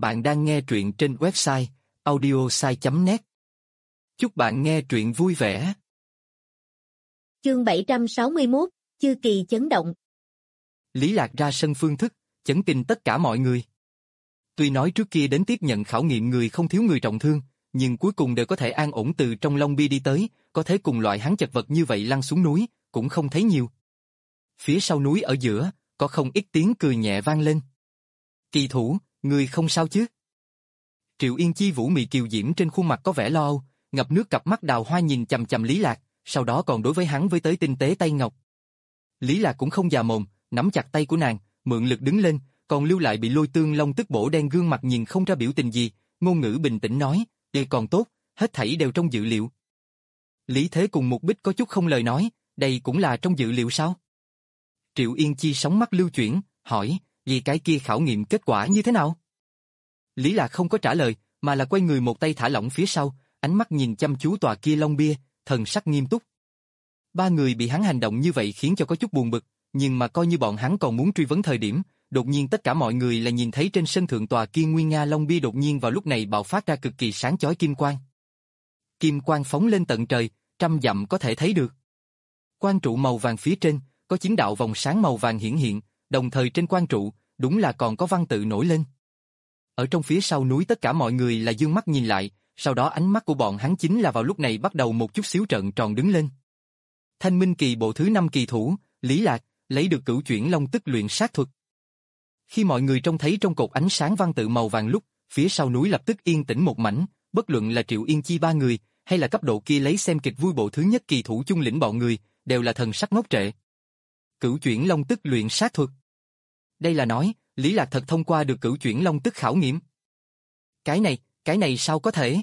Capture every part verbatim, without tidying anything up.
Bạn đang nghe truyện trên website audiosai chấm net. Chúc bạn nghe truyện vui vẻ. Chương bảy trăm sáu mươi mốt, Chư Kỳ chấn động. Lý Lạc ra sân phương thức, chấn kinh tất cả mọi người. Tuy nói trước kia đến tiếp nhận khảo nghiệm người không thiếu người trọng thương, nhưng cuối cùng đều có thể an ổn từ trong Long Bi đi tới, có thể cùng loại hắn chật vật như vậy lăn xuống núi, cũng không thấy nhiều. Phía sau núi ở giữa, có không ít tiếng cười nhẹ vang lên. Kỳ thủ, người không sao chứ? Triệu Yên Chi vũ mị kiều diễm trên khuôn mặt có vẻ lo âu, ngập nước cặp mắt đào hoa nhìn chằm chằm Lý Lạc, sau đó còn đối với hắn với tới tinh tế tay ngọc. Lý Lạc cũng không già mồm, nắm chặt tay của nàng, mượn lực đứng lên, còn lưu lại bị lôi tương long tức bổ đen gương mặt nhìn không ra biểu tình gì, ngôn ngữ bình tĩnh nói, "Đây còn tốt, hết thảy đều trong dự liệu." Lý Thế cùng Mục Bích có chút không lời nói, đây cũng là trong dự liệu sao? Triệu Yên Chi sóng mắt lưu chuyển, hỏi, vì cái kia khảo nghiệm kết quả như thế nào? Lý Lạc không có trả lời, mà là quay người một tay thả lỏng phía sau, ánh mắt nhìn chăm chú tòa kia long bia, thần sắc nghiêm túc. Ba người bị hắn hành động như vậy khiến cho có chút buồn bực, nhưng mà coi như bọn hắn còn muốn truy vấn thời điểm, đột nhiên tất cả mọi người là nhìn thấy trên sân thượng tòa kia nguyên nga long bia đột nhiên vào lúc này bạo phát ra cực kỳ sáng chói kim quang. Kim quang phóng lên tận trời, trăm dặm có thể thấy được. Quang trụ màu vàng phía trên, có chín đạo vòng sáng màu vàng hiển hiện, đồng thời trên quang trụ, đúng là còn có văn tự nổi lên. Ở trong phía sau núi tất cả mọi người là dương mắt nhìn lại, sau đó ánh mắt của bọn hắn chính là vào lúc này bắt đầu một chút xíu trợn tròn đứng lên. Thanh Minh Kỳ bộ thứ năm kỳ thủ, Lý Lạc, lấy được cửu chuyển long tức luyện sát thuật. Khi mọi người trông thấy trong cột ánh sáng văn tự màu vàng lúc, phía sau núi lập tức yên tĩnh một mảnh, bất luận là Triệu Yên Chi ba người, hay là cấp độ kia lấy xem kịch vui bộ thứ nhất kỳ thủ chung lĩnh bọn người, đều là thần sắc ngốc trệ. Cửu chuyển long tức luyện sát thuật. Đây là nói, Lý Lạc thật thông qua được cửu chuyển long tức khảo nghiệm. Cái này, cái này sao có thể?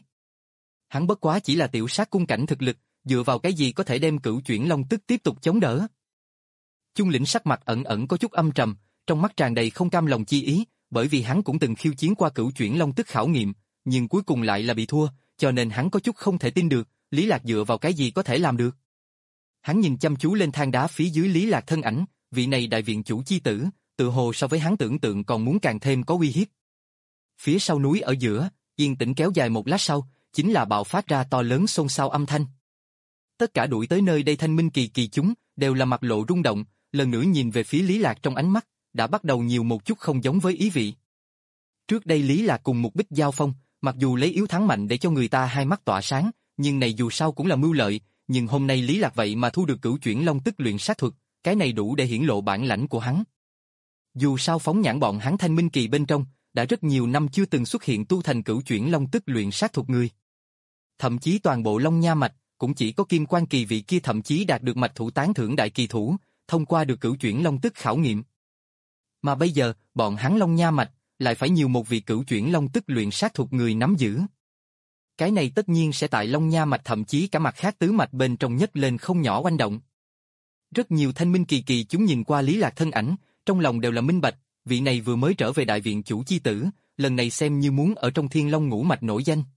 Hắn bất quá chỉ là tiểu sát cung cảnh thực lực, dựa vào cái gì có thể đem cửu chuyển long tức tiếp tục chống đỡ? Chung lĩnh sắc mặt ẩn ẩn có chút âm trầm, trong mắt tràn đầy không cam lòng chi ý, bởi vì hắn cũng từng khiêu chiến qua cửu chuyển long tức khảo nghiệm, nhưng cuối cùng lại là bị thua, cho nên hắn có chút không thể tin được, Lý Lạc dựa vào cái gì có thể làm được. Hắn nhìn chăm chú lên than đá phía dưới Lý Lạc thân ảnh, vị này đại viện chủ chi tử, tự hồ so với hắn tưởng tượng còn muốn càng thêm có uy hiếp. Phía sau núi ở giữa, yên tĩnh kéo dài một lát sau, chính là bạo phát ra to lớn xôn xao âm thanh. Tất cả đuổi tới nơi đây Thanh Minh Kỳ kỳ chúng, đều là mặt lộ rung động, lần nữa nhìn về phía Lý Lạc trong ánh mắt, đã bắt đầu nhiều một chút không giống với ý vị. Trước đây Lý Lạc cùng Mục Bích giao phong, mặc dù lấy yếu thắng mạnh để cho người ta hai mắt tỏa sáng, nhưng này dù sao cũng là mưu lợi, nhưng hôm nay Lý Lạc vậy mà thu được cửu chuyển long tức luyện sát thuật, cái này đủ để hiển lộ bản lãnh của hắn. Dù sao phóng nhãn bọn hắn Thanh Minh Kỳ bên trong, đã rất nhiều năm chưa từng xuất hiện tu thành cửu chuyển long tức luyện sát thuật người. Thậm chí toàn bộ Long Nha mạch, cũng chỉ có Kim Quan Kỳ vị kia thậm chí đạt được mạch thủ tán thưởng đại kỳ thủ, thông qua được cửu chuyển long tức khảo nghiệm. Mà bây giờ, bọn hắn Long Nha mạch, lại phải nhiều một vị cửu chuyển long tức luyện sát thuật người nắm giữ. Cái này tất nhiên sẽ tại Long Nha mạch thậm chí cả mặt khác tứ mạch bên trong nhất lên không nhỏ oanh động. Rất nhiều Thanh Minh Kỳ kỳ chúng nhìn qua Lý Lạc thân ảnh, trong lòng đều là minh bạch, vị này vừa mới trở về đại viện chủ chi tử, lần này xem như muốn ở trong Thiên Long ngũ mạch nổi danh.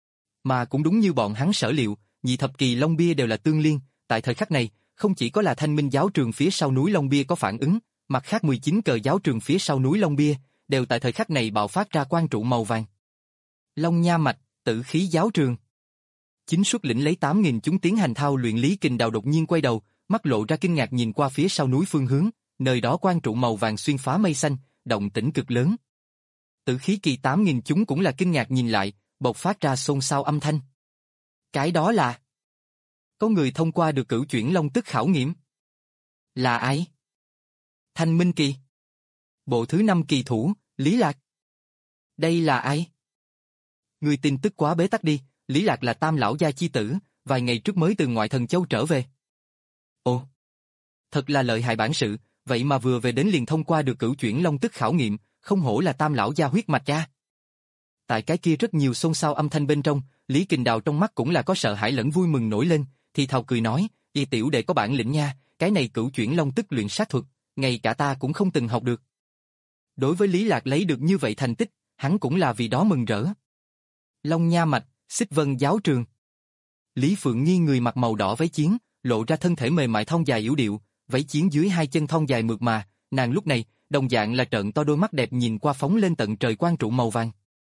Mà cũng đúng như bọn hắn sở liệu, nhị thập kỳ Long Bia đều là tương liên, tại thời khắc này, không chỉ có là Thanh Minh giáo trường phía sau núi Long Bia có phản ứng, mặt khác mười chín cờ giáo trường phía sau núi Long Bia, đều tại thời khắc này bạo phát ra quang trụ màu vàng. Long Nha mạch, Tử khí giáo trường. Chính xuất lĩnh lấy tám nghìn chúng tiến hành thao luyện Lý Kình Đào đột nhiên quay đầu, mắt lộ ra kinh ngạc nhìn qua phía sau núi phương hướng, nơi đó quang trụ màu vàng xuyên phá mây xanh, động tĩnh cực lớn. Tử khí kỳ tám nghìn chúng cũng là kinh ngạc nhìn lại, bộc phát ra xôn xao âm thanh. Cái đó là... Có người thông qua được cửu chuyển long tức khảo nghiệm. Là ai? Thanh Minh Kỳ. Bộ thứ năm kỳ thủ, Lý Lạc. Đây là ai? Người tin tức quá bế tắc đi, Lý Lạc là Tam lão gia chi tử, vài ngày trước mới từ ngoại thần châu trở về. Ồ, thật là lợi hại bản sự, vậy mà vừa về đến liền thông qua được cửu chuyển long tức khảo nghiệm, không hổ là Tam lão gia huyết mạch cha. Tại cái kia rất nhiều xôn xao âm thanh bên trong, Lý Kình Đào trong mắt cũng là có sợ hãi lẫn vui mừng nổi lên, thì thào cười nói, y tiểu đệ có bản lĩnh nha, cái này cửu chuyển long tức luyện sát thuật, ngay cả ta cũng không từng học được. Đối với Lý Lạc lấy được như vậy thành tích, hắn cũng là vì đó mừng rỡ. Long Nha mạch, Xích Vân giáo trường. Lý Phượng Nghi người mặc màu đỏ váy chiến, lộ ra thân thể mềm mại thon dài yếu điệu, váy chiến dưới hai chân thon dài mượt mà, nàng lúc này, đồng dạng là trợn to đôi mắt đẹp nhìn qua phóng lên tận trời quang trụ màu vàng.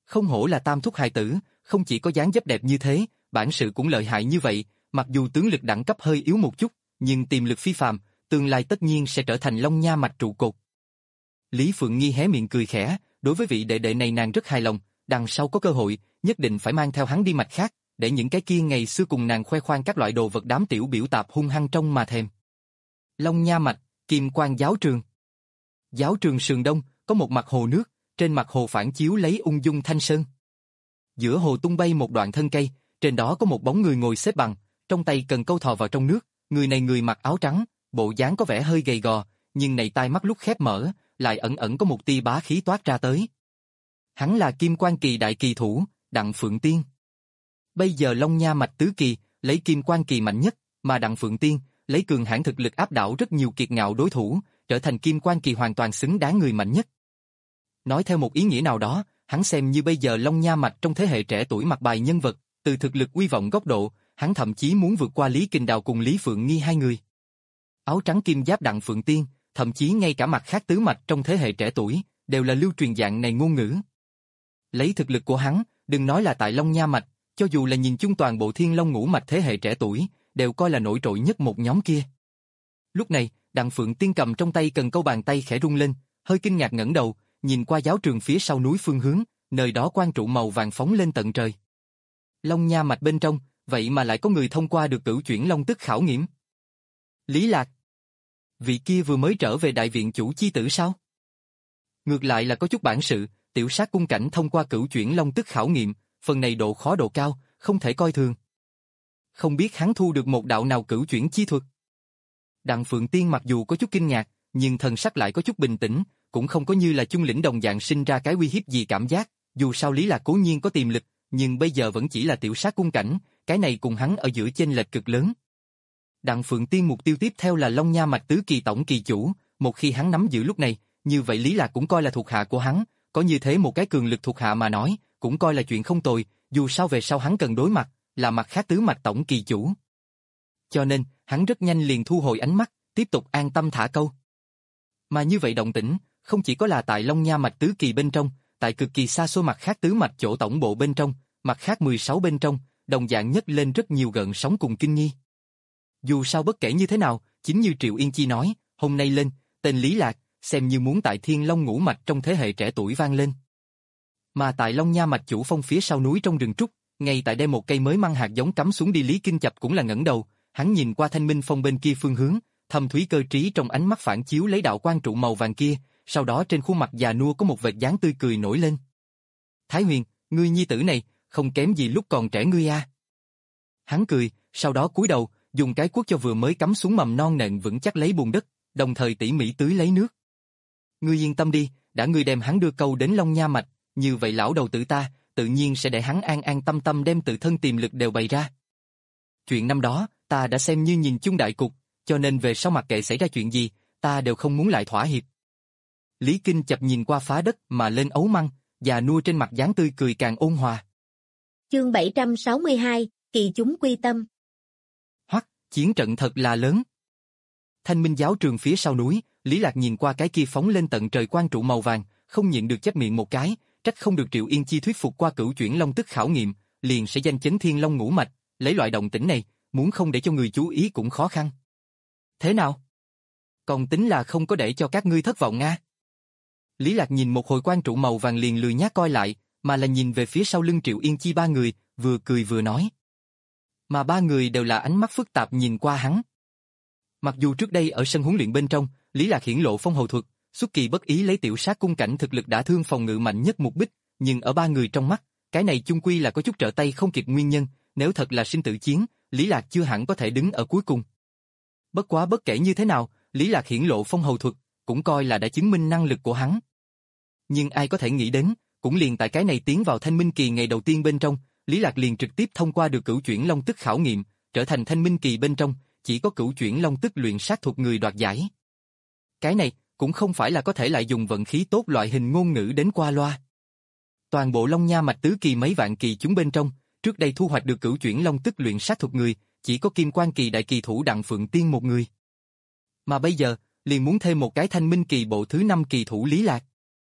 Không hổ là tam thúc hài tử, không chỉ có dáng dấp đẹp như thế, bản sự cũng lợi hại như vậy, mặc dù tướng lực đẳng cấp hơi yếu một chút, nhưng tiềm lực phi phàm, tương lai tất nhiên sẽ trở thành Long Nha mạch trụ cột. Lý Phượng Nghi hé miệng cười khẽ, đối với vị đệ đệ này nàng rất hài lòng, đằng sau có cơ hội, nhất định phải mang theo hắn đi mạch khác, để những cái kia ngày xưa cùng nàng khoe khoang các loại đồ vật đám tiểu biểu tạp hung hăng trong mà thèm. Long Nha mạch, Kim Quan giáo trường. Giáo trường sườn đông, có một mặt hồ nước, trên mặt hồ phản chiếu lấy ung dung thanh sơn. Giữa hồ tung bay một đoạn thân cây, trên đó có một bóng người ngồi xếp bằng, trong tay cần câu thò vào trong nước, người này người mặc áo trắng, bộ dáng có vẻ hơi gầy gò, nhưng này tai mắt lúc khép mở, lại ẩn ẩn có một tia bá khí toát ra tới. Hắn là Kim Quan kỳ đại kỳ thủ, Đặng Phượng Tiên. Bây giờ Long Nha mạch tứ kỳ, lấy Kim Quan kỳ mạnh nhất, mà Đặng Phượng Tiên, lấy cường hãn thực lực áp đảo rất nhiều kiệt ngạo đối thủ, trở thành Kim Quan kỳ hoàn toàn xứng đáng người mạnh nhất. Nói theo một ý nghĩa nào đó, hắn xem như bây giờ Long Nha mạch trong thế hệ trẻ tuổi mặt bài nhân vật, từ thực lực uy vọng góc độ, hắn thậm chí muốn vượt qua Lý Kình Đào cùng Lý Phượng Nghi hai người. Áo trắng kim giáp Đặng Phượng Tiên, thậm chí ngay cả mặt khác tứ mạch trong thế hệ trẻ tuổi, đều là lưu truyền dạng này ngôn ngữ. Lấy thực lực của hắn, đừng nói là tại Long Nha mạch, cho dù là nhìn chung toàn bộ Thiên Long ngũ mạch thế hệ trẻ tuổi, đều coi là nổi trội nhất một nhóm kia. Lúc này, Đặng Phượng Tiên cầm trong tay cần câu, bàn tay khẽ rung lên, hơi kinh ngạc ngẩng đầu, nhìn qua giáo trường phía sau núi phương hướng, nơi đó quang trụ màu vàng phóng lên tận trời. Long Nha mạch bên trong, vậy mà lại có người thông qua được cửu chuyển long tức khảo nghiệm. Lý Lạc. Vị kia vừa mới trở về đại viện chủ chi tử sao? Ngược lại là có chút bản sự, tiểu sát cung cảnh thông qua cửu chuyển long tức khảo nghiệm, phần này độ khó độ cao, không thể coi thường. Không biết hắn thu được một đạo nào cửu chuyển chi thuật. Đặng Phượng Tiên mặc dù có chút kinh ngạc, nhưng thần sắc lại có chút bình tĩnh, cũng không có như là chung lĩnh đồng dạng sinh ra cái uy hiếp gì cảm giác, dù sao Lý Lạc cố nhiên có tiềm lực, nhưng bây giờ vẫn chỉ là tiểu sát cung cảnh, cái này cùng hắn ở giữa chênh lệch cực lớn. Đặng Phượng Tiên mục tiêu tiếp theo là Long Nha mạch tứ kỳ tổng kỳ chủ, một khi hắn nắm giữ lúc này, như vậy Lý Lạc cũng coi là thuộc hạ của hắn, có như thế một cái cường lực thuộc hạ mà nói, cũng coi là chuyện không tồi, dù sao về sau hắn cần đối mặt, là mặt khác tứ mạch tổng kỳ chủ. Cho nên, hắn rất nhanh liền thu hồi ánh mắt, tiếp tục an tâm thả câu. Mà như vậy động tĩnh, không chỉ có là tại Long Nha mạch tứ kỳ bên trong, tại cực kỳ xa xôi mặt khác tứ mạch chỗ tổng bộ bên trong, mặt khác mười sáu bên trong, đồng dạng nhất lên rất nhiều gợn sóng cùng kinh nghi. Dù sao bất kể như thế nào, chính như Triệu Yên Chi nói, hôm nay lên, tên Lý Lạc, xem như muốn tại Thiên Long ngũ mạch trong thế hệ trẻ tuổi vang lên. Mà tại Long Nha mạch chủ phong phía sau núi trong rừng trúc, ngay tại đây một cây mới măng hạt giống cắm xuống đi, Lý Kinh Chập cũng là ngẩng đầu, hắn nhìn qua Thanh Minh Phong bên kia phương hướng, thâm thúy cơ trí trong ánh mắt phản chiếu lấy đạo quang trụ màu vàng kia, sau đó trên khuôn mặt già nua có một vệt dáng tươi cười nổi lên. Thái Huyền, ngươi nhi tử này, không kém gì lúc còn trẻ ngươi a. Hắn cười, sau đó cúi đầu, dùng cái cuốc cho vừa mới cắm xuống mầm non nện vững chắc lấy bùn đất, đồng thời tỉ mỉ tưới lấy nước. Ngươi yên tâm đi, đã ngươi đem hắn đưa câu đến Long Nha mạch, như vậy lão đầu tử ta, tự nhiên sẽ để hắn an an tâm tâm đem tự thân tiềm lực đều bày ra. Chuyện năm đó, ta đã xem như nhìn chung đại cục, cho nên về sau mặc kệ xảy ra chuyện gì, ta đều không muốn lại thỏa hiệp. Lý Kinh Chập nhìn qua phá đất mà lên ấu măng, già nua trên mặt dáng tươi cười càng ôn hòa. Chương bảy trăm sáu mươi hai, kỳ chúng quy tâm. Hoắc, chiến trận thật là lớn. Thanh Minh giáo trường phía sau núi, Lý Lạc nhìn qua cái kia phóng lên tận trời quang trụ màu vàng, không nhịn được chép miệng một cái, trách không được Triệu Yên Chi thuyết phục qua cửu chuyển long tức khảo nghiệm, liền sẽ danh chấn Thiên Long ngũ mạch, lấy loại động tĩnh này, muốn không để cho người chú ý cũng khó khăn. Thế nào? Còn tính là không có để cho các ngươi thất vọng nga. Lý Lạc nhìn một hồi quang trụ màu vàng liền lười nhác coi lại, mà là nhìn về phía sau lưng Triệu Yên Chi ba người, vừa cười vừa nói. Mà ba người đều là ánh mắt phức tạp nhìn qua hắn. Mặc dù trước đây ở sân huấn luyện bên trong, Lý Lạc hiển lộ phong hầu thuật, xuất kỳ bất ý lấy tiểu sát cung cảnh thực lực đã thương phòng ngự mạnh nhất một bích, nhưng ở ba người trong mắt, cái này chung quy là có chút trở tay không kịp nguyên nhân, nếu thật là sinh tử chiến, Lý Lạc chưa hẳn có thể đứng ở cuối cùng. Bất quá bất kể như thế nào, Lý Lạc hiển lộ phong hầu thuật, cũng coi là đã chứng minh năng lực của hắn. Nhưng ai có thể nghĩ đến, cũng liền tại cái này tiến vào Thanh Minh kỳ ngày đầu tiên bên trong, Lý Lạc liền trực tiếp thông qua được cửu chuyển long tức khảo nghiệm, trở thành Thanh Minh kỳ bên trong, chỉ có cửu chuyển long tức luyện sát thuật người đoạt giải. Cái này, cũng không phải là có thể lại dùng vận khí tốt loại hình ngôn ngữ đến qua loa. Toàn bộ Long Nha mạch tứ kỳ mấy vạn kỳ chúng bên trong, trước đây thu hoạch được cửu chuyển long tức luyện sát thuật người, chỉ có Kim Quan kỳ đại kỳ thủ Đặng Phượng Tiên một người. Mà bây giờ, liền muốn thêm một cái Thanh Minh kỳ bộ thứ năm kỳ thủ Lý Lạc.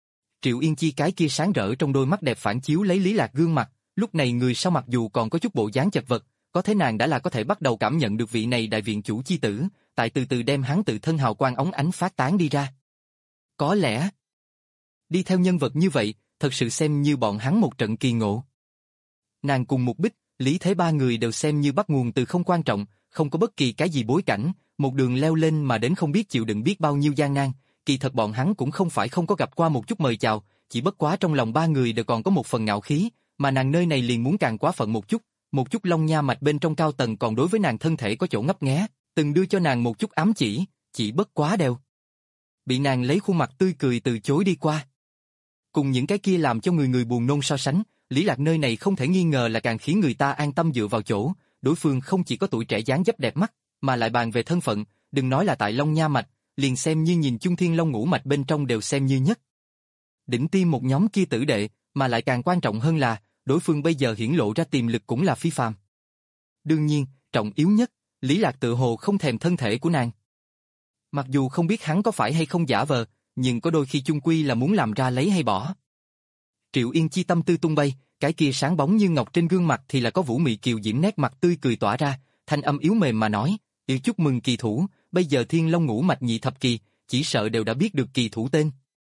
Triệu Yên Chi cái kia sáng rỡ trong đôi mắt đẹp phản chiếu lấy Lý Lạc gương mặt, lúc này người sau mặc dù còn có chút bộ dáng chật vật, có thế nàng đã là có thể bắt đầu cảm nhận được vị này đại viện chủ chi tử, tại từ từ đem hắn tự thân hào quang óng ánh phát tán đi ra. Có lẽ, đi theo nhân vật như vậy, thật sự xem như bọn hắn một trận kỳ ngộ. Nàng cùng Mục Bích, Lý Thế ba người đều xem như bắt nguồn từ không quan trọng, không có bất kỳ cái gì bối cảnh, một đường leo lên mà đến không biết chịu đựng biết bao nhiêu gian nan, kỳ thật bọn hắn cũng không phải không có gặp qua một chút mời chào, chỉ bất quá trong lòng ba người đều còn có một phần ngạo khí, mà nàng nơi này liền muốn càng quá phận một chút, một chút long nha mạch bên trong cao tầng còn đối với nàng thân thể có chỗ ngấp nghé, từng đưa cho nàng một chút ám chỉ, chỉ bất quá đều bị nàng lấy khuôn mặt tươi cười từ chối đi qua. Cùng những cái kia làm cho người người buồn nôn so sánh, Lý Lạc nơi này không thể nghi ngờ là càng khiến người ta an tâm dựa vào chỗ, đối phương không chỉ có tuổi trẻ dáng dấp đẹp mắt, mà lại bàn về thân phận, đừng nói là tại Long Nha mạch, liền xem như nhìn chung Thiên Long ngũ mạch bên trong đều xem như nhất đỉnh tiêm một nhóm kia tử đệ, mà lại càng quan trọng hơn là, đối phương bây giờ hiển lộ ra tiềm lực cũng là phi phàm. Đương nhiên, trọng yếu nhất, Lý Lạc tự hồ không thèm thân thể của nàng. Mặc dù không biết hắn có phải hay không giả vờ, nhưng có đôi khi chung quy là muốn làm ra lấy hay bỏ. Triệu Yên Chi tâm tư tung bay, cái kia sáng bóng như ngọc trên gương mặt thì là có vũ mị kiều diễm nét mặt tươi cười tỏa ra, thanh âm yếu mềm mà nói, "Yêu chúc mừng kỳ thủ, bây giờ Thiên Long ngũ mạch nhị thập kỳ, chỉ sợ đều đã biết được kỳ thủ tên."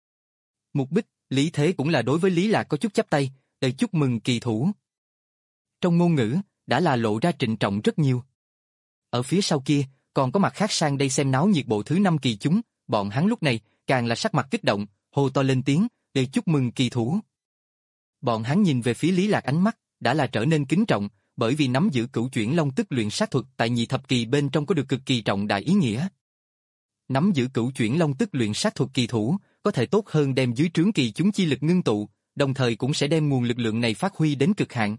Mục Bích, Lý Thế cũng là đối với Lý Lạc có chút chắp tay, "Để chúc mừng kỳ thủ." Trong ngôn ngữ, đã là lộ ra trịnh trọng rất nhiều. Ở phía sau kia, còn có mặt khác sang đây xem náo nhiệt bộ thứ năm kỳ chúng, bọn hắn lúc này, càng là sắc mặt kích động, hô to lên tiếng, "Để chúc mừng kỳ thủ." Bọn hắn nhìn về phía Lý Lạc ánh mắt, đã là trở nên kính trọng, bởi vì nắm giữ cửu chuyển long tức luyện sát thuật tại nhị thập kỳ bên trong có được cực kỳ trọng đại ý nghĩa. Nắm giữ cửu chuyển long tức luyện sát thuật kỳ thủ, có thể tốt hơn đem dưới trướng kỳ chúng chi lực ngưng tụ, đồng thời cũng sẽ đem nguồn lực lượng này phát huy đến cực hạn.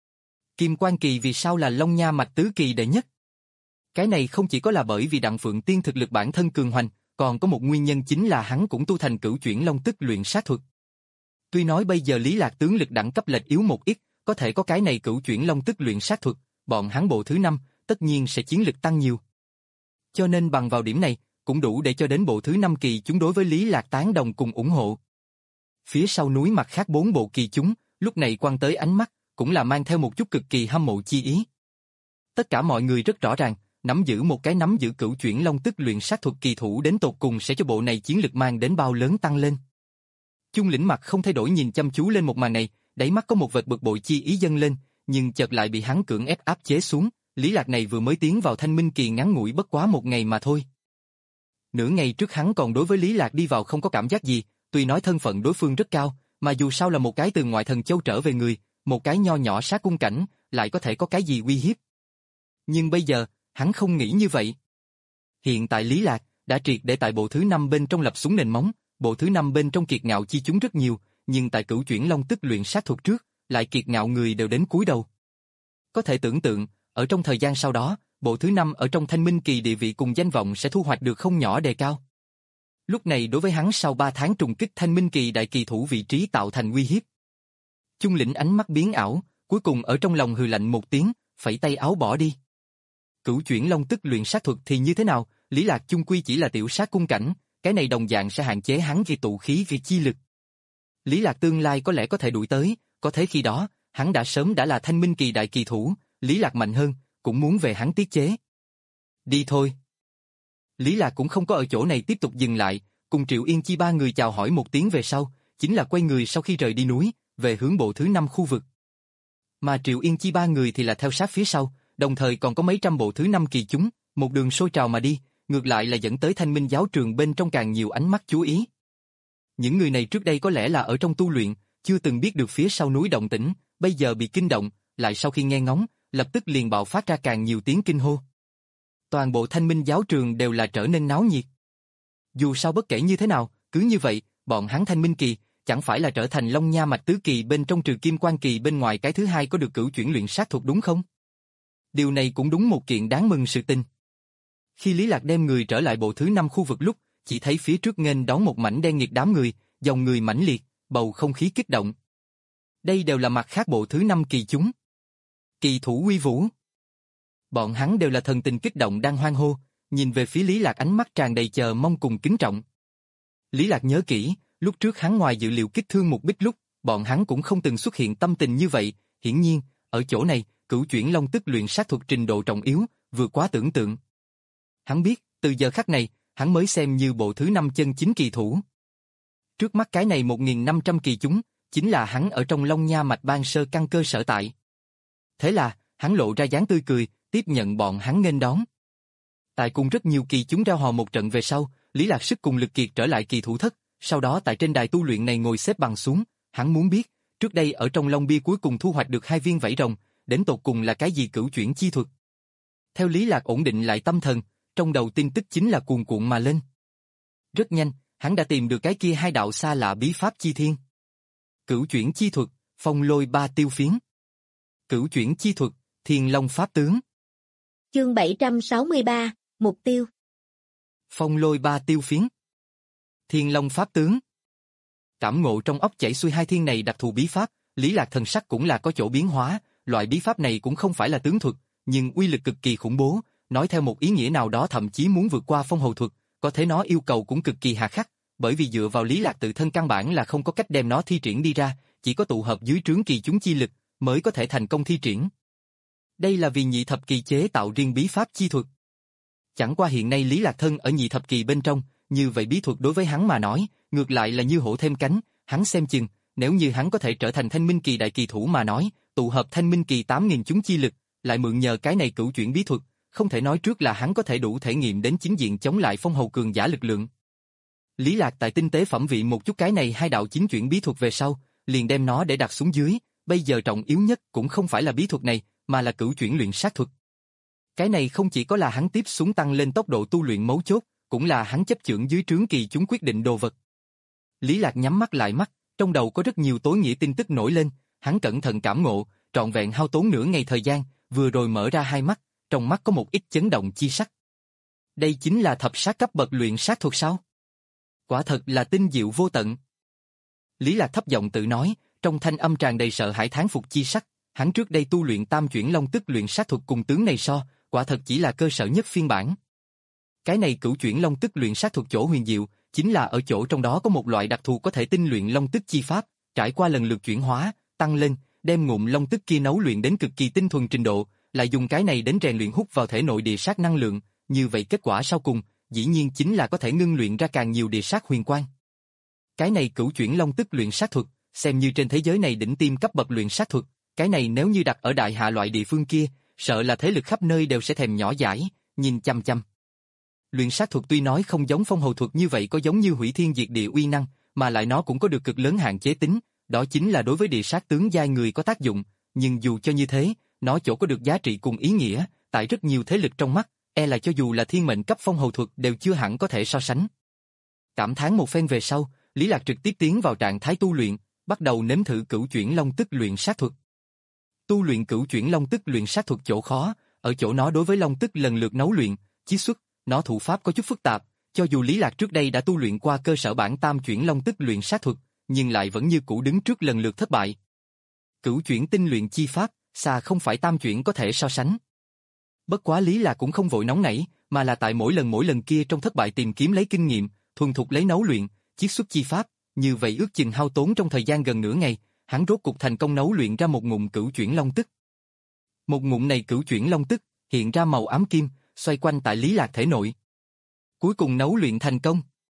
Kim Quan Kỳ vì sao là Long Nha mạch tứ kỳ đệ nhất? Cái này không chỉ có là bởi vì Đặng Phượng Tiên thực lực bản thân cường hoành, còn có một nguyên nhân chính là hắn cũng tu thành cửu chuyển long tức luyện sát thuật. Tuy nói bây giờ Lý Lạc tướng lực đẳng cấp lệch yếu một ít, có thể có cái này cửu chuyển long tức luyện sát thuật, bọn hắn bộ thứ năm, tất nhiên sẽ chiến lực tăng nhiều. Cho nên bằng vào điểm này, cũng đủ để cho đến bộ thứ năm kỳ chúng đối với Lý Lạc tán đồng cùng ủng hộ. Phía sau núi mặt khác bốn bộ kỳ chúng, lúc này quăng tới ánh mắt, cũng là mang theo một chút cực kỳ hâm mộ chi ý. Tất cả mọi người rất rõ ràng, nắm giữ một cái nắm giữ cửu chuyển long tức luyện sát thuật kỳ thủ đến tột cùng sẽ cho bộ này chiến lực mang đến bao lớn tăng lên. Chung Lĩnh mặt không thay đổi nhìn chăm chú lên một màn này, đáy mắt có một vệt bực bội chi ý dâng lên, nhưng chợt lại bị hắn cưỡng ép áp chế xuống, Lý Lạc này vừa mới tiến vào thanh minh kỳ ngắn ngủi bất quá một ngày mà thôi. Nửa ngày trước hắn còn đối với Lý Lạc đi vào không có cảm giác gì, tuy nói thân phận đối phương rất cao, mà dù sao là một cái từ ngoại thần châu trở về người, một cái nho nhỏ sát cung cảnh, lại có thể có cái gì uy hiếp. Nhưng bây giờ, hắn không nghĩ như vậy. Hiện tại Lý Lạc đã triệt để tại bộ thứ năm bên trong lập xuống nền móng, bộ thứ năm bên trong kiệt ngạo chi chúng rất nhiều, nhưng tại cửu chuyển long tức luyện sát thuật trước, lại kiệt ngạo người đều đến cúi đầu. Có thể tưởng tượng, ở trong thời gian sau đó, bộ thứ năm ở trong thanh minh kỳ địa vị cùng danh vọng sẽ thu hoạch được không nhỏ đề cao. Lúc này đối với hắn sau ba tháng trùng kích thanh minh kỳ đại kỳ thủ vị trí tạo thành uy hiếp. Chung Lĩnh ánh mắt biến ảo, cuối cùng ở trong lòng hừ lạnh một tiếng, phẩy tay áo bỏ đi. Cửu chuyển long tức luyện sát thuật thì như thế nào, Lý Lạc chung quy chỉ là tiểu sát cung cảnh, cái này đồng dạng sẽ hạn chế hắn vì tụ khí vì chi lực. Lý Lạc tương lai có lẽ có thể đuổi tới, có thế khi đó, hắn đã sớm đã là thanh minh kỳ đại kỳ thủ, Lý Lạc mạnh hơn, cũng muốn về hắn tiết chế. Đi thôi. Lý Lạc cũng không có ở chỗ này tiếp tục dừng lại, cùng Triệu Yên Chi ba người chào hỏi một tiếng về sau, chính là quay người sau khi rời đi núi, về hướng bộ thứ năm khu vực. Mà Triệu Yên Chi ba người thì là theo sát phía sau, đồng thời còn có mấy trăm bộ thứ năm kỳ chúng, một đường sôi trào mà đi, ngược lại là dẫn tới thanh minh giáo trường bên trong càng nhiều ánh mắt chú ý. Những người này trước đây có lẽ là ở trong tu luyện, chưa từng biết được phía sau núi động tĩnh, bây giờ bị kinh động, lại sau khi nghe ngóng, lập tức liền bạo phát ra càng nhiều tiếng kinh hô. Toàn bộ thanh minh giáo trường đều là trở nên náo nhiệt. Dù sao bất kể như thế nào, cứ như vậy, bọn hắn thanh minh kỳ, chẳng phải là trở thành Long Nha mạch tứ kỳ bên trong trừ Kim Quan Kỳ bên ngoài cái thứ hai có được cửu chuyển luyện sát thuật đúng không? Điều này cũng đúng một kiện đáng mừng sự tình. Khi Lý Lạc đem người trở lại bộ thứ năm khu vực lúc, chỉ thấy phía trước nghênh đón một mảnh đen nghịt đám người, dòng người mãnh liệt, bầu không khí kích động. Đây đều là mặt khác bộ thứ năm kỳ chúng. Kỳ thủ uy vũ. Bọn hắn đều là thần tình kích động đang hoan hô, nhìn về phía Lý Lạc ánh mắt tràn đầy chờ mong cùng kính trọng. Lý Lạc nhớ kỹ, Lúc trước hắn ngoài dự liệu kích thương một Bích lúc, bọn hắn cũng không từng xuất hiện tâm tình như vậy, hiển nhiên, ở chỗ này, cửu chuyển long tức luyện sát thuật trình độ trọng yếu, vượt quá tưởng tượng. Hắn biết, từ giờ khắc này, hắn mới xem như bộ thứ năm chân chính kỳ thủ. Trước mắt cái này một nghìn năm trăm kỳ chúng, chính là hắn ở trong Long Nha mạch ban sơ căn cơ sở tại. Thế là, hắn lộ ra dáng tươi cười, tiếp nhận bọn hắn nghênh đón. Tại cùng rất nhiều kỳ chúng rao hò một trận về sau, Lý Lạc sức cùng lực kiệt trở lại kỳ thủ thất, sau đó tại trên đài tu luyện này ngồi xếp bằng xuống, hắn muốn biết, trước đây ở trong Long Bia cuối cùng thu hoạch được hai viên vảy rồng, đến tột cùng là cái gì cửu chuyển chi thuật. Theo Lý Lạc ổn định lại tâm thần, trong đầu tin tức chính là cuồn cuộn mà lên. Rất nhanh, hắn đã tìm được cái kia hai đạo xa lạ bí pháp chi thiên. Cửu chuyển chi thuật, phong lôi ba tiêu phiến. Cửu chuyển chi thuật, thiên long pháp tướng. Chương bảy trăm sáu mươi ba, mục tiêu. Phong lôi ba tiêu phiến. Thiên long pháp tướng. Cảm ngộ trong óc chảy xuôi hai thiên này đặc thù bí pháp, Lý Lạc thần sắc cũng là có chỗ biến hóa, loại bí pháp này cũng không phải là tướng thuật, nhưng uy lực cực kỳ khủng bố, nói theo một ý nghĩa nào đó thậm chí muốn vượt qua phong hầu thuật, có thể nó yêu cầu cũng cực kỳ hà khắc, bởi vì dựa vào Lý Lạc tự thân căn bản là không có cách đem nó thi triển đi ra, chỉ có tụ hợp dưới trướng kỳ chúng chi lực mới có thể thành công thi triển. Đây là vì nhị thập kỳ chế tạo riêng bí pháp chi thuật. Chẳng qua hiện nay Lý Lạc thân ở nhị thập kỳ bên trong, như vậy bí thuật đối với hắn mà nói, ngược lại là như hổ thêm cánh, hắn xem chừng, nếu như hắn có thể trở thành thanh minh kỳ đại kỳ thủ mà nói, tụ hợp thanh minh kỳ tám nghìn chúng chi lực, lại mượn nhờ cái này cửu chuyển bí thuật, không thể nói trước là hắn có thể đủ thể nghiệm đến chính diện chống lại phong hầu cường giả lực lượng. Lý Lạc tại tinh tế phẩm vị một chút cái này hai đạo chính chuyển bí thuật về sau, liền đem nó để đặt xuống dưới, bây giờ trọng yếu nhất cũng không phải là bí thuật này, mà là cửu chuyển luyện sát thuật. Cái này không chỉ có là hắn tiếp xuống tăng lên tốc độ tu luyện mấu chốt, cũng là hắn chấp chưởng dưới trướng kỳ chúng quyết định đồ vật. Lý Lạc nhắm mắt lại mắt, trong đầu có rất nhiều tối nghĩa tin tức nổi lên, hắn cẩn thận cảm ngộ, trọn vẹn hao tốn nửa ngày thời gian, vừa rồi mở ra hai mắt, trong mắt có một ít chấn động chi sắc. Đây chính là thập sát cấp bậc luyện sát thuật sao? Quả thật là tinh diệu vô tận. Lý Lạc thấp giọng tự nói, trong thanh âm tràn đầy sợ hãi thán phục chi sắc, hắn trước đây tu luyện tam chuyển long tức luyện sát thuật cùng tướng này so, quả thật chỉ là cơ sở nhất phiên bản. Cái này cửu chuyển long tức luyện sát thuật chỗ huyền diệu, chính là ở chỗ trong đó có một loại đặc thù có thể tinh luyện long tức chi pháp, trải qua lần lượt chuyển hóa, tăng lên, đem ngụm long tức kia nấu luyện đến cực kỳ tinh thuần trình độ, lại dùng cái này đến rèn luyện hút vào thể nội địa sát năng lượng, như vậy kết quả sau cùng, dĩ nhiên chính là có thể ngưng luyện ra càng nhiều địa sát huyền quang. Cái này cửu chuyển long tức luyện sát thuật, xem như trên thế giới này đỉnh tiêm cấp bậc luyện sát thuật, cái này nếu như đặt ở đại hạ loại địa phương kia, sợ là thế lực khắp nơi đều sẽ thèm nhỏ dãi, nhìn chăm chăm. Luyện sát thuật tuy nói không giống phong hầu thuật như vậy có giống như hủy thiên diệt địa uy năng, mà lại nó cũng có được cực lớn hạn chế tính, đó chính là đối với địa sát tướng giai người có tác dụng, nhưng dù cho như thế, nó chỗ có được giá trị cùng ý nghĩa, tại rất nhiều thế lực trong mắt, e là cho dù là thiên mệnh cấp phong hầu thuật đều chưa hẳn có thể so sánh. Cảm thán một phen về sau, Lý Lạc trực tiếp tiến vào trạng thái tu luyện, bắt đầu nếm thử cửu chuyển long tức luyện sát thuật. Tu luyện cửu chuyển long tức luyện sát thuật chỗ khó, ở chỗ nó đối với long tức lần lượt nấu luyện, chiết xuất, nó thủ pháp có chút phức tạp, cho dù Lý Lạc trước đây đã tu luyện qua cơ sở bản tam chuyển long tức luyện sát thuật, nhưng lại vẫn như cũ đứng trước lần lượt thất bại. Cửu chuyển tinh luyện chi pháp, xa không phải tam chuyển có thể so sánh. Bất quá Lý Lạc cũng không vội nóng nảy, mà là tại mỗi lần mỗi lần kia trong thất bại tìm kiếm lấy kinh nghiệm, thuần thục lấy nấu luyện, chiết xuất chi pháp, như vậy ước chừng hao tốn trong thời gian gần nửa ngày, hắn rốt cục thành công nấu luyện ra một ngụm cửu chuyển long tức. Một ngụm này cửu chuyển long tức hiện ra màu ám kim, xoay quanh tại Lý Lạc thể nội. Cuối cùng nấu luyện thành công.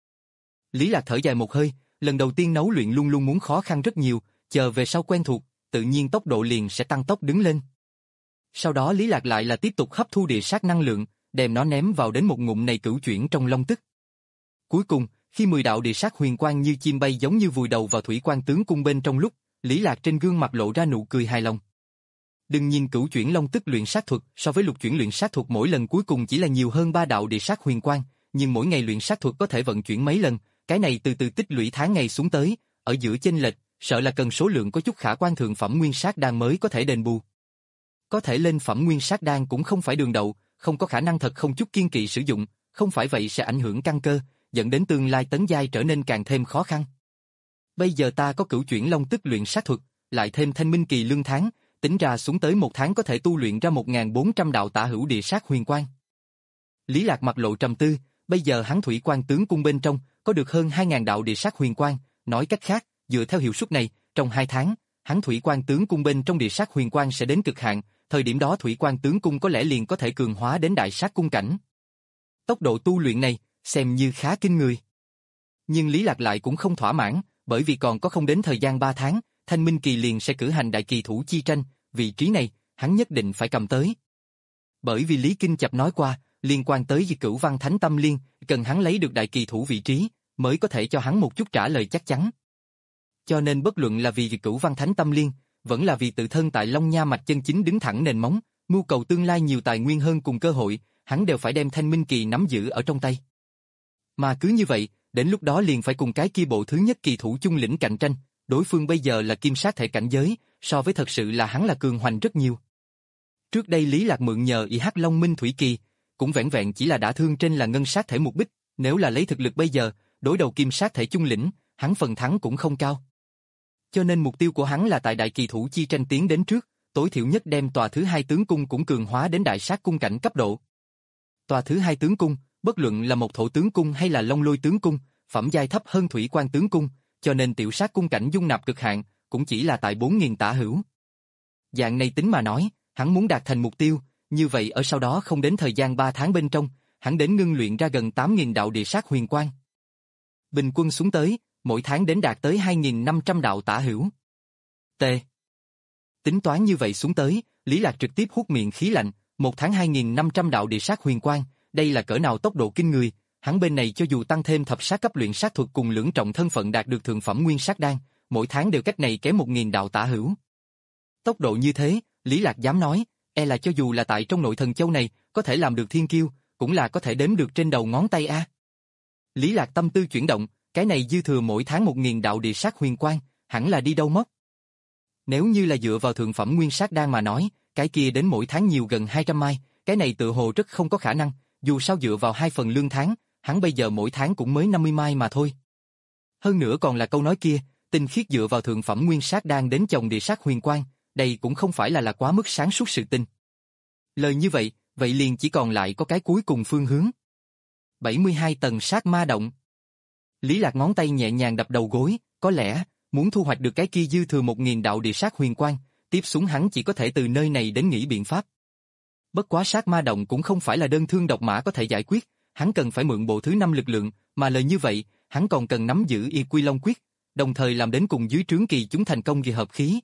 Lý Lạc thở dài một hơi, lần đầu tiên nấu luyện luôn luôn muốn khó khăn rất nhiều, chờ về sau quen thuộc, tự nhiên tốc độ liền sẽ tăng tốc đứng lên. Sau đó Lý Lạc lại là tiếp tục hấp thu địa sát năng lượng, đem nó ném vào đến một ngụm này cửu chuyển trong long tức. Cuối cùng, khi mười đạo địa sát huyền quang như chim bay giống như vùi đầu vào thủy quan tướng cung bên trong lúc, Lý Lạc trên gương mặt lộ ra nụ cười hài lòng. Đừng nhìn cửu chuyển long tức luyện sát thuật so với lục chuyển luyện sát thuật mỗi lần cuối cùng chỉ là nhiều hơn ba đạo địa sát huyền quang, nhưng mỗi ngày luyện sát thuật có thể vận chuyển mấy lần, cái này từ từ tích lũy tháng ngày xuống tới, ở giữa chênh lệch, sợ là cần số lượng có chút khả quan thượng phẩm nguyên sát đan mới có thể đền bù. Có thể lên phẩm nguyên sát đan cũng không phải đường đậu, không có khả năng thật không chút kiên kỵ sử dụng, không phải vậy sẽ ảnh hưởng căn cơ, dẫn đến tương lai tấn giai trở nên càng thêm khó khăn. Bây giờ ta có cửu chuyển long tức luyện sát thuật, lại thêm thanh minh kỳ lương tháng, tính ra xuống tới một tháng có thể tu luyện ra một nghìn bốn trăm đạo tả hữu địa sát huyền quang. Lý Lạc mặt lộ trầm tư, bây giờ hắn thủy quan tướng cung bên trong có được hơn hai nghìn đạo địa sát huyền quang, nói cách khác, dựa theo hiệu suất này, trong hai tháng, hắn thủy quan tướng cung bên trong địa sát huyền quang sẽ đến cực hạn, thời điểm đó thủy quan tướng cung có lẽ liền có thể cường hóa đến đại sát cung cảnh. Tốc độ tu luyện này, xem như khá kinh người. Nhưng Lý Lạc lại cũng không thỏa mãn, bởi vì còn có không đến thời gian ba tháng, Thanh Minh Kỳ liền sẽ cử hành đại kỳ thủ chi tranh, vị trí này, hắn nhất định phải cầm tới. Bởi vì Lý Kinh Chập nói qua, liên quan tới Di Cửu Văn Thánh Tâm Liên, cần hắn lấy được đại kỳ thủ vị trí, mới có thể cho hắn một chút trả lời chắc chắn. Cho nên bất luận là vì Di Cửu Văn Thánh Tâm Liên, vẫn là vì tự thân tại Long Nha mạch chân chính đứng thẳng nền móng, mưu cầu tương lai nhiều tài nguyên hơn cùng cơ hội, hắn đều phải đem Thanh Minh Kỳ nắm giữ ở trong tay. Mà cứ như vậy, đến lúc đó liền phải cùng cái kia bộ thứ nhất kỳ thủ chung lĩnh cạnh tranh, đối phương bây giờ là kim sát thể cảnh giới, so với thật sự là hắn là cường hoành rất nhiều. Trước đây Lý Lạc mượn nhờ Y Hắc Long Minh Thủy Kỳ, cũng vẹn vẹn chỉ là đả thương trên là ngân sát thể một bích, nếu là lấy thực lực bây giờ, đối đầu kim sát thể chung lĩnh, hắn phần thắng cũng không cao. Cho nên mục tiêu của hắn là tại đại kỳ thủ chi tranh tiến đến trước, tối thiểu nhất đem tòa thứ hai tướng cung cũng cường hóa đến đại sát cung cảnh cấp độ. Tòa thứ hai tướng cung, bất luận là một thổ tướng cung hay là long lôi tướng cung, phẩm giai thấp hơn thủy quan tướng cung, cho nên tiểu sát cung cảnh dung nạp cực hạn, cũng chỉ là tại bốn nghìn tả hữu. Dạng này tính mà nói, hắn muốn đạt thành mục tiêu, như vậy ở sau đó không đến thời gian ba tháng bên trong, hắn đến ngưng luyện ra gần tám nghìn đạo địa sát huyền quang. Bình quân xuống tới, mỗi tháng đến đạt tới hai nghìn năm trăm đạo tả hữu. T. Tính toán như vậy xuống tới, Lý Lạc trực tiếp hút miệng khí lạnh, một tháng hai nghìn năm trăm đạo địa sát huyền quang, đây là cỡ nào tốc độ kinh người, hắn bên này cho dù tăng thêm thập sát cấp luyện sát thuật cùng lưỡng trọng thân phận đạt được thượng phẩm nguyên sát đan, mỗi tháng đều cách này kém một nghìn đạo tả hữu. Tốc độ như thế, Lý Lạc dám nói, e là cho dù là tại trong nội thần châu này, có thể làm được thiên kiêu, cũng là có thể đếm được trên đầu ngón tay a. Lý Lạc tâm tư chuyển động, cái này dư thừa mỗi tháng một nghìn đạo địa sát huyền quang, hẳn là đi đâu mất. Nếu như là dựa vào thượng phẩm nguyên sát đan mà nói, cái kia đến mỗi tháng nhiều gần hai trăm mai, cái này tự hồ rất không có khả năng, dù sao dựa vào hai phần lương tháng, hắn bây giờ mỗi tháng cũng mới năm mươi mai mà thôi. Hơn nữa còn là câu nói kia, tinh khiết dựa vào thượng phẩm nguyên sát đan đến chồng địa sát huyền quang, đây cũng không phải là là quá mức sáng suốt sự tình. Lời như vậy, vậy liền chỉ còn lại có cái cuối cùng phương hướng. bảy mươi hai tầng sát ma động. Lý Lạc ngón tay nhẹ nhàng đập đầu gối, có lẽ, muốn thu hoạch được cái kia dư thừa một nghìn đạo địa sát huyền quang, tiếp xuống hắn chỉ có thể từ nơi này đến nghĩ biện pháp. Bất quá sát ma động cũng không phải là đơn thương độc mã có thể giải quyết, hắn cần phải mượn bộ thứ năm lực lượng, mà lời như vậy, hắn còn cần nắm giữ Y Quy Long Quyết, đồng thời làm đến cùng dưới trướng kỳ chúng thành công ghi hợp khí.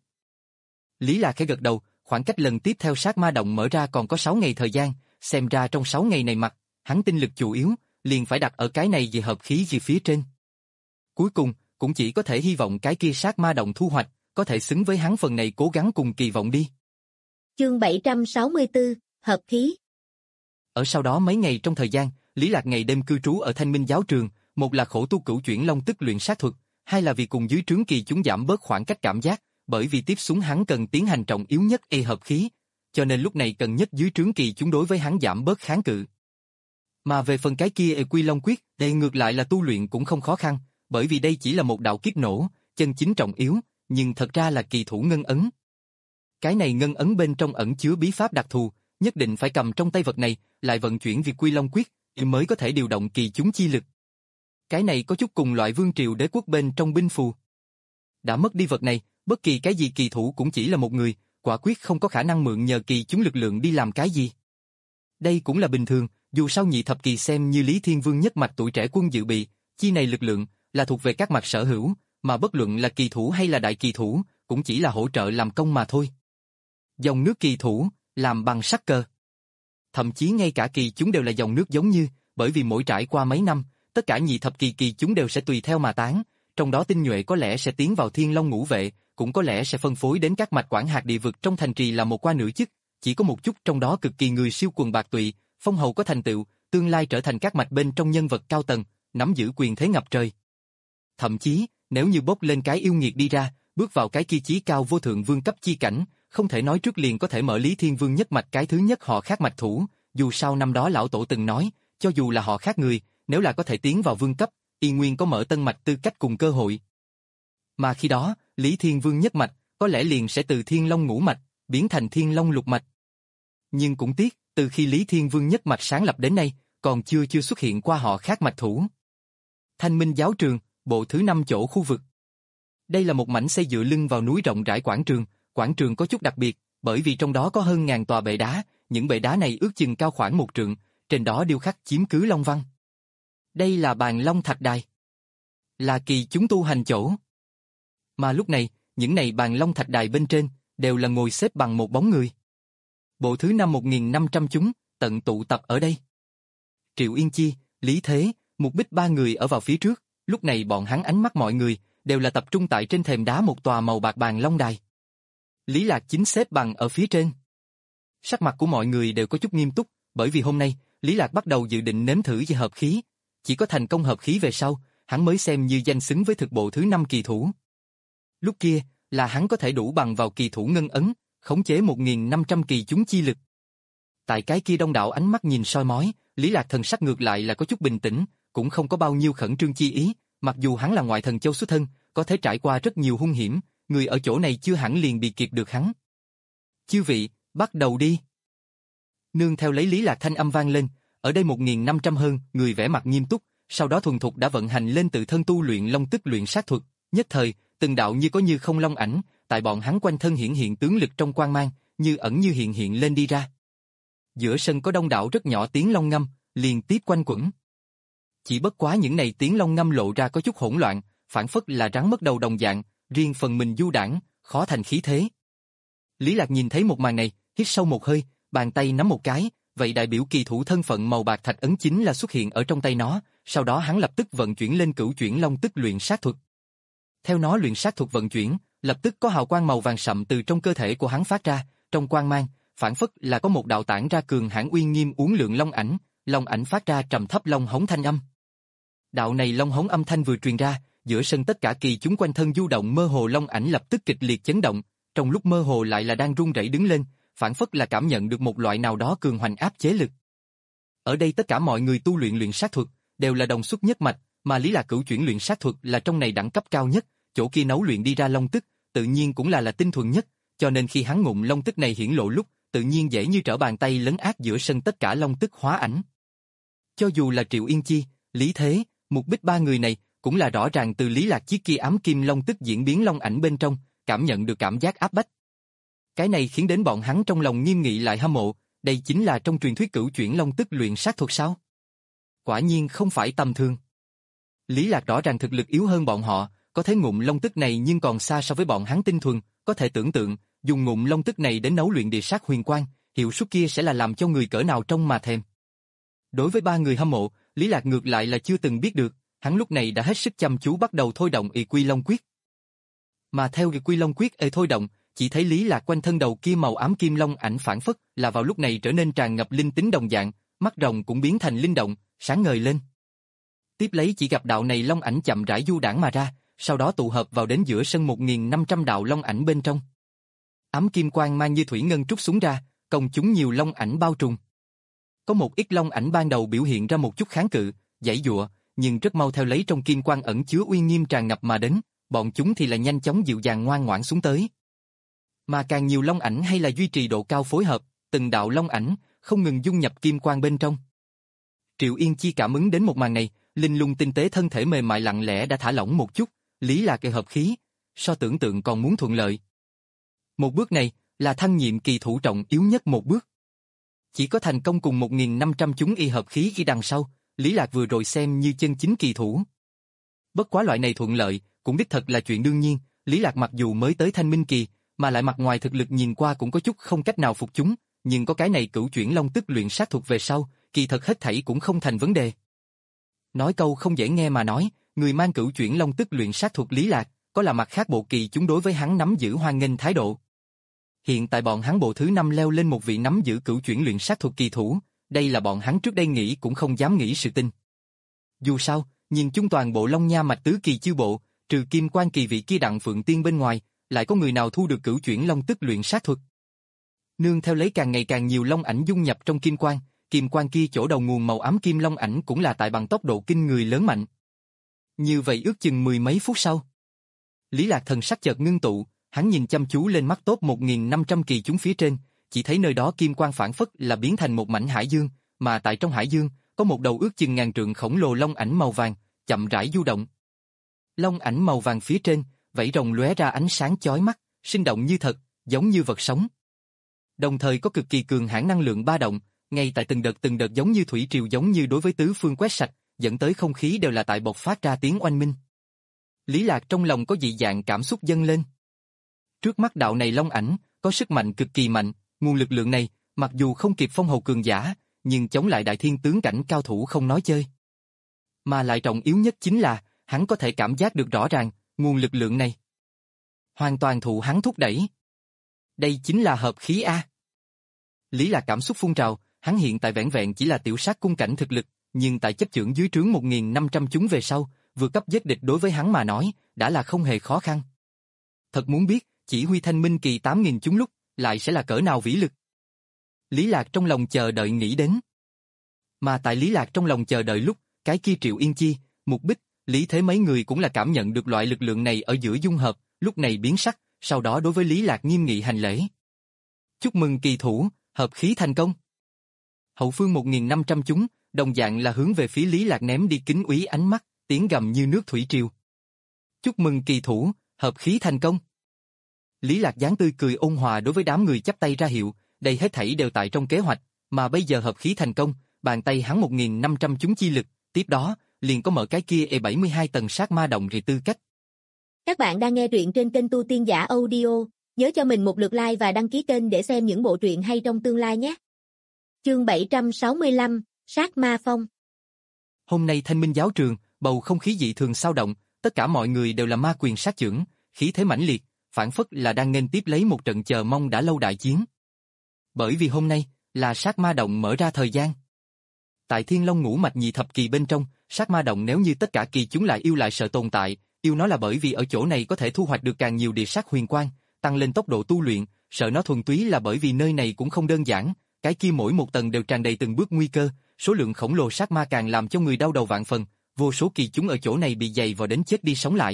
Lý Lạc khẽ gật đầu, khoảng cách lần tiếp theo sát ma động mở ra còn có sáu ngày thời gian, xem ra trong sáu ngày này mặt, hắn tinh lực chủ yếu, liền phải đặt ở cái này ghi hợp khí gì phía trên. Cuối cùng, cũng chỉ có thể hy vọng cái kia sát ma động thu hoạch, có thể xứng với hắn phần này cố gắng cùng kỳ vọng đi. Chương bảy trăm sáu mươi tư, hợp khí. Ở sau đó mấy ngày trong thời gian, Lý Lạc ngày đêm cư trú ở Thanh Minh giáo trường, một là khổ tu cửu chuyển long tức luyện sát thuật, hai là vì cùng dưới trướng kỳ chúng giảm bớt khoảng cách cảm giác, bởi vì tiếp xuống hắn cần tiến hành trọng yếu nhất y hợp khí, cho nên lúc này cần nhất dưới trướng kỳ chúng đối với hắn giảm bớt kháng cự. Mà về phần cái kia y quy long quyết, đây ngược lại là tu luyện cũng không khó khăn, bởi vì đây chỉ là một đạo kiếp nổ, chân chính trọng yếu, nhưng thật ra là kỳ thủ ngân ấn. Cái này ngân ấn bên trong ẩn chứa bí pháp đặc thù, nhất định phải cầm trong tay vật này, lại vận chuyển việc quy long quyết, thì mới có thể điều động kỳ chúng chi lực. Cái này có chút cùng loại vương triều đế quốc bên trong binh phù. Đã mất đi vật này, bất kỳ cái gì kỳ thủ cũng chỉ là một người, quả quyết không có khả năng mượn nhờ kỳ chúng lực lượng đi làm cái gì. Đây cũng là bình thường, dù sao nhị thập kỳ xem như Lý Thiên Vương nhất mạch tuổi trẻ quân dự bị, chi này lực lượng là thuộc về các mặt sở hữu, mà bất luận là kỳ thủ hay là đại kỳ thủ, cũng chỉ là hỗ trợ làm công mà thôi. Dòng nước kỳ thủ, làm bằng sắt cờ. Thậm chí ngay cả kỳ chúng đều là dòng nước giống như, bởi vì mỗi trải qua mấy năm, tất cả nhị thập kỳ kỳ chúng đều sẽ tùy theo mà tán, trong đó tinh nhuệ có lẽ sẽ tiến vào Thiên Long ngũ vệ, cũng có lẽ sẽ phân phối đến các mạch quản hạt địa vực trong thành trì là một qua nửa chức, chỉ có một chút trong đó cực kỳ người siêu quần bạc tụy, phong hầu có thành tựu, tương lai trở thành các mạch bên trong nhân vật cao tầng, nắm giữ quyền thế ngập trời. Thậm chí, nếu như bốc lên cái yêu nghiệt đi ra, bước vào cái kia chí cao vô thượng vương cấp chi cảnh, không thể nói trước liền có thể mở Lý Thiên Vương nhất mạch cái thứ nhất họ khác mạch thủ, dù sao năm đó lão tổ từng nói, cho dù là họ khác người, nếu là có thể tiến vào vương cấp, y nguyên có mở tân mạch tư cách cùng cơ hội. Mà khi đó, Lý Thiên Vương nhất mạch, có lẽ liền sẽ từ Thiên Long ngũ mạch, biến thành Thiên Long lục mạch. Nhưng cũng tiếc, từ khi Lý Thiên Vương nhất mạch sáng lập đến nay, còn chưa chưa xuất hiện qua họ khác mạch thủ. Thanh Minh giáo trường, bộ thứ năm chỗ khu vực. Đây là một mảnh xây dựa lưng vào núi rộng rãi quảng trường, quảng trường có chút đặc biệt, bởi vì trong đó có hơn ngàn tòa bệ đá, những bệ đá này ước chừng cao khoảng một trượng, trên đó điêu khắc chiếm cứ long văn. Đây là bàn long thạch đài, là kỳ chúng tu hành chỗ. Mà lúc này, những này bàn long thạch đài bên trên, đều là ngồi xếp bằng một bóng người. Bộ thứ năm một nghìn năm trăm chúng, tận tụ tập ở đây. Triệu Yên Chi, Lý Thế, Mục Bích ba người ở vào phía trước, lúc này bọn hắn ánh mắt mọi người, đều là tập trung tại trên thềm đá một tòa màu bạc bàn long đài. Lý Lạc chính xếp bằng ở phía trên. Sắc mặt của mọi người đều có chút nghiêm túc, bởi vì hôm nay, Lý Lạc bắt đầu dự định nếm thử về hợp khí. Chỉ có thành công hợp khí về sau, hắn mới xem như danh xứng với thực bộ thứ năm kỳ thủ. Lúc kia, là hắn có thể đủ bằng vào kỳ thủ ngân ấn, khống chế một nghìn năm trăm kỳ chúng chi lực. Tại cái kia đông đảo ánh mắt nhìn soi mói, Lý Lạc thần sắc ngược lại là có chút bình tĩnh, cũng không có bao nhiêu khẩn trương chi ý, mặc dù hắn là ngoại thần châu xuất thân, có thể trải qua rất nhiều hung hiểm, người ở chỗ này chưa hẳn liền bị kiệt được hắn. Chư vị, bắt đầu đi. Nương theo lấy Lý Lạc thanh âm vang lên, ở đây một nghìn năm trăm hơn, người vẻ mặt nghiêm túc, sau đó thuần thục đã vận hành lên tự thân tu luyện long tức luyện sát thuật, nhất thời, từng đạo như có như không long ảnh, tại bọn hắn quanh thân hiển hiện tướng lực trong quang mang, như ẩn như hiện hiện lên đi ra. Giữa sân có đông đảo rất nhỏ tiếng long ngâm, liên tiếp quanh quẩn. Chỉ bất quá những này tiếng long ngâm lộ ra có chút hỗn loạn, phản phất là rắn mất đầu đồng dạng, riêng phần mình du đãng, khó thành khí thế. Lý Lạc nhìn thấy một màn này, hít sâu một hơi, bàn tay nắm một cái, vậy đại biểu kỳ thủ thân phận màu bạc thạch ấn chính là xuất hiện ở trong tay nó, sau đó hắn lập tức vận chuyển lên cửu chuyển long tức luyện sát thuật. Theo nó luyện sát thuật vận chuyển, lập tức có hào quang màu vàng sậm từ trong cơ thể của hắn phát ra, trong quang mang, phản phất là có một đạo tản ra cường hãn uy nghiêm uốn lượn long ảnh, long ảnh phát ra trầm thấp long hống thanh âm. Đạo này long hống âm thanh vừa truyền ra, giữa sân tất cả kỳ chúng quanh thân du động mơ hồ long ảnh lập tức kịch liệt chấn động, trong lúc mơ hồ lại là đang run rẩy đứng lên, phản phất là cảm nhận được một loại nào đó cường hoành áp chế lực. Ở đây tất cả mọi người tu luyện luyện sát thuật đều là đồng xuất nhất mạch, mà Lý Lạc cửu chuyển luyện sát thuật là trong này đẳng cấp cao nhất, chỗ kia nấu luyện đi ra long tức, tự nhiên cũng là là tinh thuần nhất, cho nên khi hắn ngụm long tức này hiển lộ lúc, tự nhiên dễ như trở bàn tay lấn át giữa sân tất cả long tức hóa ảnh. Cho dù là Triệu Yên Chi, Lý Thế, Mục Bích ba người này, cũng là rõ ràng từ Lý Lạc chiếc kia ám kim long tức diễn biến long ảnh bên trong, cảm nhận được cảm giác áp bách. Cái này khiến đến bọn hắn trong lòng nghiêm nghị lại hâm mộ, đây chính là trong truyền thuyết cửu chuyển long tức luyện sát thuật sao? Quả nhiên không phải tầm thường. Lý Lạc rõ ràng thực lực yếu hơn bọn họ, có thể ngụm long tức này nhưng còn xa so với bọn hắn tinh thuần, có thể tưởng tượng, dùng ngụm long tức này đến nấu luyện địa sát huyền quang, hiệu suất kia sẽ là làm cho người cỡ nào trông mà thèm. Đối với ba người hâm mộ, Lý Lạc ngược lại là chưa từng biết được, hắn lúc này đã hết sức chăm chú bắt đầu thôi động Y Quy Long Quyết. Mà theo Y Quy Long Quyết ê thôi động, chỉ thấy Lý Lạc quanh thân đầu kia màu ám kim long ảnh phản phất là vào lúc này trở nên tràn ngập linh tính đồng dạng, mắt rồng cũng biến thành linh động, sáng ngời lên. Tiếp lấy chỉ gặp đạo này long ảnh chậm rãi du đãng mà ra, sau đó tụ hợp vào đến giữa sân một nghìn năm trăm đạo long ảnh bên trong. Ám kim quang mang như thủy ngân trút xuống ra, công chúng nhiều long ảnh bao trùm. Có một ít long ảnh ban đầu biểu hiện ra một chút kháng cự, giãy giụa, nhưng rất mau theo lấy trong kim quang ẩn chứa uy nghiêm tràn ngập mà đến, bọn chúng thì là nhanh chóng dịu dàng ngoan ngoãn xuống tới. Mà càng nhiều long ảnh hay là duy trì độ cao phối hợp, từng đạo long ảnh không ngừng dung nhập kim quang bên trong. Triệu Yên Chi cảm ứng đến một màn này, linh lung tinh tế thân thể mềm mại lặng lẽ đã thả lỏng một chút, Lý Lạc hợp khí, so tưởng tượng còn muốn thuận lợi. Một bước này là thăng nhiệm kỳ thủ trọng yếu nhất một bước. Chỉ có thành công cùng một nghìn năm trăm chúng y hợp khí khi đằng sau, Lý Lạc vừa rồi xem như chân chính kỳ thủ. Bất quá loại này thuận lợi, cũng đích thật là chuyện đương nhiên, Lý Lạc mặc dù mới tới thanh minh kỳ, mà lại mặt ngoài thực lực nhìn qua cũng có chút không cách nào phục chúng, nhưng có cái này cửu chuyển long tức luyện sát thuật về sau, kỳ thật hết thảy cũng không thành vấn đề. Nói câu không dễ nghe mà nói, người mang cửu chuyển long tức luyện sát thuật Lý Lạc, có là mặt khác bộ kỳ chúng đối với hắn nắm giữ hoan nghênh thái độ. Hiện tại bọn hắn bộ thứ năm leo lên một vị nắm giữ cửu chuyển luyện sát thuật kỳ thủ, đây là bọn hắn trước đây nghĩ cũng không dám nghĩ sự tình. Dù sao, nhìn chung toàn bộ Long Nha mạch tứ kỳ chư bộ, trừ Kim Quan kỳ vị kia Đặng Phượng Tiên bên ngoài, lại có người nào thu được cửu chuyển long tức luyện sát thuật. Nương theo lấy càng ngày càng nhiều long ảnh dung nhập trong kim quan, kim quan kia chỗ đầu nguồn màu ám kim long ảnh cũng là tại bằng tốc độ kinh người lớn mạnh. Như vậy ước chừng mười mấy phút sau, Lý Lạc thần sắc chợt ngưng tụ, hắn nhìn chăm chú lên mắt top một nghìn năm trăm kỳ chúng phía trên, chỉ thấy nơi đó kim quang phản phất là biến thành một mảnh hải dương, mà tại trong hải dương có một đầu ước chừng ngàn trượng khổng lồ long ảnh màu vàng, chậm rãi du động. Long ảnh màu vàng phía trên vảy rồng lóe ra ánh sáng chói mắt, sinh động như thật, giống như vật sống. Đồng thời có cực kỳ cường hãn năng lượng ba động, ngay tại từng đợt từng đợt giống như thủy triều, giống như đối với tứ phương quét sạch, dẫn tới không khí đều là tại bộc phát ra tiếng oanh minh. Lý Lạc trong lòng có dị dạng cảm xúc dâng lên. Trước mắt đạo này long ảnh, có sức mạnh cực kỳ mạnh, nguồn lực lượng này, mặc dù không kịp phong hầu cường giả, nhưng chống lại đại thiên tướng cảnh cao thủ không nói chơi. Mà lại trọng yếu nhất chính là, hắn có thể cảm giác được rõ ràng, nguồn lực lượng này hoàn toàn thụ hắn thúc đẩy. Đây chính là hợp khí A. Lý Lạc cảm xúc phun trào, hắn hiện tại vẻn vẹn chỉ là tiểu sát cung cảnh thực lực, nhưng tại chấp chưởng dưới trướng một nghìn năm trăm chúng về sau, vừa cấp giết địch đối với hắn mà nói, đã là không hề khó khăn. Thật muốn biết, chỉ huy thanh minh kỳ tám nghìn chúng lúc, lại sẽ là cỡ nào vĩ lực. Lý Lạc trong lòng chờ đợi nghĩ đến. Mà tại Lý Lạc trong lòng chờ đợi lúc, cái kia Triệu Yên Chi, Mục Bích, Lý Thế mấy người cũng là cảm nhận được loại lực lượng này ở giữa dung hợp, lúc này biến sắc, sau đó đối với Lý Lạc nghiêm nghị hành lễ. Chúc mừng kỳ thủ, hợp khí thành công. Hậu phương một nghìn năm trăm chúng, đồng dạng là hướng về phía Lý Lạc ném đi kính úy ánh mắt, tiếng gầm như nước thủy triều. Chúc mừng kỳ thủ, hợp khí thành công. Lý Lạc dáng tươi cười ôn hòa đối với đám người chắp tay ra hiệu, đây hết thảy đều tại trong kế hoạch, mà bây giờ hợp khí thành công, bàn tay hắn một nghìn năm trăm chúng chi lực, tiếp đó, liền có mở cái kia E bảy mươi hai tầng sát ma động rì tư cách. Các bạn đang nghe truyện trên kênh Tu Tiên Giả Audio, nhớ cho mình một lượt like và đăng ký kênh để xem những bộ truyện hay trong tương lai nhé. Chương bảy trăm sáu mươi lăm, Sát Ma Phong. Hôm nay Thanh Minh giáo trường, bầu không khí dị thường xao động, tất cả mọi người đều là ma quyền sát chưởng, khí thế mãnh liệt, phản phất là đang nghênh tiếp lấy một trận chờ mong đã lâu đại chiến. Bởi vì hôm nay là sát ma động mở ra thời gian. Tại Thiên Long ngũ mạch nhị thập kỳ bên trong, sát ma động nếu như tất cả kỳ chúng lại yêu lại sợ tồn tại, yêu nó là bởi vì ở chỗ này có thể thu hoạch được càng nhiều địa sát huyền quang, tăng lên tốc độ tu luyện, sợ nó thuần túy là bởi vì nơi này cũng không đơn giản, cái kia mỗi một tầng đều tràn đầy từng bước nguy cơ, số lượng khổng lồ sát ma càng làm cho người đau đầu vạn phần, vô số kỳ chúng ở chỗ này bị dày vào đến chết đi sống lại.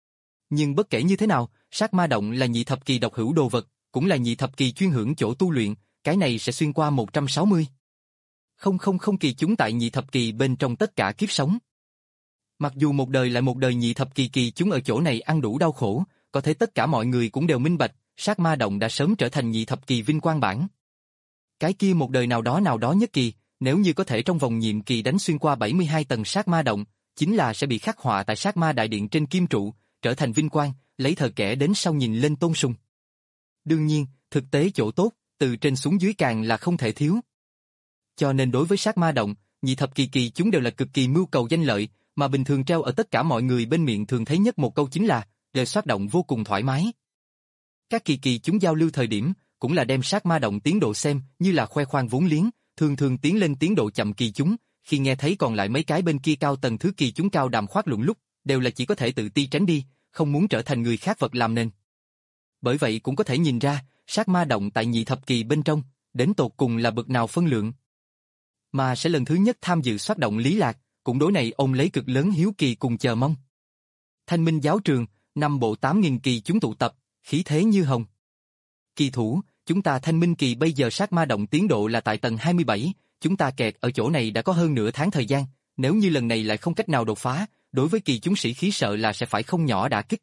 Nhưng bất kể như thế nào, sát ma động là nhị thập kỳ độc hữu đồ vật, cũng là nhị thập kỳ chuyên hưởng chỗ tu luyện, cái này sẽ xuyên qua một trăm sáu mươi. Không không không kỳ chúng tại nhị thập kỳ bên trong tất cả kiếp sống. Mặc dù một đời lại một đời nhị thập kỳ kỳ chúng ở chỗ này ăn đủ đau khổ, có thể tất cả mọi người cũng đều minh bạch, sát ma động đã sớm trở thành nhị thập kỳ vinh quang bản. Cái kia một đời nào đó nào đó nhất kỳ, nếu như có thể trong vòng nhiệm kỳ đánh xuyên qua bảy mươi hai tầng sát ma động, chính là sẽ bị khắc họa tại sát ma đại điện trên kim trụ, trở thành vinh quang, lấy thờ kẻ đến sau nhìn lên tôn sùng. Đương nhiên, thực tế chỗ tốt, từ trên xuống dưới càng là không thể thiếu. Cho nên đối với sát ma động, nhị thập kỳ kỳ chúng đều là cực kỳ mưu cầu danh lợi, mà bình thường treo ở tất cả mọi người bên miệng thường thấy nhất một câu chính là, đều soát động vô cùng thoải mái. Các kỳ kỳ chúng giao lưu thời điểm, cũng là đem sát ma động tiến độ xem như là khoe khoang vốn liếng, thường thường tiến lên tiến độ chậm kỳ chúng, khi nghe thấy còn lại mấy cái bên kia cao tầng thứ kỳ chúng cao đàm khoác luận lúc, đều là chỉ có thể tự ti tránh đi, không muốn trở thành người khác vật làm nên. Bởi vậy cũng có thể nhìn ra, sát ma động tại nhị thập kỳ bên trong, đến tột cùng là bậc nào phân lượng. Mà sẽ lần thứ nhất tham dự soát động Lý Lạc, cũng đối này ôm lấy cực lớn hiếu kỳ cùng chờ mong. Thanh Minh giáo trường, năm bộ tám nghìn kỳ chúng tụ tập, khí thế như hồng. Kỳ thủ, chúng ta Thanh Minh kỳ bây giờ sát ma động tiến độ là tại tầng hai mươi bảy, chúng ta kẹt ở chỗ này đã có hơn nửa tháng thời gian, nếu như lần này lại không cách nào đột phá, đối với kỳ chúng sĩ khí sợ là sẽ phải không nhỏ đả kích.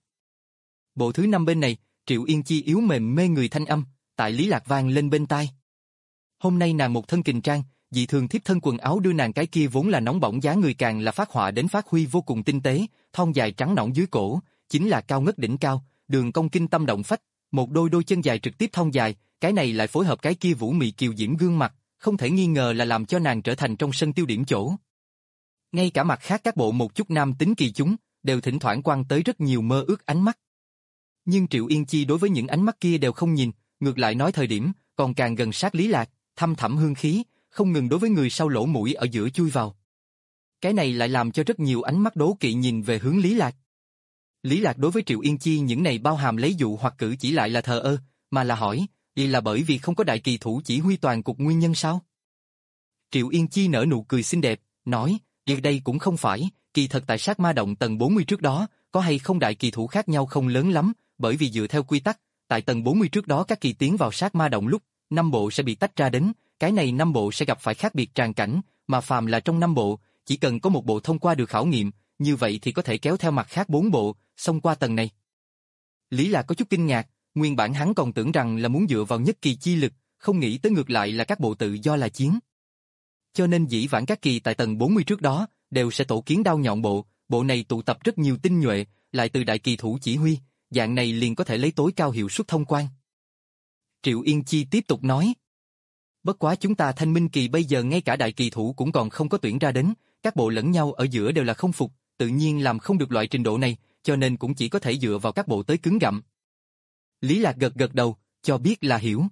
Bộ thứ năm bên này, Triệu Yên Chi yếu mềm mê người thanh âm, tại Lý Lạc vang lên bên tai. Hôm nay nàng một thân kình trang, dị thường thiếp thân quần áo đưa nàng cái kia vốn là nóng bỏng giá người càng là phát họa đến phát huy vô cùng tinh tế, thon dài trắng nõn dưới cổ, chính là cao ngất đỉnh cao, đường cong kinh tâm động phách, một đôi đôi chân dài trực tiếp thon dài, cái này lại phối hợp cái kia vũ mị kiều diễm gương mặt, không thể nghi ngờ là làm cho nàng trở thành trong sân tiêu điểm chỗ. Ngay cả mặt khác các bộ một chút nam tính kỳ chúng, đều thỉnh thoảng quan tới rất nhiều mơ ước ánh mắt. Nhưng Triệu Yên Chi đối với những ánh mắt kia đều không nhìn, ngược lại nói thời điểm, còn càng gần sát Lý Lạc, thăm thẳm hương khí, không ngừng đối với người sau lỗ mũi ở giữa chui vào. Cái này lại làm cho rất nhiều ánh mắt đố kỵ nhìn về hướng Lý Lạc. Lý Lạc đối với Triệu Yên Chi những này bao hàm lấy dụ hoặc cử chỉ lại là thờ ơ, mà là hỏi, vậy là bởi vì không có đại kỳ thủ chỉ huy toàn cục nguyên nhân sao? Triệu Yên Chi nở nụ cười xinh đẹp, nói, việc đây cũng không phải, kỳ thật tại sát ma động tầng bốn mươi trước đó, có hay không đại kỳ thủ khác nhau không lớn lắm, bởi vì dựa theo quy tắc, tại tầng bốn mươi trước đó các kỳ tiến vào sát ma động lúc, năm bộ sẽ bị tách ra đến, cái này năm bộ sẽ gặp phải khác biệt tràng cảnh, mà phàm là trong năm bộ, chỉ cần có một bộ thông qua được khảo nghiệm, như vậy thì có thể kéo theo mặt khác bốn bộ, xông qua tầng này. Lý Lạc có chút kinh ngạc, nguyên bản hắn còn tưởng rằng là muốn dựa vào nhất kỳ chi lực, không nghĩ tới ngược lại là các bộ tự do là chiến. Cho nên dĩ vãng các kỳ tại tầng bốn mươi trước đó, đều sẽ tổ kiến đao nhọn bộ, bộ này tụ tập rất nhiều tinh nhuệ, lại từ đại kỳ thủ chỉ huy, dạng này liền có thể lấy tối cao hiệu suất thông quan. Triệu Yên Chi tiếp tục nói. Bất quá chúng ta Thanh Minh Kỳ bây giờ ngay cả đại kỳ thủ cũng còn không có tuyển ra đến, các bộ lẫn nhau ở giữa đều là không phục, tự nhiên làm không được loại trình độ này, cho nên cũng chỉ có thể dựa vào các bộ tới cứng gặm. Lý Lạc gật gật đầu, cho biết là hiểu.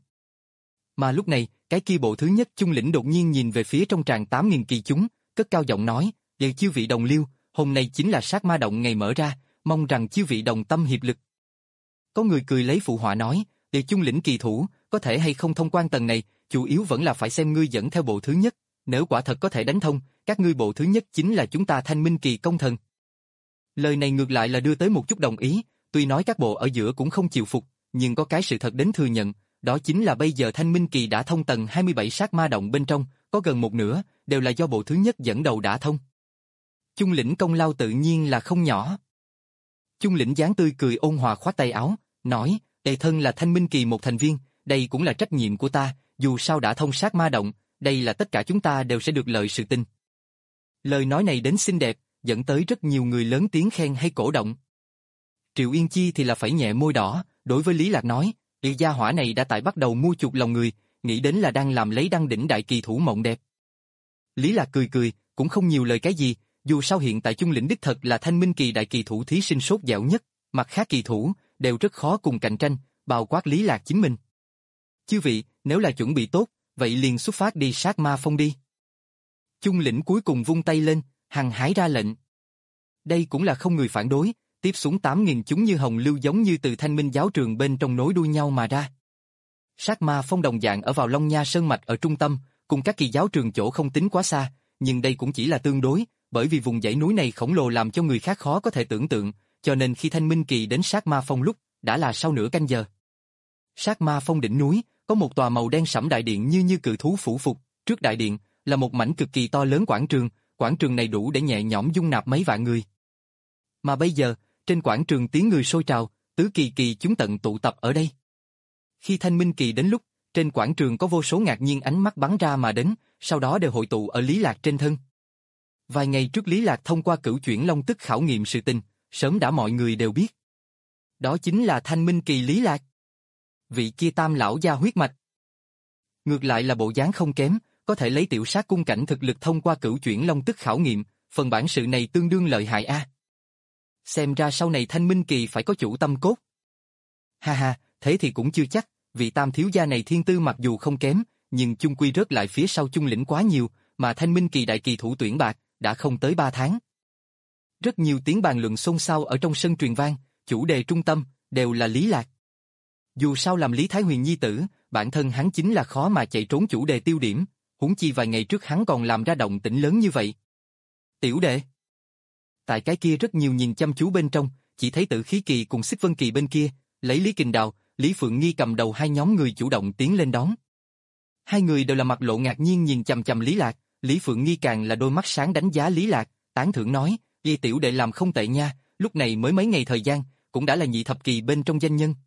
Mà lúc này, cái kia bộ thứ nhất Chung Lĩnh đột nhiên nhìn về phía trong tràng tám nghìn kỳ chúng, cất cao giọng nói, "Vậy chư vị đồng liêu, hôm nay chính là sát ma động ngày mở ra, mong rằng chư vị đồng tâm hiệp lực." Có người cười lấy phụ họa nói, "Vậy Chung Lĩnh kỳ thủ, có thể hay không thông quan tầng này, chủ yếu vẫn là phải xem ngươi dẫn theo bộ thứ nhất, nếu quả thật có thể đánh thông, các ngươi bộ thứ nhất chính là chúng ta Thanh Minh Kỳ công thần." Lời này ngược lại là đưa tới một chút đồng ý, tuy nói các bộ ở giữa cũng không chịu phục, nhưng có cái sự thật đến thừa nhận, đó chính là bây giờ Thanh Minh Kỳ đã thông tầng hai mươi bảy sát ma động bên trong, có gần một nửa, đều là do bộ thứ nhất dẫn đầu đã thông. Chung Lĩnh công lao tự nhiên là không nhỏ. Chung Lĩnh dáng tươi cười ôn hòa khoát tay áo, nói, "Đệ thân là Thanh Minh Kỳ một thành viên, đây cũng là trách nhiệm của ta, dù sao đã thông sát ma động, đây là tất cả chúng ta đều sẽ được lợi sự tình." Lời nói này đến xinh đẹp, dẫn tới rất nhiều người lớn tiếng khen hay cổ động. Triệu Yên Chi thì là phải nhẹ môi đỏ, đối với Lý Lạc nói, "Địa gia hỏa này đã tại bắt đầu mua chuộc lòng người, nghĩ đến là đang làm lấy đăng đỉnh đại kỳ thủ mộng đẹp." Lý Lạc cười cười, cũng không nhiều lời cái gì, dù sao hiện tại Chung Lĩnh đích thật là Thanh Minh Kỳ đại kỳ thủ thí sinh sốt dẻo nhất, mặt khác kỳ thủ đều rất khó cùng cạnh tranh, bao quát Lý Lạc chính mình. "Chư vị, nếu là chuẩn bị tốt, vậy liền xuất phát đi sát ma phong đi." Chung Lĩnh cuối cùng vung tay lên, hăng hái ra lệnh. Đây cũng là không người phản đối, tiếp xuống tám nghìn chúng như hồng lưu giống như từ Thanh Minh giáo trường bên trong nối đuôi nhau mà ra. Sát ma phong đồng dạng ở vào Long Nha Sơn Mạch ở trung tâm, cùng các kỳ giáo trường chỗ không tính quá xa, nhưng đây cũng chỉ là tương đối, bởi vì vùng dãy núi này khổng lồ làm cho người khác khó có thể tưởng tượng, cho nên khi Thanh Minh Kỳ đến sát ma phong lúc, đã là sau nửa canh giờ. Sát ma phong đỉnh núi, có một tòa màu đen sẫm đại điện như như cự thú phủ phục, trước đại điện là một mảnh cực kỳ to lớn quảng trường, quảng trường này đủ để nhẹ nhõm dung nạp mấy vạn người. Mà bây giờ, trên quảng trường tiếng người sôi trào, tứ kỳ kỳ chúng tận tụ tập ở đây. Khi Thanh Minh Kỳ đến lúc, trên quảng trường có vô số ngạc nhiên ánh mắt bắn ra mà đến, sau đó đều hội tụ ở Lý Lạc trên thân. Vài ngày trước Lý Lạc thông qua cửu chuyển long tức khảo nghiệm sự tình, sớm đã mọi người đều biết. Đó chính là Thanh Minh Kỳ Lý Lạc. Vị kia tam lão gia huyết mạch. Ngược lại là bộ dáng không kém, có thể lấy tiểu sát cung cảnh thực lực thông qua cửu chuyển long tức khảo nghiệm, phần bản sự này tương đương lợi hại a. Xem ra sau này Thanh Minh Kỳ phải có chủ tâm cốt. Ha ha, thế thì cũng chưa chắc, vị tam thiếu gia này thiên tư mặc dù không kém, nhưng chung quy rớt lại phía sau Chung Lĩnh quá nhiều, mà Thanh Minh Kỳ đại kỳ thủ tuyển bạc, đã không tới ba tháng. Rất nhiều tiếng bàn luận xôn xao ở trong sân truyền vang, chủ đề trung tâm, đều là Lý Lạc. Dù sao làm Lý Thái Huyền nhi tử, bản thân hắn chính là khó mà chạy trốn chủ đề tiêu điểm, huống chi vài ngày trước hắn còn làm ra động tĩnh lớn như vậy. Tiểu đệ. Tại cái kia rất nhiều nhìn chăm chú bên trong, chỉ thấy Tử Khí Kỳ cùng Xích Vân Kỳ bên kia, lấy Lý Kình Đào, Lý Phượng Nghi cầm đầu hai nhóm người chủ động tiến lên đón. Hai người đều là mặt lộ ngạc nhiên nhìn chằm chằm Lý Lạc, Lý Phượng Nghi càng là đôi mắt sáng đánh giá Lý Lạc, tán thưởng nói, "Di tiểu đệ làm không tệ nha, lúc này mới mấy ngày thời gian, cũng đã là nhị thập kỳ bên trong danh nhân."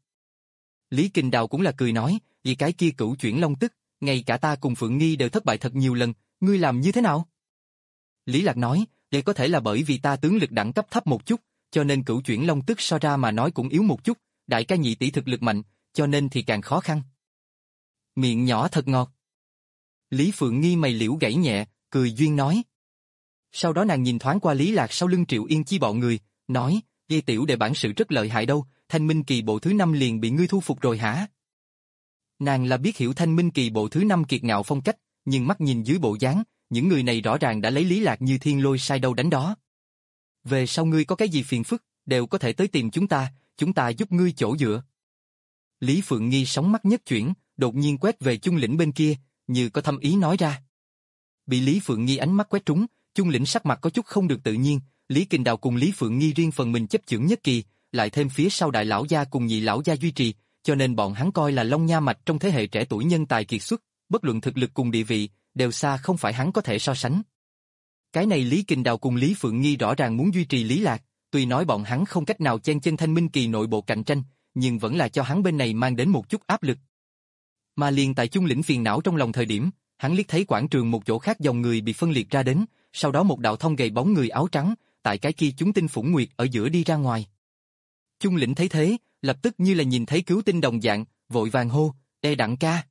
Lý Kình Đào cũng là cười nói, "Vì cái kia cửu chuyển long tức, ngay cả ta cùng Phượng Nghi đều thất bại thật nhiều lần, ngươi làm như thế nào?" Lý Lạc nói, "Đây có thể là bởi vì ta tướng lực đẳng cấp thấp một chút, cho nên cửu chuyển long tức so ra mà nói cũng yếu một chút, đại ca nhị tỷ thực lực mạnh, cho nên thì càng khó khăn." Miệng nhỏ thật ngọt. Lý Phượng Nghi mày liễu gãy nhẹ, cười duyên nói. Sau đó nàng nhìn thoáng qua Lý Lạc sau lưng Triệu Yên Chi bọn người, nói, "Dây tiểu đệ bản sự rất lợi hại đâu, Thanh Minh Kỳ bộ thứ năm liền bị ngươi thu phục rồi hả?" Nàng là biết hiểu Thanh Minh Kỳ bộ thứ năm kiệt ngạo phong cách, nhưng mắt nhìn dưới bộ dáng, những người này rõ ràng đã lấy Lý Lạc như thiên lôi sai đâu đánh đó. "Về sau ngươi có cái gì phiền phức, đều có thể tới tìm chúng ta, chúng ta giúp ngươi chỗ dựa." Lý Phượng Nghi sóng mắt nhất chuyển, đột nhiên quét về Chung Lĩnh bên kia, như có thâm ý nói ra. Bị Lý Phượng Nghi ánh mắt quét trúng, Chung Lĩnh sắc mặt có chút không được tự nhiên, Lý Kình Đào cùng Lý Phượng Nghi riêng phần mình chấp chưởng nhất kỳ, lại thêm phía sau đại lão gia cùng nhị lão gia duy trì, cho nên bọn hắn coi là Long Nha mạch trong thế hệ trẻ tuổi nhân tài kiệt xuất, bất luận thực lực cùng địa vị, đều xa không phải hắn có thể so sánh. Cái này Lý Kình Đào cùng Lý Phượng Nghi rõ ràng muốn duy trì Lý Lạc, tuy nói bọn hắn không cách nào chen chân Thanh Minh Kỳ nội bộ cạnh tranh, nhưng vẫn là cho hắn bên này mang đến một chút áp lực. Mà liền tại Chung lĩnh phiền não trong lòng thời điểm, hắn liếc thấy quảng trường một chỗ khác dòng người bị phân liệt ra đến, sau đó một đạo thông gầy bóng người áo trắng, tại cái kia chúng tinh phủng nguyệt ở giữa đi ra ngoài. Chung lĩnh thấy thế, lập tức như là nhìn thấy cứu tinh đồng dạng, vội vàng hô, "Ê Đặng ca!"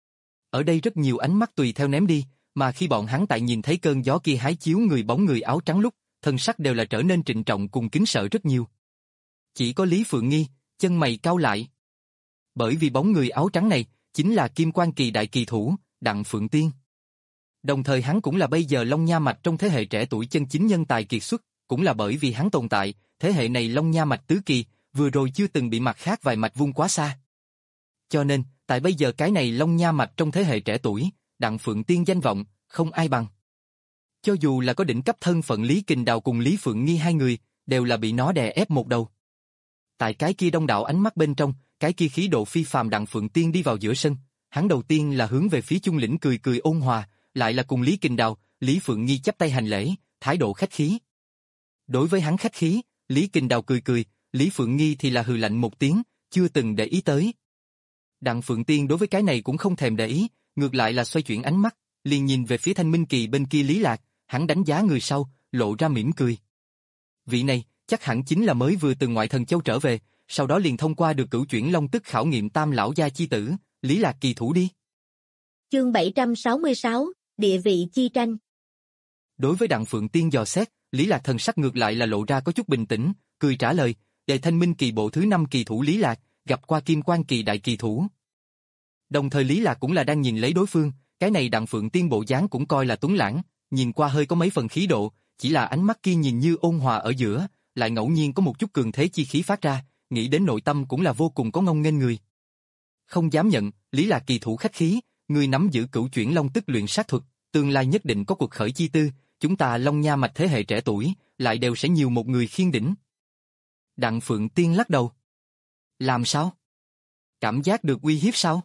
Ở đây rất nhiều ánh mắt tùy theo ném đi, mà khi bọn hắn tại nhìn thấy cơn gió kia hái chiếu người bóng người áo trắng lúc, thân sắc đều là trở nên trịnh trọng cùng kính sợ rất nhiều. Chỉ có Lý Phượng Nghi, chân mày cau lại. Bởi vì bóng người áo trắng này, chính là Kim Quan Kỳ đại kỳ thủ, Đặng Phượng Tiên. Đồng thời hắn cũng là bây giờ Long Nha Mạch trong thế hệ trẻ tuổi chân chính nhân tài kiệt xuất, cũng là bởi vì hắn tồn tại, thế hệ này Long Nha Mạch tứ kỳ, vừa rồi chưa từng bị mặt khác vài mạch vung quá xa. Cho nên, tại bây giờ cái này Long Nha Mạch trong thế hệ trẻ tuổi, Đặng Phượng Tiên danh vọng, không ai bằng. Cho dù là có đỉnh cấp thân phận Lý Kình Đào cùng Lý Phượng Nghi hai người, đều là bị nó đè ép một đầu. Tại cái kia đông đảo ánh mắt bên trong, cái kia khí độ phi phàm Đặng Phượng Tiên đi vào giữa sân, hắn đầu tiên là hướng về phía Chung lĩnh cười cười ôn hòa, lại là cùng Lý Kình Đào, Lý Phượng Nghi chắp tay hành lễ, thái độ khách khí. Đối với hắn khách khí, Lý Kình Đào cười cười, Lý Phượng Nghi thì là hừ lạnh một tiếng, chưa từng để ý tới. Đặng Phượng Tiên đối với cái này cũng không thèm để ý, ngược lại là xoay chuyển ánh mắt, liền nhìn về phía Thanh Minh Kỳ bên kia Lý Lạc, hắn đánh giá người sau, lộ ra mỉm cười. Vị này, chắc hẳn chính là mới vừa từ ngoại thần châu trở về, sau đó liền thông qua được cửu chuyển long tức khảo nghiệm tam lão gia chi tử, Lý Lạc kỳ thủ đi. Chương bảy trăm sáu mươi sáu, địa vị chi tranh. Đối với Đặng Phượng Tiên dò xét, Lý Lạc thần sắc ngược lại là lộ ra có chút bình tĩnh, cười trả lời, đệ Thanh Minh Kỳ bộ thứ năm kỳ thủ Lý Lạc, gặp qua Kim Quan Kỳ đại kỳ thủ. Đồng thời Lý Lạc cũng là đang nhìn lấy đối phương, cái này Đặng Phượng Tiên bộ dáng cũng coi là tuấn lãng, nhìn qua hơi có mấy phần khí độ, chỉ là ánh mắt kia nhìn như ôn hòa ở giữa, lại ngẫu nhiên có một chút cường thế chi khí phát ra, nghĩ đến nội tâm cũng là vô cùng có ngông nghênh người. Không dám nhận, Lý Lạc kỳ thủ khách khí, người nắm giữ cửu chuyển long tức luyện sát thuật, tương lai nhất định có cuộc khởi chi tư, chúng ta Long Nha Mạch thế hệ trẻ tuổi, lại đều sẽ nhiều một người khiên đỉnh. Đặng Phượng Tiên lắc đầu. Làm sao? Cảm giác được uy hiếp sao?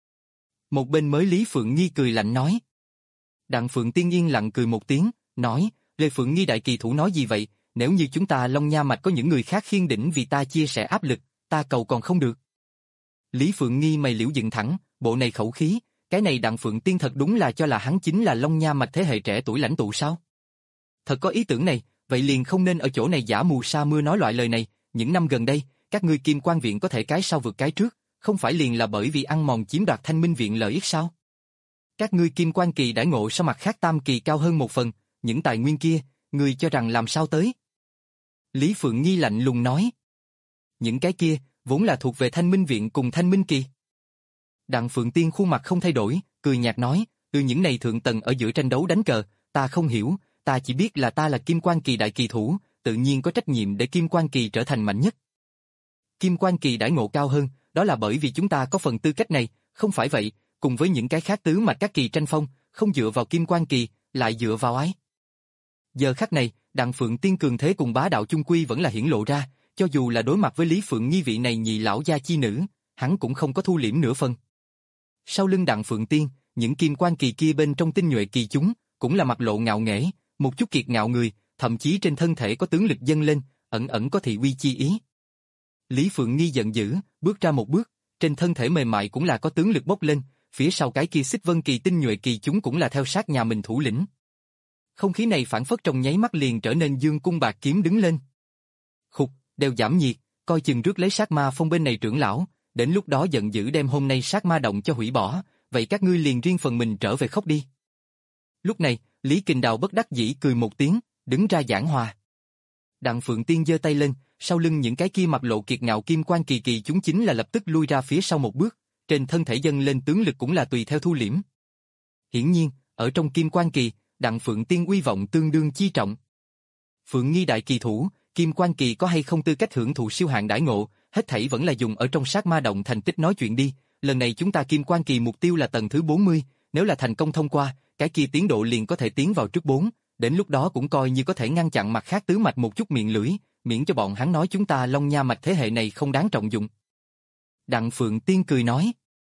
Một bên mới Lý Phượng Nghi cười lạnh nói. Đặng Phượng Tiên yên lặng cười một tiếng, nói, Lê Phượng Nghi đại kỳ thủ nói gì vậy, nếu như chúng ta Long Nha Mạch có những người khác khiên đỉnh vì ta chia sẻ áp lực, ta cầu còn không được. Lý Phượng Nghi mày liễu dựng thẳng, bộ này khẩu khí, cái này Đặng Phượng Tiên thật đúng là cho là hắn chính là Long Nha Mạch thế hệ trẻ tuổi lãnh tụ sao? Thật có ý tưởng này, vậy liền không nên ở chỗ này giả mù sa mưa nói loại lời này, những năm gần đây, các ngươi Kim Quan Viện có thể cái sau vượt cái trước, không phải liền là bởi vì ăn mòn chiếm đoạt Thanh Minh Viện lợi ích sao? Các ngươi Kim Quan Kỳ đãi ngộ so mặt khác Tam Kỳ cao hơn một phần, những tài nguyên kia, ngươi cho rằng làm sao tới? Lý Phượng Nghi lạnh lùng nói. Những cái kia, vốn là thuộc về Thanh Minh Viện cùng Thanh Minh Kỳ. Đặng Phượng Tiên khuôn mặt không thay đổi, cười nhạt nói, từ những này thượng tầng ở giữa tranh đấu đánh cờ, ta không hiểu, ta chỉ biết là ta là Kim Quan Kỳ đại kỳ thủ, tự nhiên có trách nhiệm để Kim Quan Kỳ trở thành mạnh nhất. Kim Quan Kỳ đãi ngộ cao hơn, đó là bởi vì chúng ta có phần tư cách này, không phải vậy, cùng với những cái khác tứ mạch các kỳ tranh phong, không dựa vào Kim Quan Kỳ, lại dựa vào ai? Giờ khắc này, Đặng Phượng Tiên cường thế cùng bá đạo chung quy vẫn là hiển lộ ra, cho dù là đối mặt với Lý Phượng Nghi vị này nhị lão gia chi nữ, hắn cũng không có thu liễm nửa phần. Sau lưng Đặng Phượng Tiên, những Kim Quan Kỳ kia bên trong tinh nhuệ kỳ chúng, cũng là mặt lộ ngạo nghễ, một chút kiệt ngạo người, thậm chí trên thân thể có tướng lực dâng lên, ẩn ẩn có thị uy chi ý. Lý Phượng Nghi giận dữ, bước ra một bước, trên thân thể mềm mại cũng là có tướng lực bốc lên, phía sau cái kia Xích Vân Kỳ tinh nhuệ kỳ chúng cũng là theo sát nhà mình thủ lĩnh. Không khí này phản phất trong nháy mắt liền trở nên dương cung bạc kiếm đứng lên. Khục, đều giảm nhiệt, coi chừng rước lấy sát ma phong bên này trưởng lão, đến lúc đó giận dữ đem hôm nay sát ma động cho hủy bỏ, vậy các ngươi liền riêng phần mình trở về khóc đi. Lúc này, Lý Kình Đào bất đắc dĩ cười một tiếng, đứng ra giảng hòa. Đặng Phượng Tiên giơ tay lên, sau lưng những cái kia mặt lộ kiệt ngạo Kim Quan Kỳ kỳ chúng chính là lập tức lui ra phía sau một bước, trên thân thể dâng lên tướng lực cũng là tùy theo thu liễm. Hiển nhiên, ở trong Kim Quan Kỳ, Đặng Phượng Tiên uy vọng tương đương chi trọng. Phượng Nghi đại kỳ thủ, Kim Quan Kỳ có hay không tư cách hưởng thụ siêu hạng đãi ngộ, hết thảy vẫn là dùng ở trong sát ma động thành tích nói chuyện đi, lần này chúng ta Kim Quan Kỳ mục tiêu là tầng thứ bốn mươi, nếu là thành công thông qua, cái kia tiến độ liền có thể tiến vào trước bốn, đến lúc đó cũng coi như có thể ngăn chặn mặt khác tứ mạch một chút miệng lưỡi, miễn cho bọn hắn nói chúng ta Long Nha Mạch thế hệ này không đáng trọng dụng. Đặng Phượng Tiên cười nói.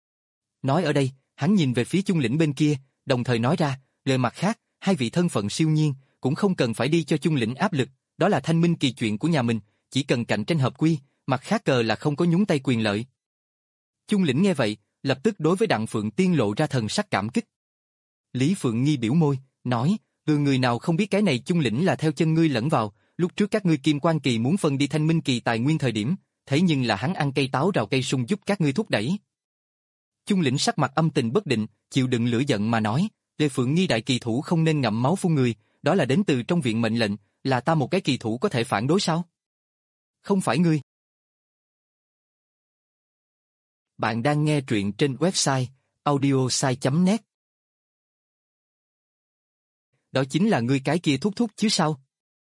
Nói ở đây, hắn nhìn về phía Chung lĩnh bên kia, đồng thời nói ra, lời mặt khác, hai vị thân phận siêu nhiên, cũng không cần phải đi cho Chung lĩnh áp lực, đó là Thanh Minh Kỳ chuyện của nhà mình, chỉ cần cạnh tranh hợp quy, mặt khác cờ là không có nhúng tay quyền lợi. Chung lĩnh nghe vậy, lập tức đối với Đặng Phượng Tiên lộ ra thần sắc cảm kích. Lý Phượng Nghi biểu môi, nói, ừ người nào không biết cái này chung lĩnh là theo chân ngươi lẫn vào, lúc trước các ngươi Kim Quan Kỳ muốn phân đi Thanh Minh Kỳ tài nguyên thời điểm, thế nhưng là hắn ăn cây táo rào cây sung giúp các ngươi thúc đẩy. Chung lĩnh sắc mặt âm tình bất định, chịu đựng lửa giận mà nói, Lê Phượng Nghi đại kỳ thủ không nên ngậm máu phun người, đó là đến từ trong viện mệnh lệnh, là ta một cái kỳ thủ có thể phản đối sao? Không phải ngươi. Bạn đang nghe truyện trên website audiosai chấm net. Đó chính là ngươi cái kia thúc thúc chứ sao?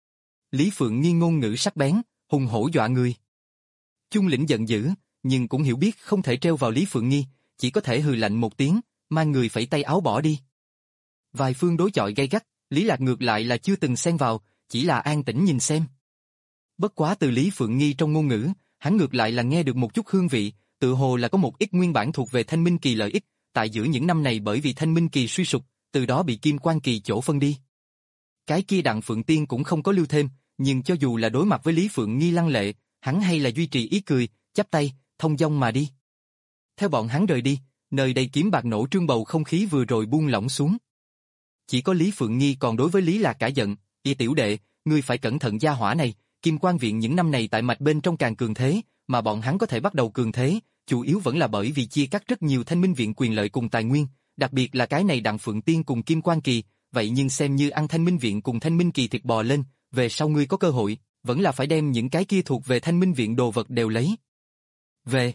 Lý Phượng Nghi ngôn ngữ sắc bén, hùng hổ dọa người. Chung lĩnh giận dữ, nhưng cũng hiểu biết không thể treo vào Lý Phượng Nghi, chỉ có thể hừ lạnh một tiếng, mang người phẩy tay áo bỏ đi. Vài phương đối chọi gay gắt, Lý Lạc ngược lại là chưa từng xen vào, chỉ là an tĩnh nhìn xem. Bất quá từ Lý Phượng Nghi trong ngôn ngữ, hắn ngược lại là nghe được một chút hương vị, tự hồ là có một ít nguyên bản thuộc về Thanh Minh Kỳ lợi ích, tại giữa những năm này bởi vì Thanh Minh Kỳ suy sụp, từ đó bị Kim Quan Kỳ chỗ phân đi. Cái kia Đặng Phượng Tiên cũng không có lưu thêm, nhưng cho dù là đối mặt với Lý Phượng Nghi lăng lệ, hắn hay là duy trì ý cười, chắp tay, thông dong mà đi. Theo bọn hắn rời đi, nơi đây kiếm bạc nổ trương bầu không khí vừa rồi buông lỏng xuống. Chỉ có Lý Phượng Nghi còn đối với Lý Lạc cả giận, "Y tiểu đệ, ngươi phải cẩn thận gia hỏa này, Kim Quan viện những năm này tại mạch bên trong càng cường thế, mà bọn hắn có thể bắt đầu cường thế, chủ yếu vẫn là bởi vì chia cắt rất nhiều Thanh Minh viện quyền lợi cùng tài nguyên, đặc biệt là cái này Đặng Phượng Tiên cùng Kim Quan Kỳ, vậy nhưng xem như ăn Thanh Minh viện cùng Thanh Minh Kỳ thịt bò lên, về sau ngươi có cơ hội, vẫn là phải đem những cái kia thuộc về Thanh Minh viện đồ vật đều lấy về."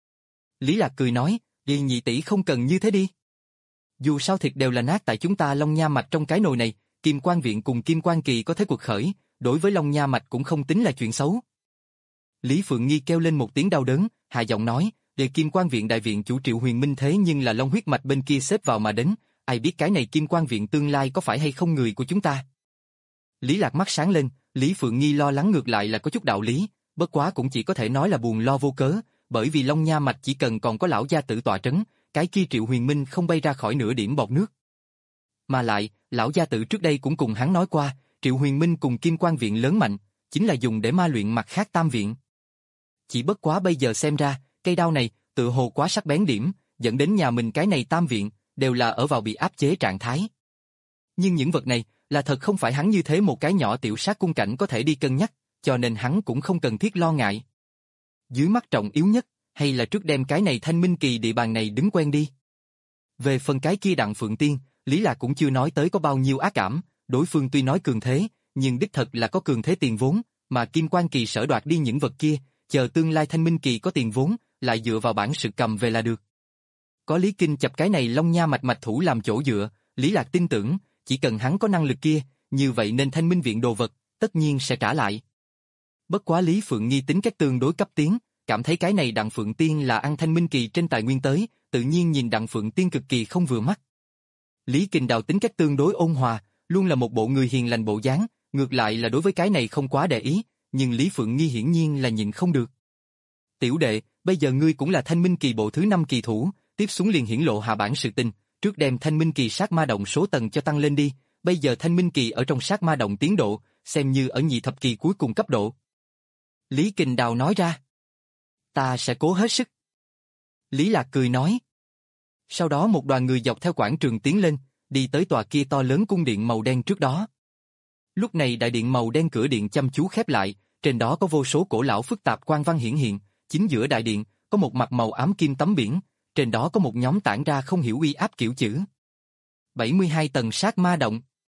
Lý Lạc cười nói, "Đi nhị tỷ không cần như thế đi. Dù sao thịt đều là nát tại chúng ta Long Nha mạch trong cái nồi này, Kim Quan viện cùng Kim Quan Kỳ có thế cuộc khởi, đối với Long Nha mạch cũng không tính là chuyện xấu." Lý Phượng Nghi kêu lên một tiếng đau đớn, hạ giọng nói, "Để Kim Quan viện đại viện chủ Triệu Huyền Minh thế nhưng là Long huyết mạch bên kia xếp vào mà đến, ai biết cái này Kim Quan viện tương lai có phải hay không người của chúng ta." Lý Lạc mắt sáng lên, Lý Phượng Nghi lo lắng ngược lại là có chút đạo lý, bất quá cũng chỉ có thể nói là buồn lo vô cớ, bởi vì Long Nha mạch chỉ cần còn có lão gia tử tọa trấn, cái kia Triệu Huyền Minh không bay ra khỏi nửa điểm bọt nước. Mà lại, lão gia tử trước đây cũng cùng hắn nói qua, Triệu Huyền Minh cùng Kim Quan viện lớn mạnh, chính là dùng để ma luyện mặt khác tam viện. Chỉ bất quá bây giờ xem ra, cây đao này, tự hồ quá sắc bén điểm, dẫn đến nhà mình cái này tam viện, đều là ở vào bị áp chế trạng thái. Nhưng những vật này, là thật không phải hắn như thế một cái nhỏ tiểu sát cung cảnh có thể đi cân nhắc, cho nên hắn cũng không cần thiết lo ngại. Dưới mắt trọng yếu nhất, hay là trước đem cái này Thanh Minh Kỳ địa bàn này đứng quen đi. Về phần cái kia Đặng Phượng Tiên, Lý Lạc cũng chưa nói tới có bao nhiêu ác cảm, đối phương tuy nói cường thế, nhưng đích thật là có cường thế tiền vốn, mà Kim Quan Kỳ sở đoạt đi những vật kia, chờ tương lai Thanh Minh Kỳ có tiền vốn, lại dựa vào bản sự cầm về là được. Có Lý Kinh chập cái này Long Nha mạch mạch thủ làm chỗ dựa, Lý Lạc tin tưởng, chỉ cần hắn có năng lực kia, như vậy nên Thanh Minh viện đồ vật, tất nhiên sẽ trả lại. Bất quá Lý Phượng Nghi tính cách tương đối cấp tiến, cảm thấy cái này Đặng Phượng Tiên là ăn Thanh Minh Kỳ trên tài nguyên tới, tự nhiên nhìn Đặng Phượng Tiên cực kỳ không vừa mắt. Lý Kình Đào tính cách tương đối ôn hòa, luôn là một bộ người hiền lành bộ dáng, ngược lại là đối với cái này không quá để ý, nhưng Lý Phượng Nghi hiển nhiên là nhịn không được. "Tiểu đệ, bây giờ ngươi cũng là Thanh Minh Kỳ bộ thứ năm kỳ thủ, tiếp xuống liền hiển lộ hạ bản sự tình, trước đem Thanh Minh Kỳ sát ma động số tầng cho tăng lên đi, bây giờ Thanh Minh Kỳ ở trong sát ma động tiến độ, xem như ở nhị thập kỳ cuối cùng cấp độ." Lý Kình Đào nói ra. "Ta sẽ cố hết sức." Lý Lạc cười nói. Sau đó một đoàn người dọc theo quảng trường tiến lên, đi tới tòa kia to lớn cung điện màu đen trước đó. Lúc này đại điện màu đen cửa điện chăm chú khép lại, trên đó có vô số cổ lão phức tạp quan văn hiển hiện, chính giữa đại điện có một mặt màu ám kim tấm biển, trên đó có một nhóm tản ra không hiểu uy áp kiểu chữ. bảy mươi hai tầng sát ma động.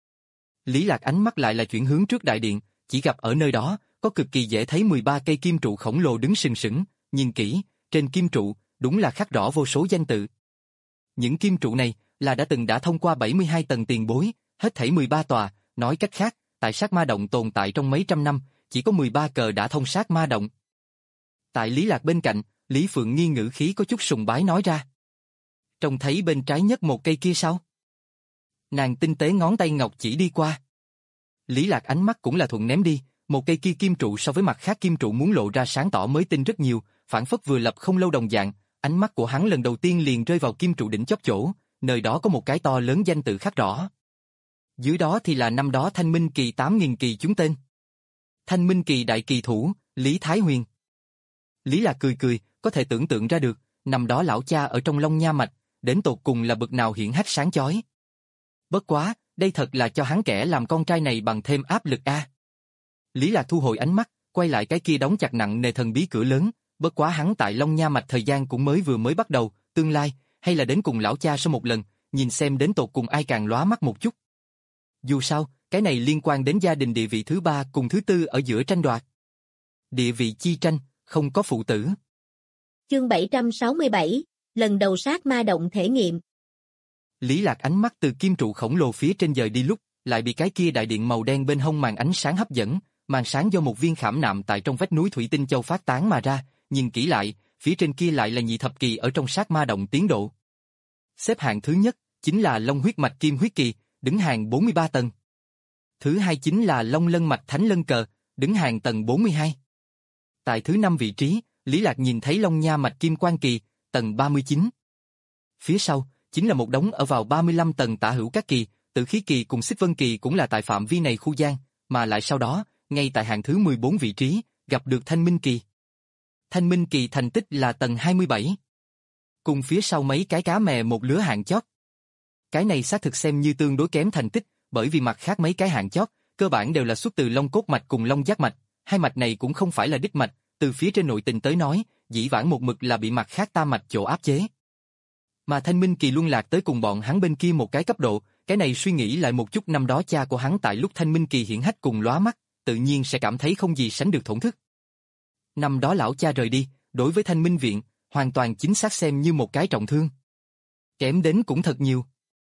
Lý Lạc ánh mắt lại là chuyển hướng trước đại điện, chỉ gặp ở nơi đó có cực kỳ dễ thấy mười ba cây kim trụ khổng lồ đứng sừng sững, nhìn kỹ, trên kim trụ đúng là khắc rõ vô số danh tự. Những kim trụ này là đã từng đã thông qua bảy mươi hai tầng tiền bối, hết thảy mười ba tòa, nói cách khác, tại sát ma động tồn tại trong mấy trăm năm, chỉ có mười ba cờ đã thông sát ma động. Tại Lý Lạc bên cạnh, Lý Phượng Nghi ngữ khí có chút sùng bái nói ra. "Trông thấy bên trái nhất một cây kia sao?" Nàng tinh tế ngón tay ngọc chỉ đi qua. Lý Lạc ánh mắt cũng là thuận ném đi, một cây kia kim trụ so với mặt khác kim trụ muốn lộ ra sáng tỏ mới tinh rất nhiều, phản phất vừa lập không lâu đồng dạng, ánh mắt của hắn lần đầu tiên liền rơi vào kim trụ đỉnh chóp chỗ, nơi đó có một cái to lớn danh tự khắc rõ. Dưới đó thì là năm đó Thanh Minh Kỳ tám nghìn kỳ chúng tên. Thanh Minh Kỳ đại kỳ thủ, Lý Thái Huyền. Lý Lạc cười cười, có thể tưởng tượng ra được, năm đó lão cha ở trong Long Nha Mạch, đến tột cùng là bậc nào hiển hách sáng chói. Bất quá, đây thật là cho hắn kẻ làm con trai này bằng thêm áp lực a. Lý Lạc thu hồi ánh mắt, quay lại cái kia đóng chặt nặng nề thần bí cửa lớn, bất quá hắn tại Long Nha Mạch thời gian cũng mới vừa mới bắt đầu, tương lai, hay là đến cùng lão cha sau một lần, nhìn xem đến tột cùng ai càng lóa mắt một chút. Dù sao, cái này liên quan đến gia đình địa vị thứ ba cùng thứ tư ở giữa tranh đoạt. Địa vị chi tranh, không có phụ tử. Chương bảy trăm sáu mươi bảy, lần đầu sát ma động thể nghiệm. Lý Lạc ánh mắt từ kim trụ khổng lồ phía trên dời đi lúc, lại bị cái kia đại điện màu đen bên hông màn ánh sáng hấp dẫn, màn sáng do một viên khảm nạm tại trong vách núi thủy tinh châu phát tán mà ra, nhìn kỹ lại, phía trên kia lại là nhị thập kỳ ở trong sát ma động tiến độ. Xếp hạng thứ nhất chính là Long huyết mạch kim huyết kỳ, đứng hàng bốn mươi ba tầng. Thứ hai chính là Long lân mạch thánh lân cờ, đứng hàng tầng bốn mươi hai. Tại thứ năm vị trí, Lý Lạc nhìn thấy Long nha mạch kim quan kỳ, tầng ba mươi chín. Phía sau, chính là một đống ở vào ba mươi lăm tầng tả hữu các kỳ, Tử khí kỳ cùng Xích Vân kỳ cũng là tại phạm vi này khu gian, mà lại sau đó, ngay tại hạng thứ mười bốn vị trí, gặp được Thanh Minh kỳ. Thanh Minh kỳ thành tích là tầng hai mươi bảy. Cùng phía sau mấy cái cá mè một lứa hạng chót. Cái này xác thực xem như tương đối kém thành tích, bởi vì mặt khác mấy cái hạng chót, cơ bản đều là xuất từ Long cốt mạch cùng Long giác mạch, hai mạch này cũng không phải là đích mạch, từ phía trên nội tình tới nói, dĩ vãng một mực là bị mặt khác tam mạch chỗ áp chế. Mà Thanh Minh kỳ luân lạc tới cùng bọn hắn bên kia một cái cấp độ, cái này suy nghĩ lại một chút năm đó cha của hắn tại lúc Thanh Minh kỳ hiển hách cùng lóa mắt, tự nhiên sẽ cảm thấy không gì sánh được thổn thức. Năm đó lão cha rời đi, đối với Thanh Minh viện, hoàn toàn chính xác xem như một cái trọng thương. Kém đến cũng thật nhiều.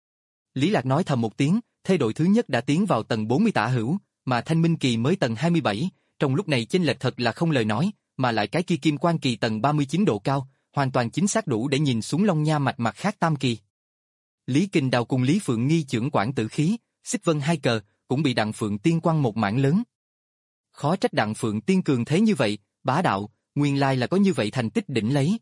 Lý Lạc nói thầm một tiếng, thê đội thứ nhất đã tiến vào tầng bốn mươi tả hữu, mà Thanh Minh kỳ mới tầng hai mươi bảy, trong lúc này chênh lệch thật là không lời nói, mà lại cái kia kim quan kỳ tầng ba mươi chín độ cao, hoàn toàn chính xác đủ để nhìn xuống Long nha mạch mặt khác tam kỳ. Lý Kình Đào cùng Lý Phượng Nghi trưởng quản tử khí, Xích Vân hai cờ, cũng bị Đặng Phượng Tiên quăng một mảng lớn. Khó trách Đặng Phượng Tiên cường thế như vậy, bá đạo, nguyên lai là có như vậy thành tích đỉnh lấy.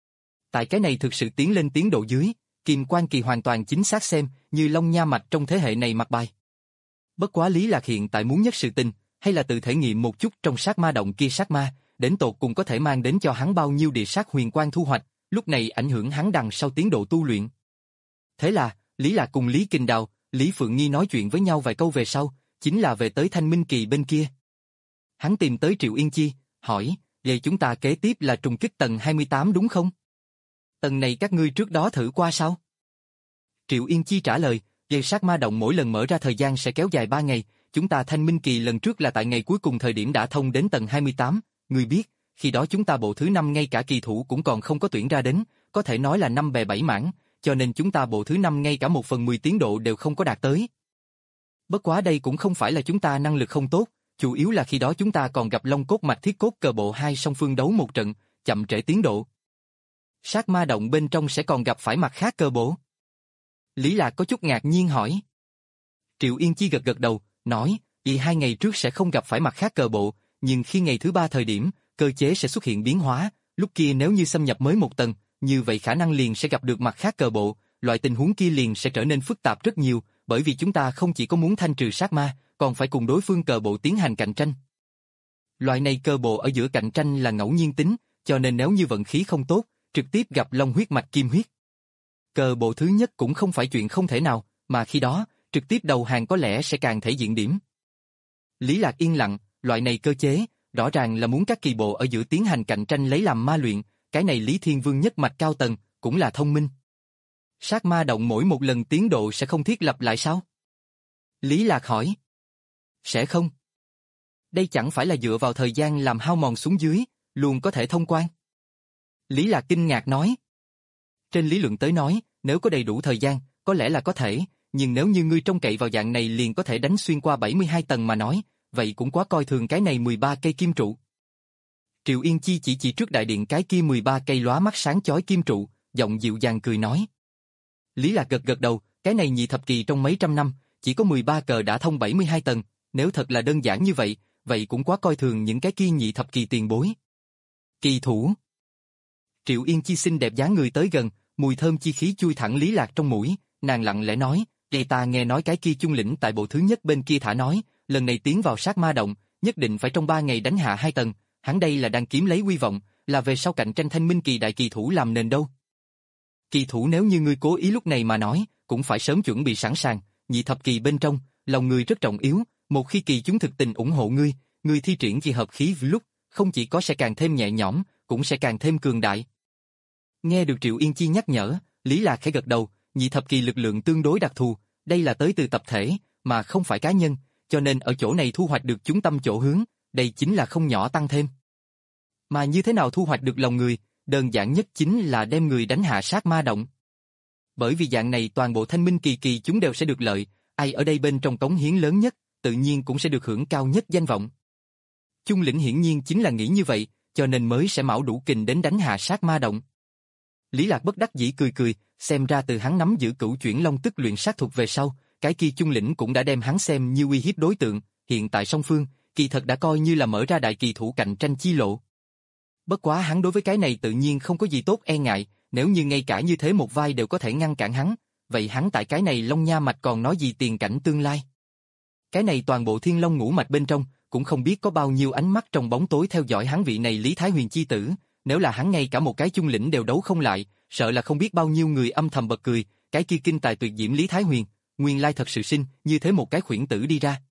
Tại cái này thực sự tiến lên tiến độ dưới, kim quan kỳ hoàn toàn chính xác xem như Long nha mạch trong thế hệ này mặt bài. Bất quá Lý Lạc hiện tại muốn nhất sự tình, hay là tự thể nghiệm một chút trong sát ma động kia sát ma, đến tột cùng có thể mang đến cho hắn bao nhiêu địa sát huyền quang thu hoạch, lúc này ảnh hưởng hắn đằng sau tiến độ tu luyện. Thế là, Lý Lạc cùng Lý Kình Đào, Lý Phượng Nghi nói chuyện với nhau vài câu về sau, chính là về tới Thanh Minh kỳ bên kia. Hắn tìm tới Triệu Yên Chi, hỏi, vậy chúng ta kế tiếp là trùng kích tầng hai mươi tám đúng không? Tầng này các ngươi trước đó thử qua sao? Triệu Yên Chi trả lời, dây sát ma động mỗi lần mở ra thời gian sẽ kéo dài ba ngày, chúng ta Thanh Minh kỳ lần trước là tại ngày cuối cùng thời điểm đã thông đến tầng hai mươi tám, ngươi biết, khi đó chúng ta bộ thứ năm ngay cả kỳ thủ cũng còn không có tuyển ra đến, có thể nói là năm bè bảy mảng, cho nên chúng ta bộ thứ năm ngay cả một phần mười tiến độ đều không có đạt tới. Bất quá đây cũng không phải là chúng ta năng lực không tốt, chủ yếu là khi đó chúng ta còn gặp Long cốt mạch thiết cốt cờ bộ hai song phương đấu một trận, chậm trễ tiến độ. Sát ma động bên trong sẽ còn gặp phải mặt khác cơ bộ. Lý Lạc có chút ngạc nhiên hỏi. Triệu Yên Chi gật gật đầu, nói, vì hai ngày trước sẽ không gặp phải mặt khác cờ bộ, nhưng khi ngày thứ ba thời điểm, cơ chế sẽ xuất hiện biến hóa, lúc kia nếu như xâm nhập mới một tầng, như vậy khả năng liền sẽ gặp được mặt khác cờ bộ, loại tình huống kia liền sẽ trở nên phức tạp rất nhiều, bởi vì chúng ta không chỉ có muốn thanh trừ sát ma, còn phải cùng đối phương cờ bộ tiến hành cạnh tranh. Loại này cờ bộ ở giữa cạnh tranh là ngẫu nhiên tính, cho nên nếu như vận khí không tốt, trực tiếp gặp Long huyết mạch kim huyết. Cờ bộ thứ nhất cũng không phải chuyện không thể nào, mà khi đó, trực tiếp đầu hàng có lẽ sẽ càng thể diện điểm. Lý Lạc yên lặng, loại này cơ chế, rõ ràng là muốn các kỳ bộ ở giữa tiến hành cạnh tranh lấy làm ma luyện, cái này Lý Thiên Vương nhất mạch cao tầng, cũng là thông minh. Sát ma động mỗi một lần tiến độ sẽ không thiết lập lại sao? Lý Lạc hỏi. Sẽ không. Đây chẳng phải là dựa vào thời gian làm hao mòn xuống dưới, luôn có thể thông quan. Lý Lạc kinh ngạc nói. Trên lý luận tới nói, nếu có đầy đủ thời gian, có lẽ là có thể, nhưng nếu như ngươi trông cậy vào dạng này liền có thể đánh xuyên qua bảy mươi hai tầng mà nói, vậy cũng quá coi thường cái này mười ba cây kim trụ. Triệu Yên Chi chỉ chỉ trước đại điện cái kia mười ba cây lóa mắt sáng chói kim trụ, giọng dịu dàng cười nói. Lý Lạc gật gật đầu, cái này nhị thập kỳ trong mấy trăm năm, chỉ có mười ba cờ đã thông bảy mươi hai tầng, nếu thật là đơn giản như vậy, vậy cũng quá coi thường những cái kia nhị thập kỳ tiền bối. Kỳ thủ. Triệu Yên Chi xinh đẹp dáng người tới gần, mùi thơm chi khí chui thẳng Lý Lạc trong mũi, nàng lặng lẽ nói, "Vậy ta nghe nói cái kia chung lĩnh tại bộ thứ nhất bên kia thả nói, lần này tiến vào sát ma động, nhất định phải trong ba ngày đánh hạ hai tầng, hắn đây là đang kiếm lấy quy vọng, là về sau cạnh tranh thanh minh kỳ đại kỳ thủ làm nền đâu. Kỳ thủ nếu như ngươi cố ý lúc này mà nói, cũng phải sớm chuẩn bị sẵn sàng, nhị thập kỳ bên trong, lòng ngươi rất trọng yếu, một khi kỳ chúng thực tình ủng hộ ngươi, ngươi thi triển kỳ hợp khí lúc, không chỉ có sẽ càng thêm nhẹ nhõm, cũng sẽ càng thêm cường đại. Nghe được Triệu Yên Chi nhắc nhở, Lý Lạc khẽ gật đầu, nhị thập kỳ lực lượng tương đối đặc thù, đây là tới từ tập thể, mà không phải cá nhân, cho nên ở chỗ này thu hoạch được chúng tâm chỗ hướng, đây chính là không nhỏ tăng thêm. Mà như thế nào thu hoạch được lòng người, đơn giản nhất chính là đem người đánh hạ sát ma động. Bởi vì dạng này toàn bộ thanh minh kỳ kỳ chúng đều sẽ được lợi, ai ở đây bên trong cống hiến lớn nhất, tự nhiên cũng sẽ được hưởng cao nhất danh vọng. Chung lĩnh hiển nhiên chính là nghĩ như vậy, cho nên mới sẽ mão đủ kình đến đánh hạ sát ma động. Lý Lạc bất đắc dĩ cười cười, xem ra từ hắn nắm giữ cửu chuyển long tức luyện sát thuật về sau, cái kia chung lĩnh cũng đã đem hắn xem như uy hiếp đối tượng, hiện tại song phương, kỳ thật đã coi như là mở ra đại kỳ thủ cạnh tranh chi lộ. Bất quá hắn đối với cái này tự nhiên không có gì tốt e ngại, nếu như ngay cả như thế một vai đều có thể ngăn cản hắn, vậy hắn tại cái này Long Nha mạch còn nói gì tiền cảnh tương lai. Cái này toàn bộ Thiên Long ngũ mạch bên trong, cũng không biết có bao nhiêu ánh mắt trong bóng tối theo dõi hắn vị này Lý Thái Huyền chi tử, nếu là hắn ngay cả một cái chung lĩnh đều đấu không lại, sợ là không biết bao nhiêu người âm thầm bật cười, cái kia kinh tài tuyệt diễm Lý Thái Huyền, nguyên lai thật sự sinh, như thế một cái khuyển tử đi ra.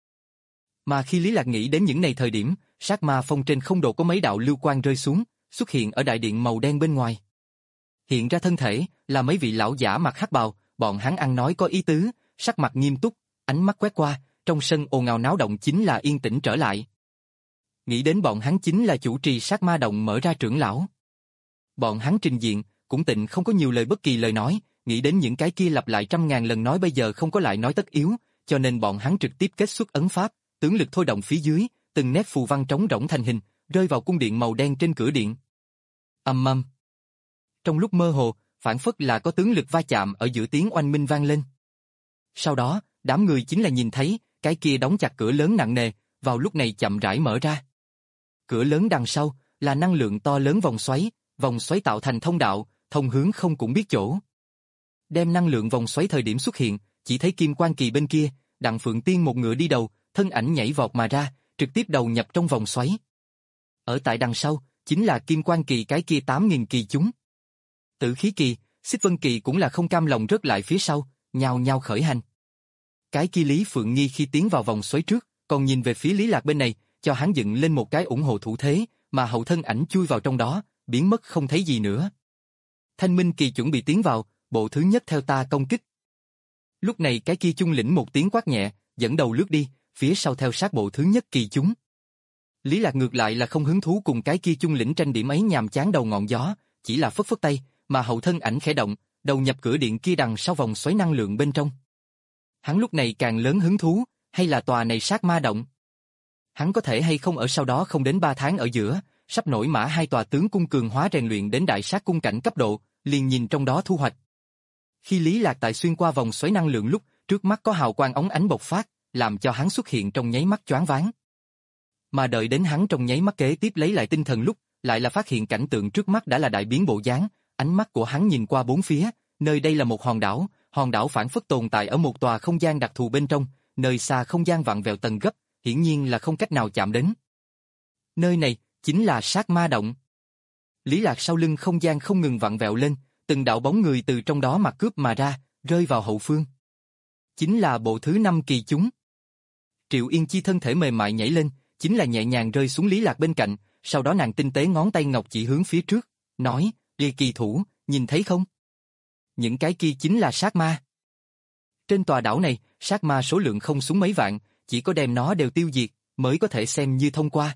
Mà khi Lý Lạc nghĩ đến những này thời điểm, sát ma phong trên không độ có mấy đạo lưu quang rơi xuống, xuất hiện ở đại điện màu đen bên ngoài. Hiện ra thân thể, là mấy vị lão giả mặc hắc bào, bọn hắn ăn nói có ý tứ, sắc mặt nghiêm túc, ánh mắt quét qua, trong sân ồn ào náo động chính là yên tĩnh trở lại. Nghĩ đến bọn hắn chính là chủ trì sát ma động mở ra trưởng lão. Bọn hắn trình diện, cũng tịnh không có nhiều lời bất kỳ lời nói, nghĩ đến những cái kia lặp lại trăm ngàn lần nói bây giờ không có lại nói tất yếu, cho nên bọn hắn trực tiếp kết xuất ấn pháp, tướng lực thôi động phía dưới, từng nét phù văn trống rỗng thành hình, rơi vào cung điện màu đen trên cửa điện. Ầm ầm. Trong lúc mơ hồ, phản phất là có tướng lực va chạm ở giữa tiếng oanh minh vang lên. Sau đó, đám người chính là nhìn thấy, cái kia đóng chặt cửa lớn nặng nề, vào lúc này chậm rãi mở ra. Cửa lớn đằng sau, là năng lượng to lớn vòng xoáy, vòng xoáy tạo thành thông đạo, thông hướng không cũng biết chỗ. Đem năng lượng vòng xoáy thời điểm xuất hiện, chỉ thấy Kim Quan Kỳ bên kia, Đặng Phượng Tiên một ngựa đi đầu, thân ảnh nhảy vọt mà ra, trực tiếp đầu nhập trong vòng xoáy. Ở tại đằng sau, chính là Kim Quan Kỳ cái kia tám nghìn kỳ chúng. Tử Khí Kỳ, Xích Vân Kỳ cũng là không cam lòng rớt lại phía sau, nhao nhao khởi hành. Cái kia Lý Phượng Nghi khi tiến vào vòng xoáy trước, còn nhìn về phía Lý Lạc bên này, cho hắn dựng lên một cái ủng hộ thủ thế, mà hậu thân ảnh chui vào trong đó, biến mất không thấy gì nữa. Thanh Minh Kỳ chuẩn bị tiến vào, bộ thứ nhất theo ta công kích. Lúc này cái kia chung lĩnh một tiếng quát nhẹ, dẫn đầu lướt đi, phía sau theo sát bộ thứ nhất kỳ chúng. Lý Lạc ngược lại là không hứng thú cùng cái kia chung lĩnh tranh điểm ấy nhàm chán đầu ngọn gió, chỉ là phất phất tay, mà hậu thân ảnh khẽ động, đầu nhập cửa điện kia đằng sau vòng xoáy năng lượng bên trong. Hắn lúc này càng lớn hứng thú, hay là tòa này sát ma động. Hắn có thể hay không ở sau đó không đến ba tháng ở giữa, sắp nổi mã hai tòa tướng cung cường hóa rèn luyện đến đại sát cung cảnh cấp độ, liền nhìn trong đó thu hoạch. Khi Lý Lạc tại xuyên qua vòng xoáy năng lượng lúc, trước mắt có hào quang óng ánh bộc phát, làm cho hắn xuất hiện trong nháy mắt choáng váng. Mà đợi đến hắn trong nháy mắt kế tiếp lấy lại tinh thần lúc, lại là phát hiện cảnh tượng trước mắt đã là đại biến bộ dáng, ánh mắt của hắn nhìn qua bốn phía, nơi đây là một hòn đảo, hòn đảo phản phất tồn tại ở một tòa không gian đặc thù bên trong, nơi xa không gian vặn vẹo tầng gấp, hiển nhiên là không cách nào chạm đến. Nơi này chính là sát ma động. Lý Lạc sau lưng không gian không ngừng vặn vẹo lên, từng đạo bóng người từ trong đó mà cướp mà ra, rơi vào hậu phương. Chính là bộ thứ năm kỳ chúng. Triệu Yên Chi thân thể mềm mại nhảy lên, chính là nhẹ nhàng rơi xuống Lý Lạc bên cạnh, sau đó nàng tinh tế ngón tay ngọc chỉ hướng phía trước, nói, "Ly kỳ thủ, nhìn thấy không? Những cái kia chính là sát ma." Trên tòa đảo này, sát ma số lượng không xuống mấy vạn, chỉ có đem nó đều tiêu diệt, mới có thể xem như thông qua.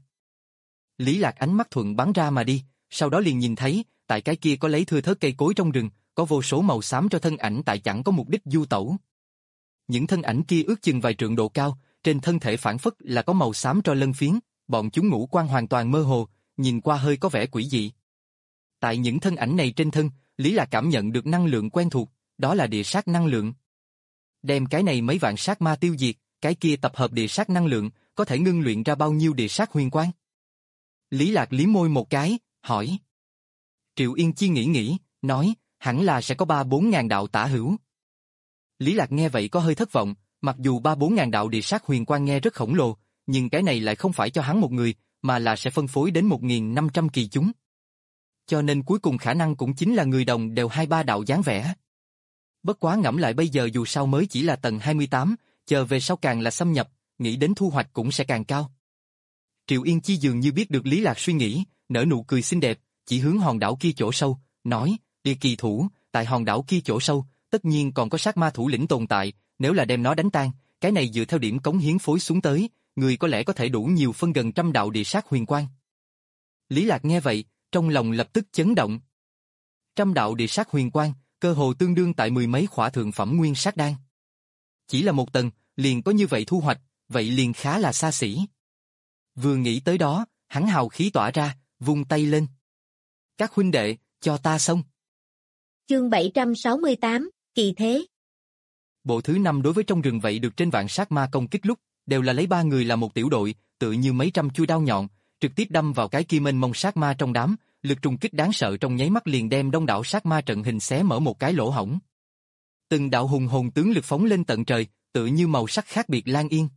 Lý Lạc ánh mắt thuận bắn ra mà đi, sau đó liền nhìn thấy, tại cái kia có lấy thưa thớt cây cối trong rừng, có vô số màu xám cho thân ảnh tại chẳng có mục đích du tẩu. Những thân ảnh kia ước chừng vài trượng độ cao, trên thân thể phản phất là có màu xám cho lân phiến, bọn chúng ngũ quan hoàn toàn mơ hồ, nhìn qua hơi có vẻ quỷ dị. Tại những thân ảnh này trên thân, Lý Lạc cảm nhận được năng lượng quen thuộc, đó là địa sát năng lượng. Đem cái này mấy vạn sát ma tiêu diệt, cái kia tập hợp địa sát năng lượng, có thể ngưng luyện ra bao nhiêu địa sát huyền quang? Lý Lạc liếm môi một cái, hỏi. Triệu Yên Chi nghĩ nghĩ, nói, hẳn là sẽ có ba bốn ngàn đạo tả hữu. Lý Lạc nghe vậy có hơi thất vọng, mặc dù ba bốn ngàn đạo địa sát huyền quang nghe rất khổng lồ, nhưng cái này lại không phải cho hắn một người, mà là sẽ phân phối đến một nghìn năm trăm kỳ chúng. Cho nên cuối cùng khả năng cũng chính là người đồng đều hai ba đạo dáng vẻ. Bất quá ngẫm lại bây giờ dù sao mới chỉ là tầng hai mươi tám, chờ về sau càng là xâm nhập, nghĩ đến thu hoạch cũng sẽ càng cao. Triệu Yên Chi dường như biết được Lý Lạc suy nghĩ, nở nụ cười xinh đẹp, chỉ hướng hòn đảo kia chỗ sâu, nói, địa kỳ thủ, tại hòn đảo kia chỗ sâu, tất nhiên còn có sát ma thủ lĩnh tồn tại, nếu là đem nó đánh tan, cái này dựa theo điểm cống hiến phối xuống tới, người có lẽ có thể đủ nhiều phân gần trăm đạo địa sát huyền quang. Lý Lạc nghe vậy, trong lòng lập tức chấn động. Trăm đạo địa sát huyền quang, cơ hồ tương đương tại mười mấy khỏa thượng phẩm nguyên sát đan. Chỉ là một tầng, liền có như vậy thu hoạch, vậy liền khá là xa xỉ. Vừa nghĩ tới đó, hắn hào khí tỏa ra, vung tay lên. Các huynh đệ, cho ta xông. Chương bảy trăm sáu mươi tám, kỳ thế. Bộ thứ năm đối với trong rừng vậy được trên vạn sát ma công kích lúc, đều là lấy ba người là một tiểu đội, tự như mấy trăm chui đao nhọn, trực tiếp đâm vào cái kia mênh mông sát ma trong đám, lực trùng kích đáng sợ trong nháy mắt liền đem đông đảo sát ma trận hình xé mở một cái lỗ hổng. Từng đạo hùng hồn tướng lực phóng lên tận trời, tự như màu sắc khác biệt lan yên.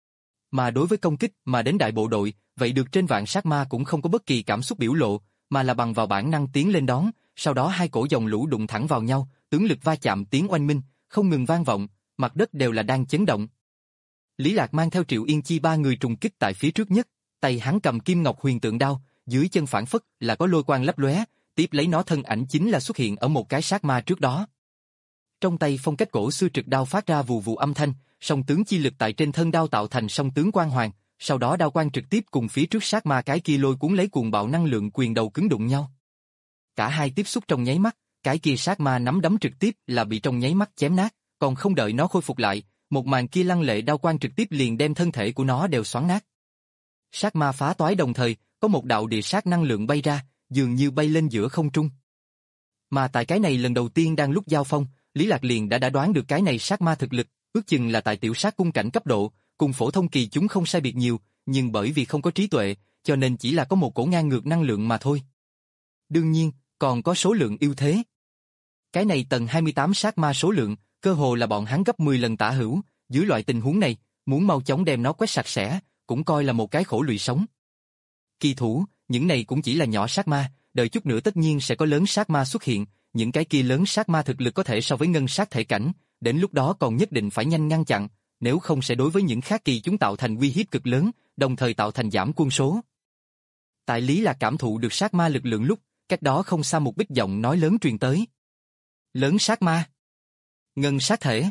Mà đối với công kích mà đến đại bộ đội, vậy được trên vạn sát ma cũng không có bất kỳ cảm xúc biểu lộ, mà là bằng vào bản năng tiến lên đón, sau đó hai cổ dòng lũ đụng thẳng vào nhau, tướng lực va chạm tiếng oanh minh, không ngừng vang vọng, mặt đất đều là đang chấn động. Lý Lạc mang theo Triệu Yên Chi ba người trùng kích tại phía trước nhất, tay hắn cầm kim ngọc huyền tượng đao, dưới chân phản phất là có lôi quang lấp lóe, tiếp lấy nó thân ảnh chính là xuất hiện ở một cái sát ma trước đó. Trong tay phong cách cổ xưa trực đao phát ra vù vù âm thanh, song tướng chi lực tại trên thân đao tạo thành song tướng quang hoàng, sau đó đao quang trực tiếp cùng phía trước sát ma cái kia lôi cuốn lấy cuồng bạo năng lượng quyền đầu cứng đụng nhau. Cả hai tiếp xúc trong nháy mắt, cái kia sát ma nắm đấm trực tiếp là bị trong nháy mắt chém nát, còn không đợi nó khôi phục lại, một màn kia lăng lệ đao quang trực tiếp liền đem thân thể của nó đều xoắn nát. Sát ma phá toái đồng thời, có một đạo địa sát năng lượng bay ra, dường như bay lên giữa không trung. Mà tại cái này lần đầu tiên đang lúc giao phong, Lý Lạc liền đã đã đoán được cái này sát ma thực lực, ước chừng là tại tiểu sát cung cảnh cấp độ, cùng phổ thông kỳ chúng không sai biệt nhiều, nhưng bởi vì không có trí tuệ, cho nên chỉ là có một cổ ngang ngược năng lượng mà thôi. Đương nhiên, còn có số lượng ưu thế. Cái này tầng hai mươi tám sát ma số lượng, cơ hồ là bọn hắn gấp mười lần tả hữu, dưới loại tình huống này, muốn mau chóng đem nó quét sạch sẽ, cũng coi là một cái khổ lụy sống. Kỳ thủ, những này cũng chỉ là nhỏ sát ma, đợi chút nữa tất nhiên sẽ có lớn sát ma xuất hiện, những cái kia lớn sát ma thực lực có thể so với ngân sát thể cảnh, đến lúc đó còn nhất định phải nhanh ngăn chặn, nếu không sẽ đối với những khác kỳ chúng tạo thành uy hiếp cực lớn, đồng thời tạo thành giảm quân số. Tại Lý Lạc cảm thụ được sát ma lực lượng lúc, cách đó không xa một bích giọng nói lớn truyền tới. Lớn sát ma. Ngân sát thể.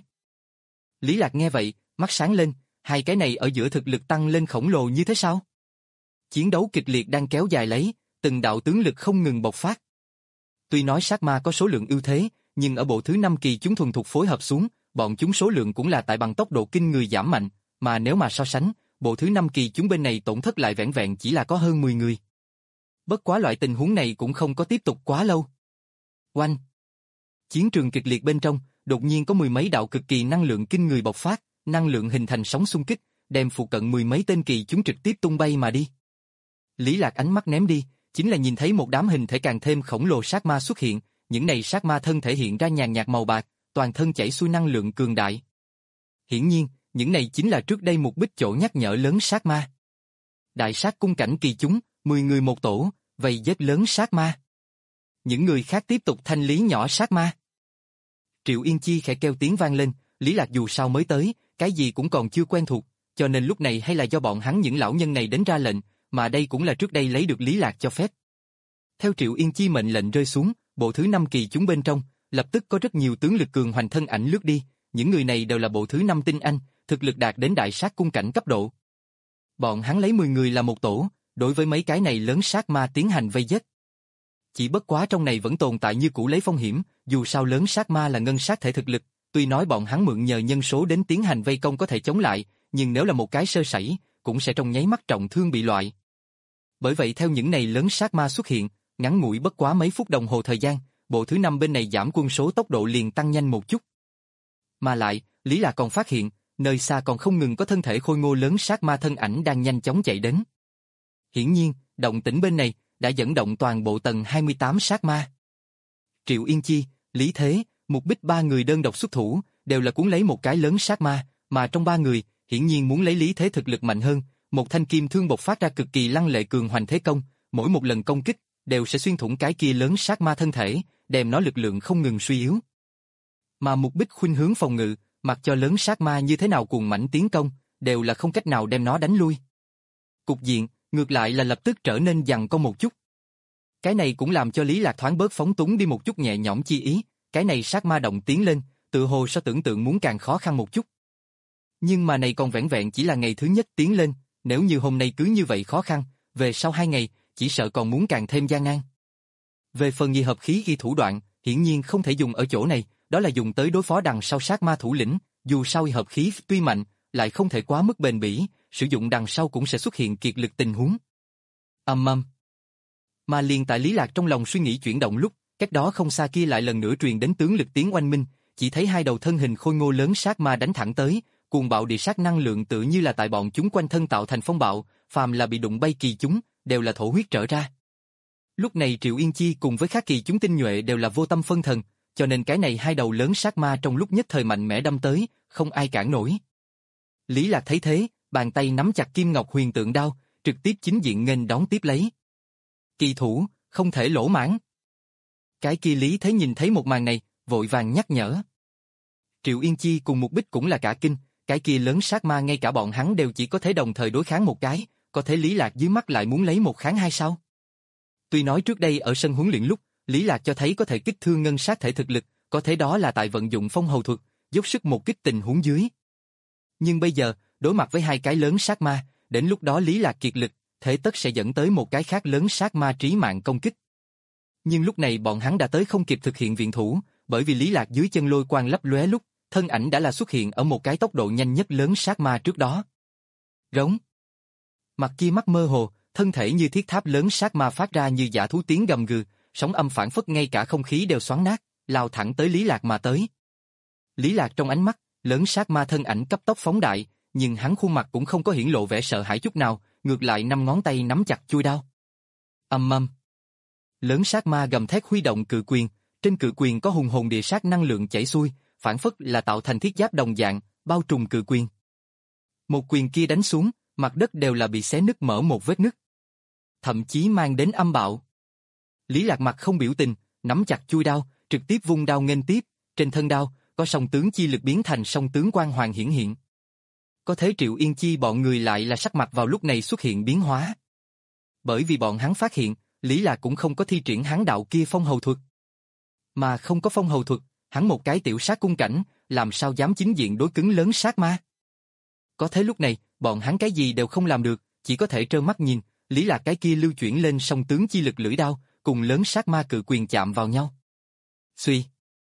Lý Lạc nghe vậy, mắt sáng lên, hai cái này ở giữa thực lực tăng lên khổng lồ như thế sao? Chiến đấu kịch liệt đang kéo dài lấy, từng đạo tướng lực không ngừng bộc phát. Tuy nói sát ma có số lượng ưu thế, nhưng ở bộ thứ năm kỳ chúng thuần thục phối hợp xuống, bọn chúng số lượng cũng là tại bằng tốc độ kinh người giảm mạnh, mà nếu mà so sánh, bộ thứ năm kỳ chúng bên này tổn thất lại vẻn vẹn chỉ là có hơn mười người. Bất quá loại tình huống này cũng không có tiếp tục quá lâu. Oanh! Chiến trường kịch liệt bên trong, đột nhiên có mười mấy đạo cực kỳ năng lượng kinh người bộc phát, năng lượng hình thành sóng xung kích, đem phụ cận mười mấy tên kỳ chúng trực tiếp tung bay mà đi. Lý Lạc ánh mắt ném đi, chính là nhìn thấy một đám hình thể càng thêm khổng lồ sát ma xuất hiện, những này sát ma thân thể hiện ra nhàn nhạt màu bạc, toàn thân chảy xuôi năng lượng cường đại. Hiển nhiên, những này chính là trước đây một bích chỗ nhắc nhở lớn sát ma. Đại sát cung cảnh kỳ chúng, mười người một tổ, vây giết lớn sát ma. Những người khác tiếp tục thanh lý nhỏ sát ma. Triệu Yên Chi khẽ kêu tiếng vang lên, Lý Lạc dù sao mới tới, cái gì cũng còn chưa quen thuộc, cho nên lúc này hay là do bọn hắn những lão nhân này đến ra lệnh, mà đây cũng là trước đây lấy được Lý Lạc cho phép. Theo Triệu Yên Chi mệnh lệnh rơi xuống, bộ thứ năm kỳ chúng bên trong, lập tức có rất nhiều tướng lực cường hoành thân ảnh lướt đi, những người này đều là bộ thứ năm tinh anh, thực lực đạt đến đại sát cung cảnh cấp độ. Bọn hắn lấy mười người là một tổ, đối với mấy cái này lớn sát ma tiến hành vây giết. Chỉ bất quá trong này vẫn tồn tại như cũ lấy phong hiểm, dù sao lớn sát ma là ngân sát thể thực lực, tuy nói bọn hắn mượn nhờ nhân số đến tiến hành vây công có thể chống lại, nhưng nếu là một cái sơ sẩy, cũng sẽ trong nháy mắt trọng thương bị loại. Bởi vậy theo những này lớn sát ma xuất hiện, ngắn ngủi bất quá mấy phút đồng hồ thời gian, bộ thứ năm bên này giảm quân số tốc độ liền tăng nhanh một chút. Mà lại, Lý Lạc còn phát hiện, nơi xa còn không ngừng có thân thể khôi ngô lớn sát ma thân ảnh đang nhanh chóng chạy đến. Hiển nhiên, động tĩnh bên này đã dẫn động toàn bộ tầng hai mươi tám sát ma. Triệu Yên Chi, Lý Thế, Mục Bích ba người đơn độc xuất thủ, đều là cuốn lấy một cái lớn sát ma, mà trong ba người, hiển nhiên muốn lấy Lý Thế thực lực mạnh hơn, một thanh kim thương bộc phát ra cực kỳ lăng lệ cường hoành thế công, mỗi một lần công kích đều sẽ xuyên thủng cái kia lớn sát ma thân thể, đem nó lực lượng không ngừng suy yếu. Mà Mục Bích khuynh hướng phòng ngự, mặc cho lớn sát ma như thế nào cuồng mãnh tiến công, đều là không cách nào đem nó đánh lui. Cục diện, ngược lại là lập tức trở nên giằng co một chút. Cái này cũng làm cho Lý Lạc thoáng bớt phóng túng đi một chút nhẹ nhõm chi ý, cái này sát ma động tiến lên, tự hồ so tưởng tượng muốn càng khó khăn một chút. Nhưng mà này còn vẻn vẹn chỉ là ngày thứ nhất tiến lên, nếu như hôm nay cứ như vậy khó khăn, về sau hai ngày, chỉ sợ còn muốn càng thêm gian nan. Về phần nghi hợp khí ghi thủ đoạn, hiển nhiên không thể dùng ở chỗ này, đó là dùng tới đối phó đằng sau sát ma thủ lĩnh, dù sao y hợp khí tuy mạnh, lại không thể quá mức bền bỉ, sử dụng đằng sau cũng sẽ xuất hiện kiệt lực tình huống. Ầm ầm. Mà liền tại Lý Lạc trong lòng suy nghĩ chuyển động lúc, cách đó không xa kia lại lần nữa truyền đến tướng lực tiếng oanh minh, chỉ thấy hai đầu thân hình khôi ngô lớn sát ma đánh thẳng tới, cuồng bạo địa sát năng lượng tự như là tại bọn chúng quanh thân tạo thành phong bạo, phàm là bị đụng bay kỳ chúng, đều là thổ huyết trở ra. Lúc này Triệu Yên Chi cùng với khác kỳ chúng tinh nhuệ đều là vô tâm phân thần, cho nên cái này hai đầu lớn sát ma trong lúc nhất thời mạnh mẽ đâm tới, không ai cản nổi. Lý Lạc thấy thế, bàn tay nắm chặt kim ngọc huyền tượng đao, trực tiếp chính diện nghênh đón tiếp lấy. Kỳ thủ, không thể lỗ mãn. Cái kia Lý Thế nhìn thấy một màn này, vội vàng nhắc nhở. Triệu Yên Chi cùng Mục Bích cũng là cả kinh, cái kia lớn sát ma ngay cả bọn hắn đều chỉ có thể đồng thời đối kháng một cái, có thể Lý Lạc dưới mắt lại muốn lấy một kháng hai sao? Tuy nói trước đây ở sân huấn luyện lúc, Lý Lạc cho thấy có thể kích thương ngân sát thể thực lực, có thể đó là tại vận dụng phong hầu thuật, dốc sức một kích tình huống dưới. Nhưng bây giờ, đối mặt với hai cái lớn sát ma, đến lúc đó Lý Lạc kiệt lực, thế tất sẽ dẫn tới một cái khác lớn sát ma trí mạng công kích. Nhưng lúc này bọn hắn đã tới không kịp thực hiện viện thủ, bởi vì Lý Lạc dưới chân lôi quang lấp lóe lúc, thân ảnh đã là xuất hiện ở một cái tốc độ nhanh nhất lớn sát ma trước đó. Rống. Mặt kia mắt mơ hồ, thân thể như thiết tháp lớn sát ma phát ra như dã thú tiếng gầm gừ, sóng âm phản phất ngay cả không khí đều xoắn nát, lao thẳng tới Lý Lạc mà tới. Lý Lạc trong ánh mắt, lớn sát ma thân ảnh cấp tốc phóng đại, nhưng hắn khuôn mặt cũng không có hiển lộ vẻ sợ hãi chút nào, ngược lại năm ngón tay nắm chặt chuôi đao. Ầm ầm. Lớn sát ma gầm thét huy động cự quyền, trên cự quyền có hùng hồn địa sát năng lượng chảy xuôi, phản phất là tạo thành thiết giáp đồng dạng, bao trùm cự quyền. Một quyền kia đánh xuống, mặt đất đều là bị xé nứt mở một vết nứt. Thậm chí mang đến âm bạo. Lý Lạc mặt không biểu tình, nắm chặt chuôi đao, trực tiếp vung đao nghênh tiếp, trên thân đao, có song tướng chi lực biến thành song tướng quang hoàng hiển hiện. Có thế Triệu Yên Chi bọn người lại là sắc mặt vào lúc này xuất hiện biến hóa. Bởi vì bọn hắn phát hiện, Lý Lạc cũng không có thi triển hắn đạo kia phong hầu thuật. Mà không có phong hầu thuật, hắn một cái tiểu sát cung cảnh, làm sao dám chính diện đối cứng lớn sát ma. Có thế lúc này, bọn hắn cái gì đều không làm được, chỉ có thể trơ mắt nhìn, Lý Lạc cái kia lưu chuyển lên song tướng chi lực lưỡi đao, cùng lớn sát ma cự quyền chạm vào nhau. Xuy.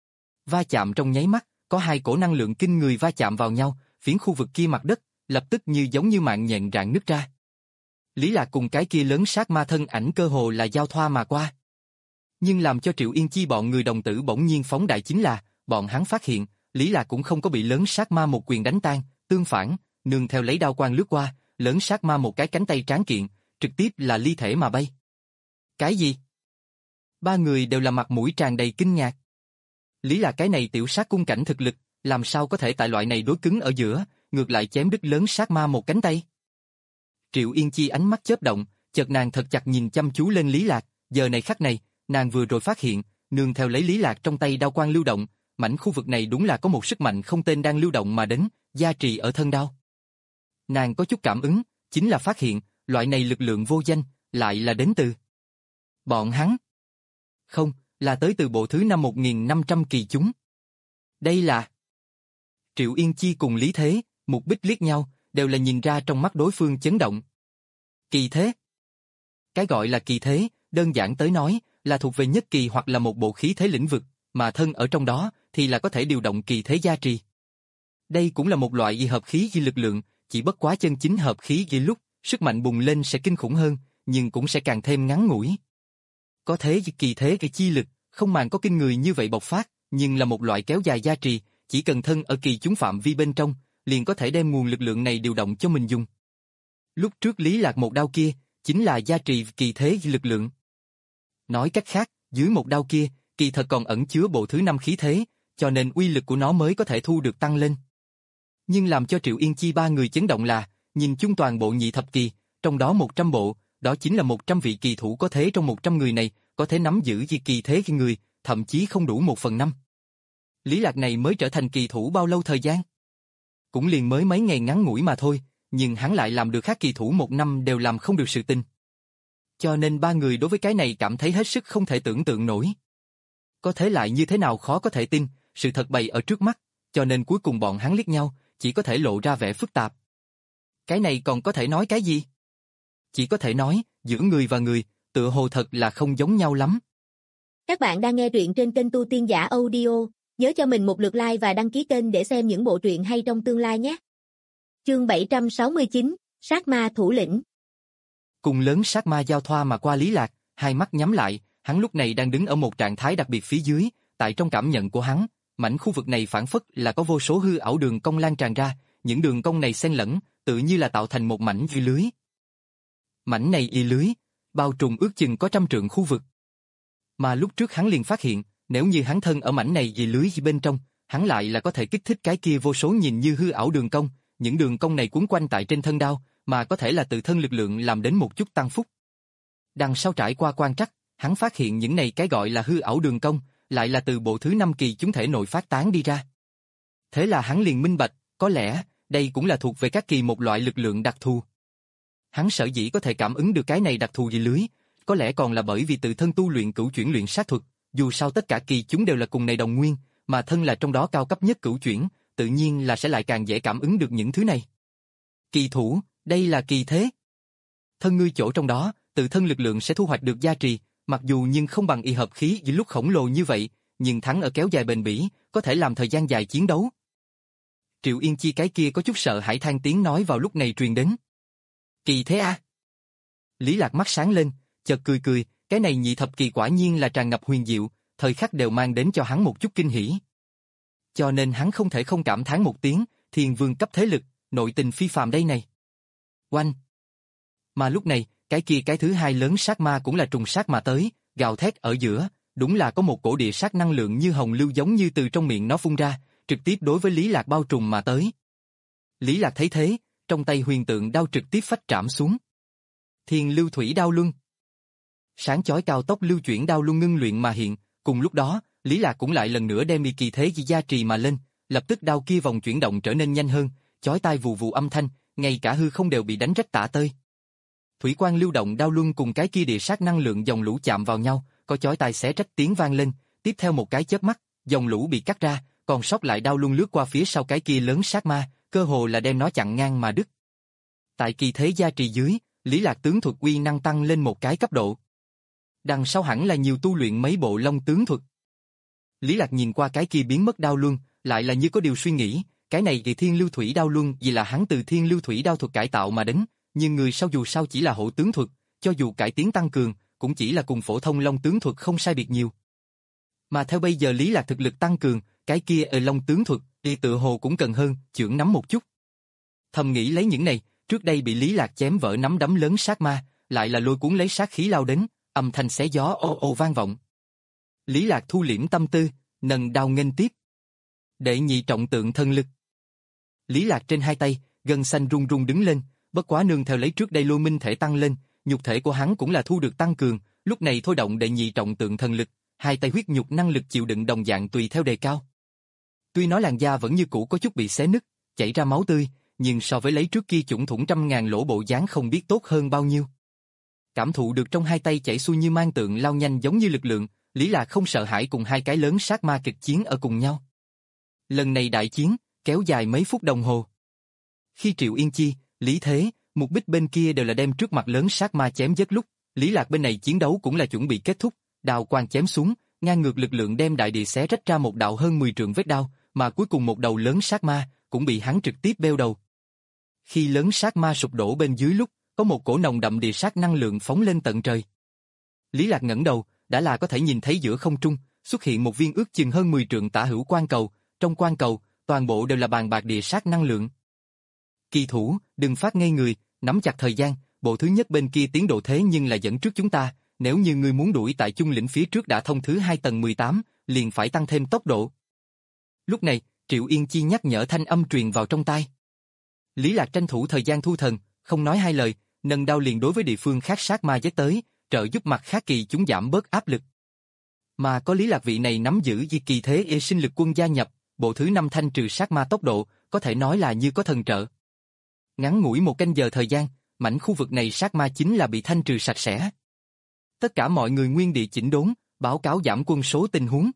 Va chạm trong nháy mắt, có hai cổ năng lượng kinh người va chạm vào nhau, phiến khu vực kia mặt đất, lập tức như giống như mạng nhện rạn nứt ra. Lý Lạc cùng cái kia lớn sát ma thân ảnh cơ hồ là giao thoa mà qua. Nhưng làm cho Triệu Yên Chi bọn người đồng tử bỗng nhiên phóng đại chính là, bọn hắn phát hiện, Lý Lạc cũng không có bị lớn sát ma một quyền đánh tan, tương phản, nương theo lấy đao quang lướt qua, lớn sát ma một cái cánh tay tráng kiện, trực tiếp là ly thể mà bay. Cái gì? Ba người đều là mặt mũi tràn đầy kinh ngạc. Lý Lạc cái này tiểu sát cung cảnh thực lực, làm sao có thể tại loại này đối cứng ở giữa, ngược lại chém đứt lớn sát ma một cánh tay. Triệu Yên Chi ánh mắt chớp động, chợt nàng thật chặt nhìn chăm chú lên Lý Lạc, giờ này khắc này, nàng vừa rồi phát hiện, nương theo lấy Lý Lạc trong tay đao quang lưu động, mảnh khu vực này đúng là có một sức mạnh không tên đang lưu động mà đến, gia trì ở thân đao. Nàng có chút cảm ứng, chính là phát hiện, loại này lực lượng vô danh, lại là đến từ bọn hắn. Không, là tới từ bộ thứ năm một nghìn năm trăm kỳ chúng. Đây là... Triệu Yên Chi cùng Lý Thế, Mục Bích liếc nhau, đều là nhìn ra trong mắt đối phương chấn động. Kỳ thế. Cái gọi là kỳ thế, đơn giản tới nói, là thuộc về nhất kỳ hoặc là một bộ khí thế lĩnh vực, mà thân ở trong đó, thì là có thể điều động kỳ thế gia trì. Đây cũng là một loại y hợp khí di lực lượng, chỉ bất quá chân chính hợp khí di lúc, sức mạnh bùng lên sẽ kinh khủng hơn, nhưng cũng sẽ càng thêm ngắn ngủi. Có thế kỳ thế cái chi lực, không màng có kinh người như vậy bộc phát, nhưng là một loại kéo dài gia trì, chỉ cần thân ở kỳ chúng phạm vi bên trong, liền có thể đem nguồn lực lượng này điều động cho mình dùng. Lúc trước Lý Lạc một đao kia, chính là gia trì kỳ thế lực lượng. Nói cách khác, dưới một đao kia, kỳ thật còn ẩn chứa bộ thứ năm khí thế, cho nên uy lực của nó mới có thể thu được tăng lên. Nhưng làm cho Triệu Yên Chi ba người chấn động là, nhìn chung toàn bộ nhị thập kỳ, trong đó một trăm bộ, đó chính là một trăm vị kỳ thủ có thế trong một trăm người này, có thể nắm giữ gì kỳ thế khi người, thậm chí không đủ một phần năm. Lý Lạc này mới trở thành kỳ thủ bao lâu thời gian? Cũng liền mới mấy ngày ngắn ngủi mà thôi, nhưng hắn lại làm được khác kỳ thủ một năm đều làm không được sự tình. Cho nên ba người đối với cái này cảm thấy hết sức không thể tưởng tượng nổi. Có thế lại như thế nào khó có thể tin, sự thật bày ở trước mắt, cho nên cuối cùng bọn hắn liếc nhau, chỉ có thể lộ ra vẻ phức tạp. Cái này còn có thể nói cái gì? Chỉ có thể nói, giữa người và người, tựa hồ thật là không giống nhau lắm. Các bạn đang nghe truyện trên kênh Tu Tiên Giả Audio, nhớ cho mình một lượt like và đăng ký kênh để xem những bộ truyện hay trong tương lai nhé. Chương bảy trăm sáu mươi chín, Sát Ma Thủ Lĩnh. Cùng lớn sát ma giao thoa mà qua Lý Lạc, hai mắt nhắm lại, hắn lúc này đang đứng ở một trạng thái đặc biệt phía dưới, tại trong cảm nhận của hắn, mảnh khu vực này phản phất là có vô số hư ảo đường cong lan tràn ra, những đường cong này xen lẫn, tự như là tạo thành một mảnh dây lưới. Mảnh này y lưới, bao trùm ước chừng có trăm trượng khu vực. Mà lúc trước hắn liền phát hiện, nếu như hắn thân ở mảnh này dây lưới bên trong, hắn lại là có thể kích thích cái kia vô số nhìn như hư ảo đường cong, những đường cong này quấn quanh tại trên thân đao, mà có thể là tự thân lực lượng làm đến một chút tăng phúc. Đằng sau trải qua quan trắc, hắn phát hiện những này cái gọi là hư ảo đường cong, lại là từ bộ thứ năm kỳ chúng thể nội phát tán đi ra. Thế là hắn liền minh bạch, có lẽ, đây cũng là thuộc về các kỳ một loại lực lượng đặc thù. Hắn sở dĩ có thể cảm ứng được cái này đặc thù gì lưới, có lẽ còn là bởi vì tự thân tu luyện cửu chuyển luyện sát thuật, dù sao tất cả kỳ chúng đều là cùng này đồng nguyên, mà thân là trong đó cao cấp nhất cửu chuyển, tự nhiên là sẽ lại càng dễ cảm ứng được những thứ này. Kỳ thủ, đây là kỳ thế. Thân ngươi chỗ trong đó, tự thân lực lượng sẽ thu hoạch được gia trì, mặc dù nhưng không bằng y hợp khí vì lúc khổng lồ như vậy, nhưng thắng ở kéo dài bền bỉ, có thể làm thời gian dài chiến đấu. Triệu Yên Chi cái kia có chút sợ hãi than tiếng nói vào lúc này truyền đến. Kỳ thế a? À? Lý Lạc mắt sáng lên, chợt cười cười, cái này nhị thập kỳ quả nhiên là tràn ngập huyền diệu, thời khắc đều mang đến cho hắn một chút kinh hỉ. Cho nên hắn không thể không cảm thán một tiếng, Thiên Vương cấp thế lực, nội tình phi phàm đây này. Oanh! Mà lúc này, cái kia cái thứ hai lớn sát ma cũng là trùng sát mà tới, gào thét ở giữa, đúng là có một cổ địa sát năng lượng như hồng lưu giống như từ trong miệng nó phun ra, trực tiếp đối với Lý Lạc bao trùm mà tới. Lý Lạc thấy thế, trong tay huyền tượng đao trực tiếp phách trảm xuống. Thiên lưu thủy đao luân. Sáng chói cao tốc lưu chuyển đao luân ngưng luyện mà hiện, cùng lúc đó, Lý Lạc cũng lại lần nữa đem y kỳ thế gia trì mà lên, lập tức đao kia vòng chuyển động trở nên nhanh hơn, chói tai vù vù âm thanh, ngay cả hư không đều bị đánh rách tả tơi. Thủy quang lưu động đao luân cùng cái kia địa sát năng lượng dòng lũ chạm vào nhau, có chói tai xé rách tiếng vang lên, tiếp theo một cái chớp mắt, dòng lũ bị cắt ra, còn sót lại đao luân lướt qua phía sau cái kia lớn sát ma, cơ hồ là đem nó chặn ngang mà đứt. Tại kỳ thế gia trì dưới, Lý Lạc tướng thuật uy năng tăng lên một cái cấp độ. Đằng sau hẳn là nhiều tu luyện mấy bộ long tướng thuật. Lý Lạc nhìn qua cái kia biến mất đao luân, lại là như có điều suy nghĩ, cái này kỳ thiên lưu thủy đao luân vì là hắn từ thiên lưu thủy đao thuật cải tạo mà đến, nhưng người sau dù sao chỉ là hộ tướng thuật, cho dù cải tiến tăng cường, cũng chỉ là cùng phổ thông long tướng thuật không sai biệt nhiều. Mà theo bây giờ Lý Lạc thực lực tăng cường, cái kia ở long tướng thuật thì tự hồ cũng cần hơn, chưởng nắm một chút. Thầm nghĩ lấy những này, trước đây bị Lý Lạc chém vỡ nắm đấm lớn sát ma, lại là lôi cuốn lấy sát khí lao đến, âm thanh xé gió ồ ồ vang vọng. Lý Lạc thu liễm tâm tư, nâng đao nghênh tiếp. Đệ nhị trọng tượng thân lực. Lý Lạc trên hai tay, gân xanh run run đứng lên, bất quá nương theo lấy trước đây lôi minh thể tăng lên, nhục thể của hắn cũng là thu được tăng cường, lúc này thôi động đệ nhị trọng tượng thần lực, hai tay huyết nhục năng lực chịu đựng đồng dạng tùy theo đề cao. Tuy nói làn da vẫn như cũ có chút bị xé nứt, chảy ra máu tươi, nhưng so với lấy trước kia chủng thủng trăm ngàn lỗ bộ dáng không biết tốt hơn bao nhiêu. Cảm thụ được trong hai tay chảy xuôi như mang tượng lao nhanh giống như lực lượng, Lý Lạc không sợ hãi cùng hai cái lớn sát ma kịch chiến ở cùng nhau. Lần này đại chiến, kéo dài mấy phút đồng hồ. Khi Triệu Yên Chi, Lý Thế, Mục Bích bên kia đều là đem trước mặt lớn sát ma chém giết lúc, Lý Lạc bên này chiến đấu cũng là chuẩn bị kết thúc, đao quang chém xuống, ngang ngược lực lượng đem đại địa xé rách ra một đạo hơn mười trượng vết đao, mà cuối cùng một đầu lớn sát ma cũng bị hắn trực tiếp beo đầu. Khi lớn sát ma sụp đổ bên dưới lúc, có một cổ nồng đậm địa sát năng lượng phóng lên tận trời. Lý Lạc ngẩng đầu, đã là có thể nhìn thấy giữa không trung xuất hiện một viên ước chừng hơn mười trượng tả hữu quang cầu, trong quang cầu toàn bộ đều là bàn bạc địa sát năng lượng. Kỳ thủ, đừng phát ngây người, nắm chặt thời gian, bộ thứ nhất bên kia tiến độ thế nhưng là dẫn trước chúng ta, nếu như ngươi muốn đuổi tại Chung lĩnh phía trước đã thông thứ hai tầng mười tám, liền phải tăng thêm tốc độ. Lúc này, Triệu Yên Chi nhắc nhở thanh âm truyền vào trong tai. Lý Lạc tranh thủ thời gian thu thần, không nói hai lời, nâng đao liền đối với địa phương khác sát ma giết tới, trợ giúp mặt khác kỳ chúng giảm bớt áp lực. Mà có Lý Lạc vị này nắm giữ di kỳ thế e sinh lực quân gia nhập, bộ thứ năm thanh trừ sát ma tốc độ, có thể nói là như có thần trợ. Ngắn ngủi một canh giờ thời gian, mảnh khu vực này sát ma chính là bị thanh trừ sạch sẽ. Tất cả mọi người nguyên địa chỉnh đốn, báo cáo giảm quân số tình huống.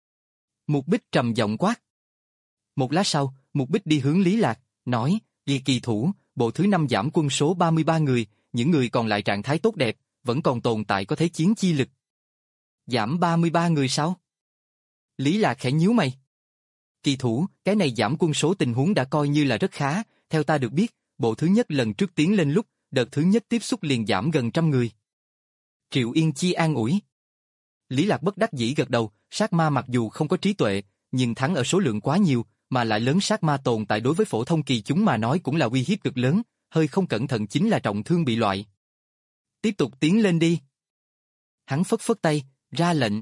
Mục Bích trầm giọng quát. Một lát sau, Mục Bích đi hướng Lý Lạc, nói, Di kỳ thủ, bộ thứ năm giảm quân số ba mươi ba người, những người còn lại trạng thái tốt đẹp, vẫn còn tồn tại có thế chiến chi lực. Giảm ba mươi ba người sao? Lý Lạc khẽ nhíu mày. Kỳ thủ, cái này giảm quân số tình huống đã coi như là rất khá, theo ta được biết, bộ thứ nhất lần trước tiến lên lúc, đợt thứ nhất tiếp xúc liền giảm gần trăm người. Triệu Yên Chi an ủi. Lý Lạc bất đắc dĩ gật đầu, sát ma mặc dù không có trí tuệ, nhưng thắng ở số lượng quá nhiều, mà lại lớn sát ma tồn tại đối với phổ thông kỳ chúng mà nói cũng là uy hiếp cực lớn, hơi không cẩn thận chính là trọng thương bị loại. Tiếp tục tiến lên đi. Hắn phất phất tay, ra lệnh.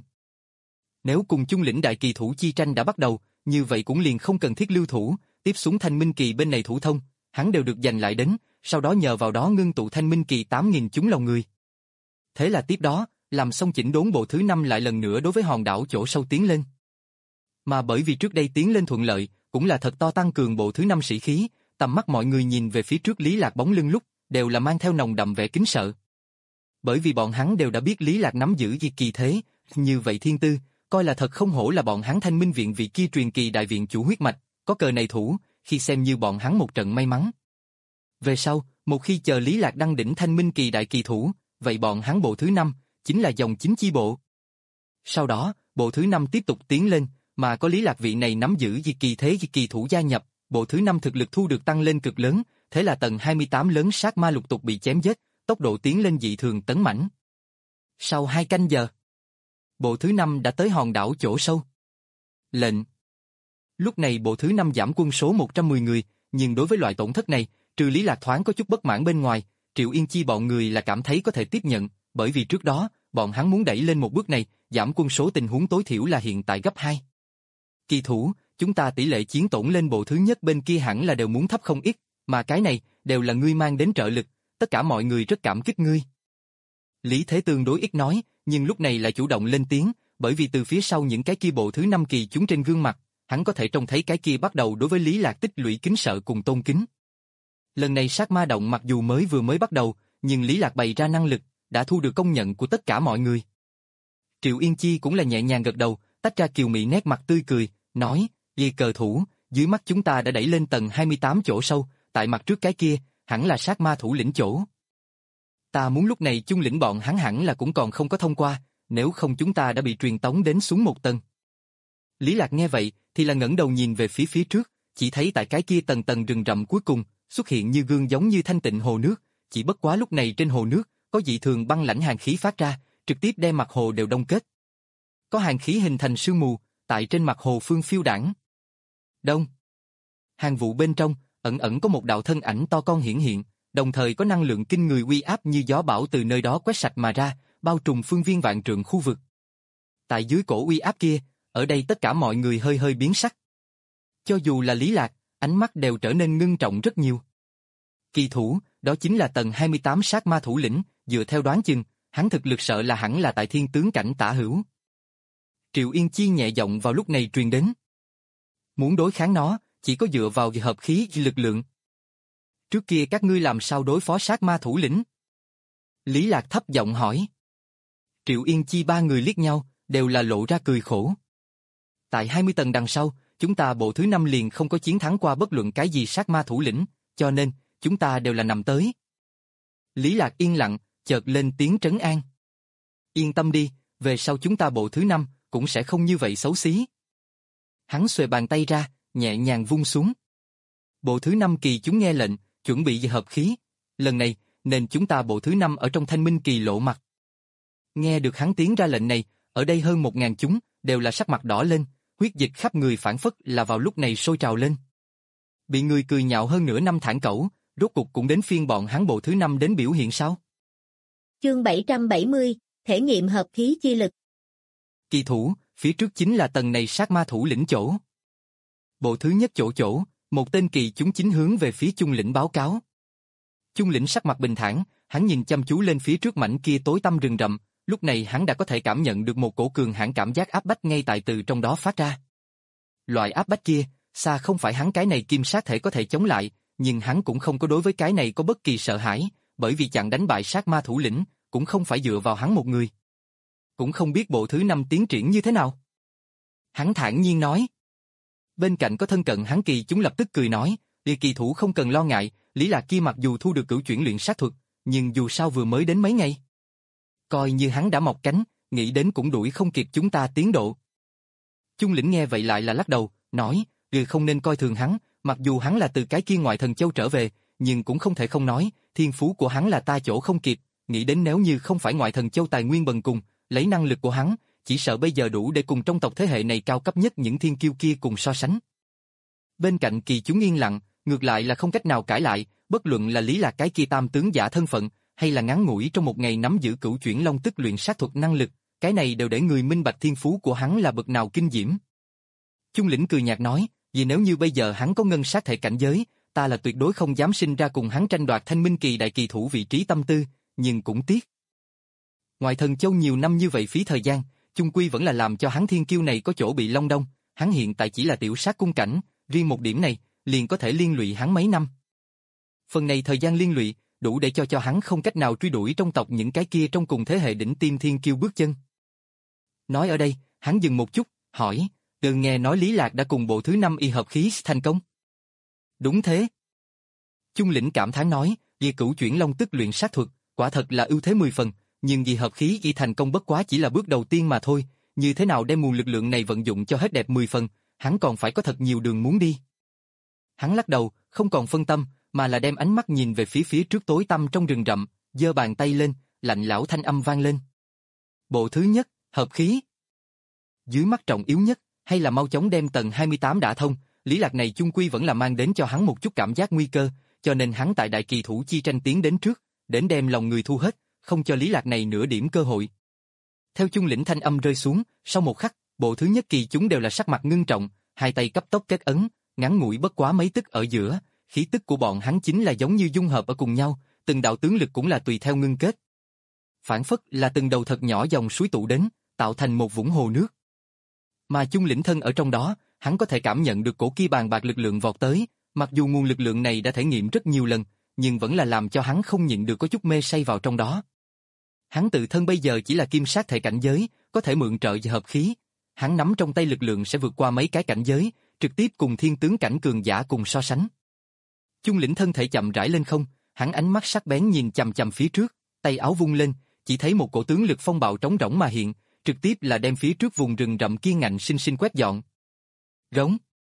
Nếu cùng chung lĩnh đại kỳ thủ chi tranh đã bắt đầu, như vậy cũng liền không cần thiết lưu thủ, tiếp xuống thanh minh kỳ bên này thủ thông, hắn đều được giành lại đến, sau đó nhờ vào đó ngưng tụ thanh minh kỳ tám nghìn chúng lòng người. Thế là tiếp đó, làm xong chỉnh đốn bộ thứ năm lại lần nữa đối với hòn đảo chỗ sâu tiến lên. Mà bởi vì trước đây tiến lên thuận lợi, cũng là thật to tăng cường bộ thứ năm sĩ khí, tầm mắt mọi người nhìn về phía trước Lý Lạc bóng lưng lúc, đều là mang theo nồng đậm vẻ kính sợ. Bởi vì bọn hắn đều đã biết Lý Lạc nắm giữ di kỳ thế, như vậy thiên tư, coi là thật không hổ là bọn hắn thanh minh viện vị kia truyền kỳ đại viện chủ huyết mạch, có cờ này thủ, khi xem như bọn hắn một trận may mắn. Về sau, một khi chờ Lý Lạc đăng đỉnh thanh minh kỳ đại kỳ thủ, vậy bọn hắn bộ thứ năm, chính là dòng chính chi bộ. Sau đó, bộ thứ năm tiếp tục tiến lên, mà có Lý Lạc vị này nắm giữ di kỳ thế di kỳ thủ gia nhập, bộ thứ năm thực lực thu được tăng lên cực lớn, thế là tầng hai mươi tám lớn sát ma lục tục bị chém giết, tốc độ tiến lên dị thường tấn mãnh. Sau hai canh giờ, bộ thứ năm đã tới hòn đảo chỗ sâu. Lệnh. Lúc này bộ thứ năm giảm quân số một trăm mười người, nhưng đối với loại tổn thất này, trừ Lý Lạc thoáng có chút bất mãn bên ngoài, Triệu Yên Chi bọn người là cảm thấy có thể tiếp nhận, bởi vì trước đó, bọn hắn muốn đẩy lên một bước này, giảm quân số tình huống tối thiểu là hiện tại gấp hai. Kỳ thủ, chúng ta tỷ lệ chiến tổn lên bộ thứ nhất bên kia hẳn là đều muốn thấp không ít, mà cái này, đều là ngươi mang đến trợ lực, tất cả mọi người rất cảm kích ngươi. Lý Thế tương đối ít nói, nhưng lúc này lại chủ động lên tiếng, bởi vì từ phía sau những cái kia bộ thứ năm kỳ chúng trên gương mặt, hắn có thể trông thấy cái kia bắt đầu đối với Lý Lạc tích lũy kính sợ cùng tôn kính. Lần này sát ma động mặc dù mới vừa mới bắt đầu, nhưng Lý Lạc bày ra năng lực, đã thu được công nhận của tất cả mọi người. Triệu Yên Chi cũng là nhẹ nhàng gật đầu, tách ra kiều mị nét mặt tươi cười, nói, Di cờ thủ, dưới mắt chúng ta đã đẩy lên tầng hai mươi tám chỗ sâu, tại mặt trước cái kia, hẳn là sát ma thủ lĩnh chỗ. Ta muốn lúc này chung lĩnh bọn hắn hẳn là cũng còn không có thông qua, nếu không chúng ta đã bị truyền tống đến xuống một tầng. Lý Lạc nghe vậy, thì là ngẩng đầu nhìn về phía phía trước, chỉ thấy tại cái kia tầng tầng rừng rậm cuối cùng, xuất hiện như gương giống như thanh tịnh hồ nước, chỉ bất quá lúc này trên hồ nước, có dị thường băng lãnh hàn khí phát ra, trực tiếp đem mặt hồ đều đông kết. Có hàn khí hình thành sương mù, tại trên mặt hồ phương phiêu đãng. Đông. Hàng vụ bên trong, ẩn ẩn có một đạo thân ảnh to con hiển hiện, đồng thời có năng lượng kinh người uy áp như gió bão từ nơi đó quét sạch mà ra, bao trùm phương viên vạn trượng khu vực. Tại dưới cổ uy áp kia, ở đây tất cả mọi người hơi hơi biến sắc. Cho dù là Lý Lạc, ánh mắt đều trở nên ngưng trọng rất nhiều. Kỳ thủ, đó chính là tầng hai mươi tám sát ma thủ lĩnh, dựa theo đoán chừng, hắn thực lực sợ là hẳn là tại thiên tướng cảnh tả hữu. Triệu Yên Chi nhẹ giọng vào lúc này truyền đến. Muốn đối kháng nó, chỉ có dựa vào hợp khí lực lượng. Trước kia các ngươi làm sao đối phó sát ma thủ lĩnh? Lý Lạc thấp giọng hỏi. Triệu Yên Chi ba người liếc nhau, đều là lộ ra cười khổ. Tại hai mươi tầng đằng sau, chúng ta bộ thứ năm liền không có chiến thắng qua bất luận cái gì sát ma thủ lĩnh, cho nên, chúng ta đều là nằm tới. Lý Lạc yên lặng, chợt lên tiếng trấn an. Yên tâm đi, về sau chúng ta bộ thứ năm, cũng sẽ không như vậy xấu xí. Hắn xuề bàn tay ra, nhẹ nhàng vung xuống. Bộ thứ năm kỳ chúng nghe lệnh, chuẩn bị hợp khí. Lần này, nên chúng ta bộ thứ năm ở trong thanh minh kỳ lộ mặt. Nghe được hắn tiến ra lệnh này, ở đây hơn một ngàn chúng, đều là sắc mặt đỏ lên, huyết dịch khắp người phản phất là vào lúc này sôi trào lên. Bị người cười nhạo hơn nửa năm thản cẩu, rốt cục cũng đến phiên bọn hắn bộ thứ năm đến biểu hiện sao? Chương bảy trăm bảy mươi, thể nghiệm hợp khí chi lực. Kỳ thủ, phía trước chính là tầng này sát ma thủ lĩnh chỗ. Bộ thứ nhất chỗ chỗ, một tên kỳ chúng chính hướng về phía chung lĩnh báo cáo. Chung Lĩnh sắc mặt bình thản, hắn nhìn chăm chú lên phía trước mảnh kia tối tăm rừng rậm, lúc này hắn đã có thể cảm nhận được một cổ cường hãn cảm giác áp bách ngay tại từ trong đó phát ra. Loại áp bách kia, xa không phải hắn cái này kim sát thể có thể chống lại, nhưng hắn cũng không có đối với cái này có bất kỳ sợ hãi, bởi vì chặn đánh bại sát ma thủ lĩnh, cũng không phải dựa vào hắn một người. Cũng không biết bộ thứ năm tiến triển như thế nào. Hắn thản nhiên nói. Bên cạnh có thân cận hắn kỳ chúng lập tức cười nói, địa kỳ thủ không cần lo ngại, Lý Lạc kia mặc dù thu được cửu chuyển luyện sát thuật, nhưng dù sao vừa mới đến mấy ngày. Coi như hắn đã mọc cánh, nghĩ đến cũng đuổi không kịp chúng ta tiến độ. Chung Lĩnh nghe vậy lại là lắc đầu, nói, người không nên coi thường hắn, mặc dù hắn là từ cái kia ngoại thần châu trở về, nhưng cũng không thể không nói, thiên phú của hắn là ta chỗ không kịp, nghĩ đến nếu như không phải ngoại thần châu tài nguyên bần cùng, lấy năng lực của hắn, chỉ sợ bây giờ đủ để cùng trong tộc thế hệ này cao cấp nhất những thiên kiêu kia cùng so sánh. Bên cạnh kỳ chúng yên lặng, ngược lại là không cách nào cãi lại, bất luận là Lý Lạc cái kia tam tướng giả thân phận, hay là ngắn ngủi trong một ngày nắm giữ cửu chuyển long tức luyện sát thuật năng lực, cái này đều để người minh bạch thiên phú của hắn là bậc nào kinh diễm. Chung Lĩnh cười nhạt nói, vì nếu như bây giờ hắn có ngân sát thể cảnh giới, ta là tuyệt đối không dám sinh ra cùng hắn tranh đoạt thanh minh kỳ đại kỳ thủ vị trí tâm tư, nhưng cũng tiếc. Ngoại thần châu nhiều năm như vậy phí thời gian, chung quy vẫn là làm cho hắn thiên kiêu này có chỗ bị long đong, hắn hiện tại chỉ là tiểu sát cung cảnh, riêng một điểm này, liền có thể liên lụy hắn mấy năm. Phần này thời gian liên lụy, đủ để cho cho hắn không cách nào truy đuổi trong tộc những cái kia trong cùng thế hệ đỉnh tiêm thiên kiêu bước chân. Nói ở đây, hắn dừng một chút, hỏi, từ nghe nói Lý Lạc đã cùng bộ thứ năm y hợp khí thành công. Đúng thế. Chung Lĩnh cảm thán nói, vì cửu chuyển long tức luyện sát thuật, quả thật là ưu thế mười phần, nhưng vì hợp khí y thành công bất quá chỉ là bước đầu tiên mà thôi, như thế nào đem nguồn lực lượng này vận dụng cho hết đẹp mười phần, hắn còn phải có thật nhiều đường muốn đi. Hắn lắc đầu, không còn phân tâm, mà là đem ánh mắt nhìn về phía phía trước tối tăm trong rừng rậm, giơ bàn tay lên, lạnh lẽo thanh âm vang lên. Bộ thứ nhất, hợp khí. Dưới mắt trọng yếu nhất, hay là mau chóng đem tầng hai mươi tám đả thông, Lý Lạc này chung quy vẫn là mang đến cho hắn một chút cảm giác nguy cơ, cho nên hắn tại đại kỳ thủ chi tranh tiến đến trước, đến đem lòng người thu hết, không cho Lý Lạc này nửa điểm cơ hội. Theo Chung Lĩnh thanh âm rơi xuống, sau một khắc, bộ thứ nhất kỳ chúng đều là sắc mặt ngưng trọng, hai tay cấp tốc kết ấn, ngắn ngủi bất quá mấy tức ở giữa, khí tức của bọn hắn chính là giống như dung hợp ở cùng nhau, từng đạo tướng lực cũng là tùy theo ngưng kết. Phản phất là từng đầu thật nhỏ dòng suối tụ đến, tạo thành một vũng hồ nước. Mà Chung Lĩnh thân ở trong đó, hắn có thể cảm nhận được cổ kia bàn bạc lực lượng vọt tới, mặc dù nguồn lực lượng này đã thể nghiệm rất nhiều lần, nhưng vẫn là làm cho hắn không nhịn được có chút mê say vào trong đó. Hắn tự thân bây giờ chỉ là kim sát thể cảnh giới, có thể mượn trợ và hợp khí, hắn nắm trong tay lực lượng sẽ vượt qua mấy cái cảnh giới, trực tiếp cùng thiên tướng cảnh cường giả cùng so sánh. Chung Lĩnh thân thể chậm rãi lên không, hắn ánh mắt sắc bén nhìn chằm chằm phía trước, tay áo vung lên, chỉ thấy một cổ tướng lực phong bạo trống rỗng mà hiện, trực tiếp là đem phía trước vùng rừng rậm kia ngạnh sinh sinh quét dọn. Rống.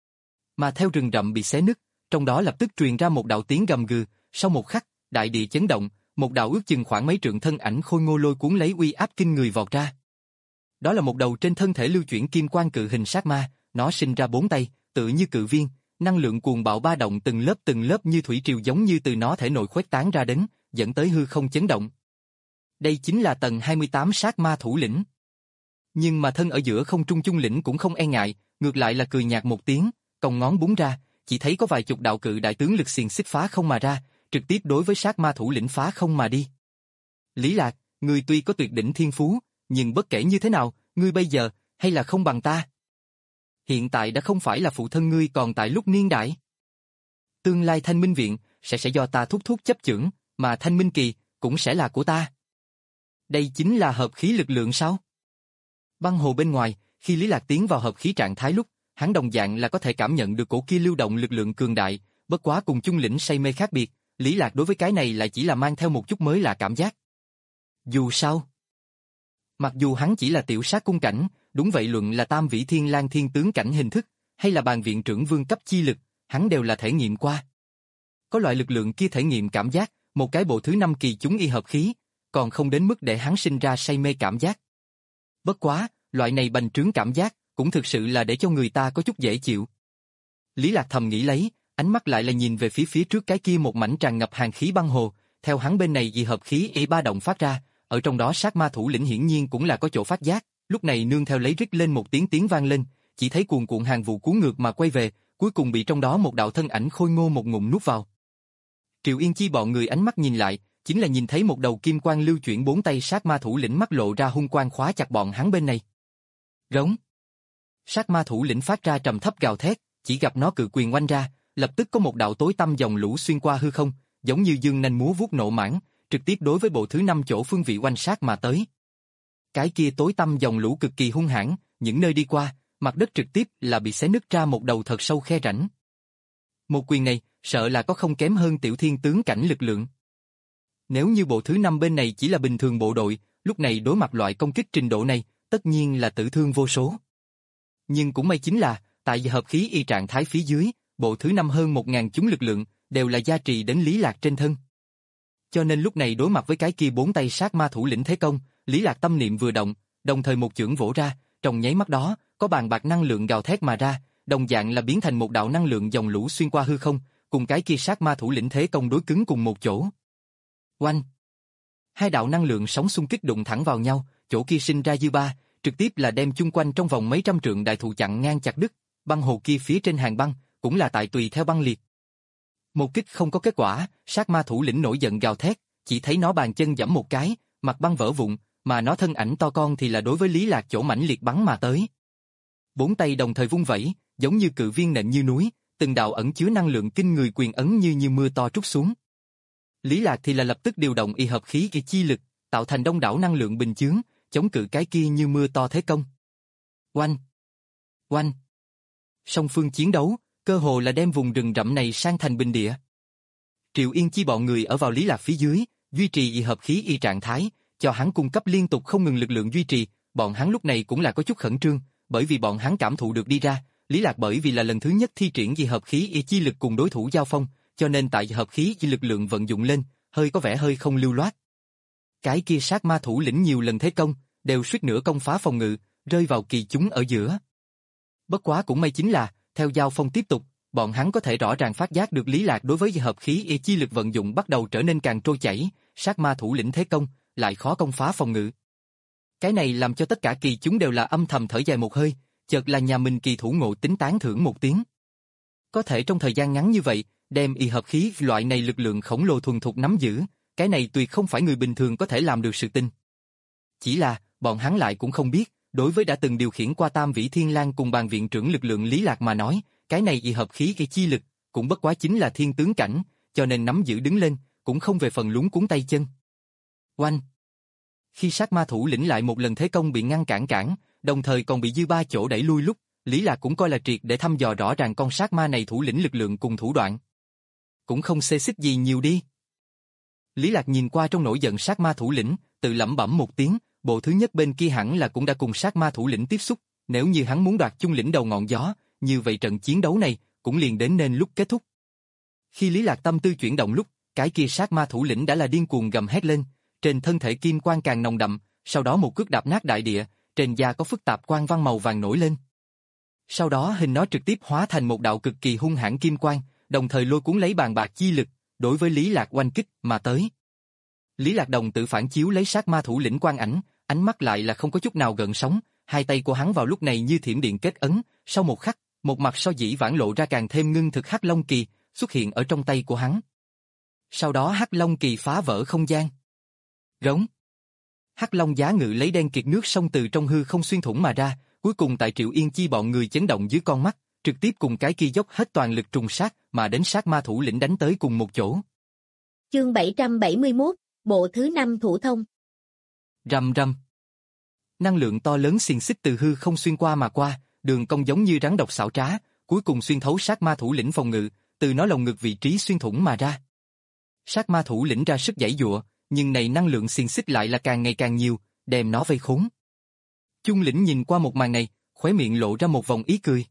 Mà theo rừng rậm bị xé nứt, trong đó lập tức truyền ra một đạo tiếng gầm gừ, sau một khắc, đại địa chấn động, một đạo ước chừng khoảng mấy trượng thân ảnh khôi ngô lôi cuốn lấy uy áp kinh người vọt ra. Đó là một đầu trên thân thể lưu chuyển kim quang cự hình sát ma, nó sinh ra bốn tay, tự như cự viên, năng lượng cuồng bạo ba động từng lớp từng lớp như thủy triều giống như từ nó thể nội khuếch tán ra đến, dẫn tới hư không chấn động. Đây chính là tầng hai mươi tám sát ma thủ lĩnh. Nhưng mà thân ở giữa không trung Chung Lĩnh cũng không e ngại, ngược lại là cười nhạt một tiếng, cong ngón búng ra, chỉ thấy có vài chục đạo cự đại tướng lực xiềng xích phá không mà ra, trực tiếp đối với sát ma thủ lĩnh phá không mà đi. Lý Lạc, ngươi tuy có tuyệt đỉnh thiên phú, nhưng bất kể như thế nào, ngươi bây giờ, hay là không bằng ta. Hiện tại đã không phải là phụ thân ngươi còn tại lúc niên đại. Tương lai Thanh Minh Viện, sẽ sẽ do ta thúc thúc chấp chưởng, mà Thanh Minh Kỳ, cũng sẽ là của ta. Đây chính là hợp khí lực lượng sao? Băng hồ bên ngoài, khi Lý Lạc tiến vào hợp khí trạng thái lúc, hắn đồng dạng là có thể cảm nhận được cổ kia lưu động lực lượng cường đại, bất quá cùng Chung Lĩnh say mê khác biệt, Lý Lạc đối với cái này lại chỉ là mang theo một chút mới lạ cảm giác. Dù sao, mặc dù hắn chỉ là tiểu sát cung cảnh, đúng vậy luận là tam vĩ thiên lang thiên tướng cảnh hình thức, hay là bàn viện trưởng vương cấp chi lực, hắn đều là thể nghiệm qua. Có loại lực lượng kia thể nghiệm cảm giác, một cái bộ thứ năm kỳ chúng y hợp khí, còn không đến mức để hắn sinh ra say mê cảm giác. Bất quá, loại này bành trướng cảm giác, cũng thực sự là để cho người ta có chút dễ chịu. Lý Lạc thầm nghĩ lấy, ánh mắt lại là nhìn về phía phía trước cái kia một mảnh tràn ngập hàn khí băng hồ, theo hắn bên này dị hợp khí y ba động phát ra, ở trong đó sát ma thủ lĩnh hiển nhiên cũng là có chỗ phát giác, lúc này nương theo lấy rít lên một tiếng tiếng vang lên, chỉ thấy cuồn cuộn hàng vụ cuốn ngược mà quay về, cuối cùng bị trong đó một đạo thân ảnh khôi ngô một ngụm nuốt vào. Triệu Yên Chi bọn người ánh mắt nhìn lại, chính là nhìn thấy một đầu kim quang lưu chuyển bốn tay sát ma thủ lĩnh mắt lộ ra hung quang khóa chặt bọn hắn bên này. Rống. Sát ma thủ lĩnh phát ra trầm thấp gào thét, chỉ gặp nó cự quyền oanh ra, lập tức có một đạo tối tăm dòng lũ xuyên qua hư không, giống như dương nanh múa vuốt nộ mãng, trực tiếp đối với bộ thứ năm chỗ phương vị oanh sát mà tới. Cái kia tối tăm dòng lũ cực kỳ hung hãn, những nơi đi qua, mặt đất trực tiếp là bị xé nứt ra một đầu thật sâu khe rãnh. Một quyền này, sợ là có không kém hơn tiểu thiên tướng cảnh lực lượng. Nếu như bộ thứ năm bên này chỉ là bình thường bộ đội, lúc này đối mặt loại công kích trình độ này, tất nhiên là tử thương vô số. Nhưng cũng may chính là, tại hợp khí y trạng thái phía dưới, bộ thứ năm hơn một ngàn chúng lực lượng, đều là gia trì đến Lý Lạc trên thân. Cho nên lúc này đối mặt với cái kia bốn tay sát ma thủ lĩnh thế công, Lý Lạc tâm niệm vừa động, đồng thời một chưởng vỗ ra, trong nháy mắt đó, có bàn bạc năng lượng gào thét mà ra, đồng dạng là biến thành một đạo năng lượng dòng lũ xuyên qua hư không, cùng cái kia sát ma thủ lĩnh thế công đối cứng cùng một chỗ. Oanh! Hai đạo năng lượng sóng xung kích đụng thẳng vào nhau, chỗ kia sinh ra dư ba, trực tiếp là đem chung quanh trong vòng mấy trăm trượng đại thụ chặn ngang chặt đứt, băng hồ kia phía trên hàng băng, cũng là tại tùy theo băng liệt. Một kích không có kết quả, sát ma thủ lĩnh nổi giận gào thét, chỉ thấy nó bàn chân giẫm một cái, mặt băng vỡ vụn, mà nó thân ảnh to con thì là đối với Lý Lạc chỗ mãnh liệt bắn mà tới. Bốn tay đồng thời vung vẩy, giống như cự viên nện như núi, từng đạo ẩn chứa năng lượng kinh người quyền ấn như như mưa to trút xuống. Lý Lạc thì là lập tức điều động y hợp khí kỳ chi lực, tạo thành đông đảo năng lượng bình chướng, chống cự cái kia như mưa to thế công. Oanh! Oanh! Song phương chiến đấu, cơ hồ là đem vùng rừng rậm này sang thành bình địa. Triệu Yên Chi bọn người ở vào Lý Lạc phía dưới, duy trì y hợp khí y trạng thái, cho hắn cung cấp liên tục không ngừng lực lượng duy trì, bọn hắn lúc này cũng là có chút khẩn trương, bởi vì bọn hắn cảm thụ được đi ra, Lý Lạc bởi vì là lần thứ nhất thi triển y hợp khí y chi lực cùng đối thủ giao phong, cho nên tại y hợp khí y lực lượng vận dụng lên, hơi có vẻ hơi không lưu loát. Cái kia sát ma thủ lĩnh nhiều lần thế công, đều suýt nữa công phá phòng ngự, rơi vào kỳ chúng ở giữa. Bất quá cũng may chính là, theo giao phong tiếp tục, bọn hắn có thể rõ ràng phát giác được Lý Lạc đối với hợp khí y chi lực vận dụng bắt đầu trở nên càng trôi chảy, sát ma thủ lĩnh thế công, lại khó công phá phòng ngự. Cái này làm cho tất cả kỳ chúng đều là âm thầm thở dài một hơi, chợt là nhà mình kỳ thủ ngộ tính tán thưởng một tiếng. Có thể trong thời gian ngắn như vậy, đem y hợp khí loại này lực lượng khổng lồ thuần thục nắm giữ, cái này tuyệt không phải người bình thường có thể làm được sự tình. Chỉ là, bọn hắn lại cũng không biết, đối với đã từng điều khiển qua Tam Vĩ Thiên Lang cùng bàn viện trưởng lực lượng Lý Lạc mà nói, cái này y hợp khí cái chi lực, cũng bất quá chính là thiên tướng cảnh, cho nên nắm giữ đứng lên, cũng không về phần luống cuốn tay chân. Oanh! Khi sát ma thủ lĩnh lại một lần thế công bị ngăn cản cản, đồng thời còn bị dư ba chỗ đẩy lui lúc, Lý Lạc cũng coi là triệt để thăm dò rõ ràng con sát ma này thủ lĩnh lực lượng cùng thủ đoạn. Cũng không xê xích gì nhiều đi. Lý Lạc nhìn qua trong nỗi giận sát ma thủ lĩnh, tự lẩm bẩm một tiếng, bộ thứ nhất bên kia hẳn là cũng đã cùng sát ma thủ lĩnh tiếp xúc, nếu như hắn muốn đoạt chung lĩnh đầu ngọn gió, như vậy trận chiến đấu này cũng liền đến nên lúc kết thúc. Khi Lý Lạc tâm tư chuyển động lúc, cái kia sát ma thủ lĩnh đã là điên cuồng gầm hét lên, trên thân thể kim quang càng nồng đậm, sau đó một cước đạp nát đại địa, trên da có phức tạp quang văn màu vàng nổi lên. Sau đó hình nó trực tiếp hóa thành một đạo cực kỳ hung hãn kim quang, đồng thời lôi cuốn lấy bàn bạc chi lực, đối với Lý Lạc oanh kích mà tới. Lý Lạc đồng tự phản chiếu lấy sát ma thủ lĩnh quang ảnh, ánh mắt lại là không có chút nào gợn sóng, hai tay của hắn vào lúc này như thiểm điện kết ấn, sau một khắc, một mặt so dĩ vãng lộ ra càng thêm ngưng thực hắc long kỳ xuất hiện ở trong tay của hắn. Sau đó hắc long kỳ phá vỡ không gian. Rống. Hắc long giá ngự lấy đen kiệt nước sông từ trong hư không xuyên thủng mà ra, cuối cùng tại Triệu Yên Chi bọn người chấn động dưới con mắt, trực tiếp cùng cái kia dốc hết toàn lực trùng sát mà đến sát ma thủ lĩnh đánh tới cùng một chỗ. Chương bảy trăm bảy mươi mốt, bộ thứ năm thủ thông. Rầm rầm. Năng lượng to lớn xiềng xích từ hư không xuyên qua mà qua, đường cong giống như rắn độc xảo trá, cuối cùng xuyên thấu sát ma thủ lĩnh phòng ngự, từ nó lồng ngực vị trí xuyên thủng mà ra. Sát ma thủ lĩnh ra sức giãy giụa, nhưng này năng lượng xiềng xích lại là càng ngày càng nhiều, đem nó vây khốn. Chung lĩnh nhìn qua một màn này, khóe miệng lộ ra một vòng ý cười.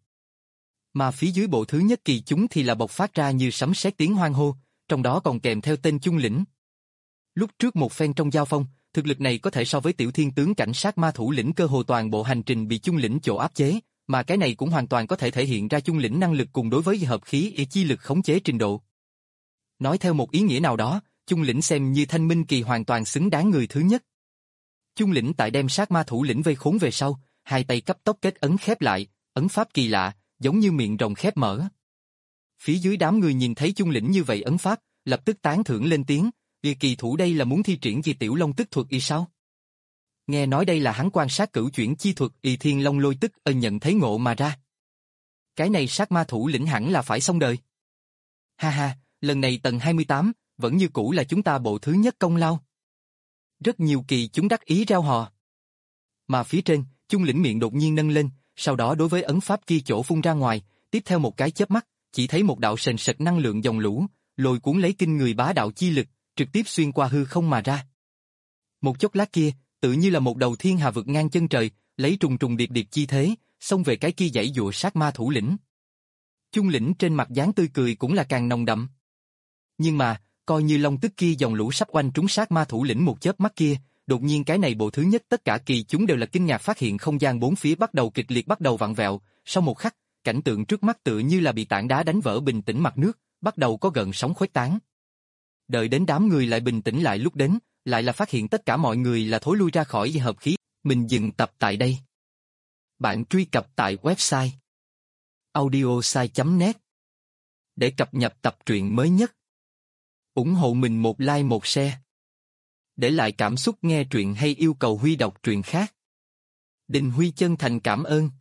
Mà phía dưới bộ thứ nhất kỳ chúng thì là bộc phát ra như sấm sét tiếng hoan hô, trong đó còn kèm theo tên Chung lĩnh. Lúc trước một phen trong giao phong, thực lực này có thể so với tiểu thiên tướng cảnh sát ma thủ lĩnh cơ hồ toàn bộ hành trình bị Chung lĩnh chỗ áp chế, mà cái này cũng hoàn toàn có thể thể hiện ra Chung lĩnh năng lực cùng đối với hợp khí y chi lực khống chế trình độ. Nói theo một ý nghĩa nào đó, Chung lĩnh xem như thanh minh kỳ hoàn toàn xứng đáng người thứ nhất. Chung lĩnh tại đem sát ma thủ lĩnh vây khốn về sau, hai tay cấp tốc kết ấn khép lại, ấn pháp kỳ lạ, giống như miệng rồng khép mở. Phía dưới đám người nhìn thấy Chung lĩnh như vậy ấn pháp, lập tức tán thưởng lên tiếng, vì kỳ thủ đây là muốn thi triển vì tiểu long tức thuật y sao? Nghe nói đây là hắn quan sát cửu chuyển chi thuật y thiên long lôi tức ân nhận thấy ngộ mà ra. Cái này sát ma thủ lĩnh hẳn là phải xong đời. Ha ha, lần này tầng hai mươi tám, vẫn như cũ là chúng ta bộ thứ nhất công lao. Rất nhiều kỳ chúng đắc ý reo hò. Mà phía trên, Chung lĩnh miệng đột nhiên nâng lên, sau đó đối với ấn pháp kia chỗ phun ra ngoài, tiếp theo một cái chớp mắt, chỉ thấy một đạo sền sệt năng lượng dòng lũ, lôi cuốn lấy kinh người bá đạo chi lực, trực tiếp xuyên qua hư không mà ra. Một chốc lát kia, tự như là một đầu thiên hà vượt ngang chân trời, lấy trùng trùng điệp điệp chi thế, xông về cái kia dãy dụa sát ma thủ lĩnh. Chung lĩnh trên mặt dáng tươi cười cũng là càng nồng đậm. Nhưng mà, coi như long tức kia dòng lũ sắp oanh trúng sát ma thủ lĩnh một chớp mắt kia, đột nhiên cái này bộ thứ nhất tất cả kỳ chúng đều là kinh ngạc phát hiện không gian bốn phía bắt đầu kịch liệt bắt đầu vặn vẹo, sau một khắc, cảnh tượng trước mắt tựa như là bị tảng đá đánh vỡ bình tĩnh mặt nước, bắt đầu có gợn sóng khuếch tán. Đợi đến đám người lại bình tĩnh lại lúc đến, lại là phát hiện tất cả mọi người là thối lui ra khỏi hợp khí, mình dừng tập tại đây. Bạn truy cập tại website audiosai chấm net để cập nhật tập truyện mới nhất. Ủng hộ mình một like một share. Để lại cảm xúc nghe truyện hay yêu cầu Huy đọc truyện khác. Đình Huy chân thành cảm ơn.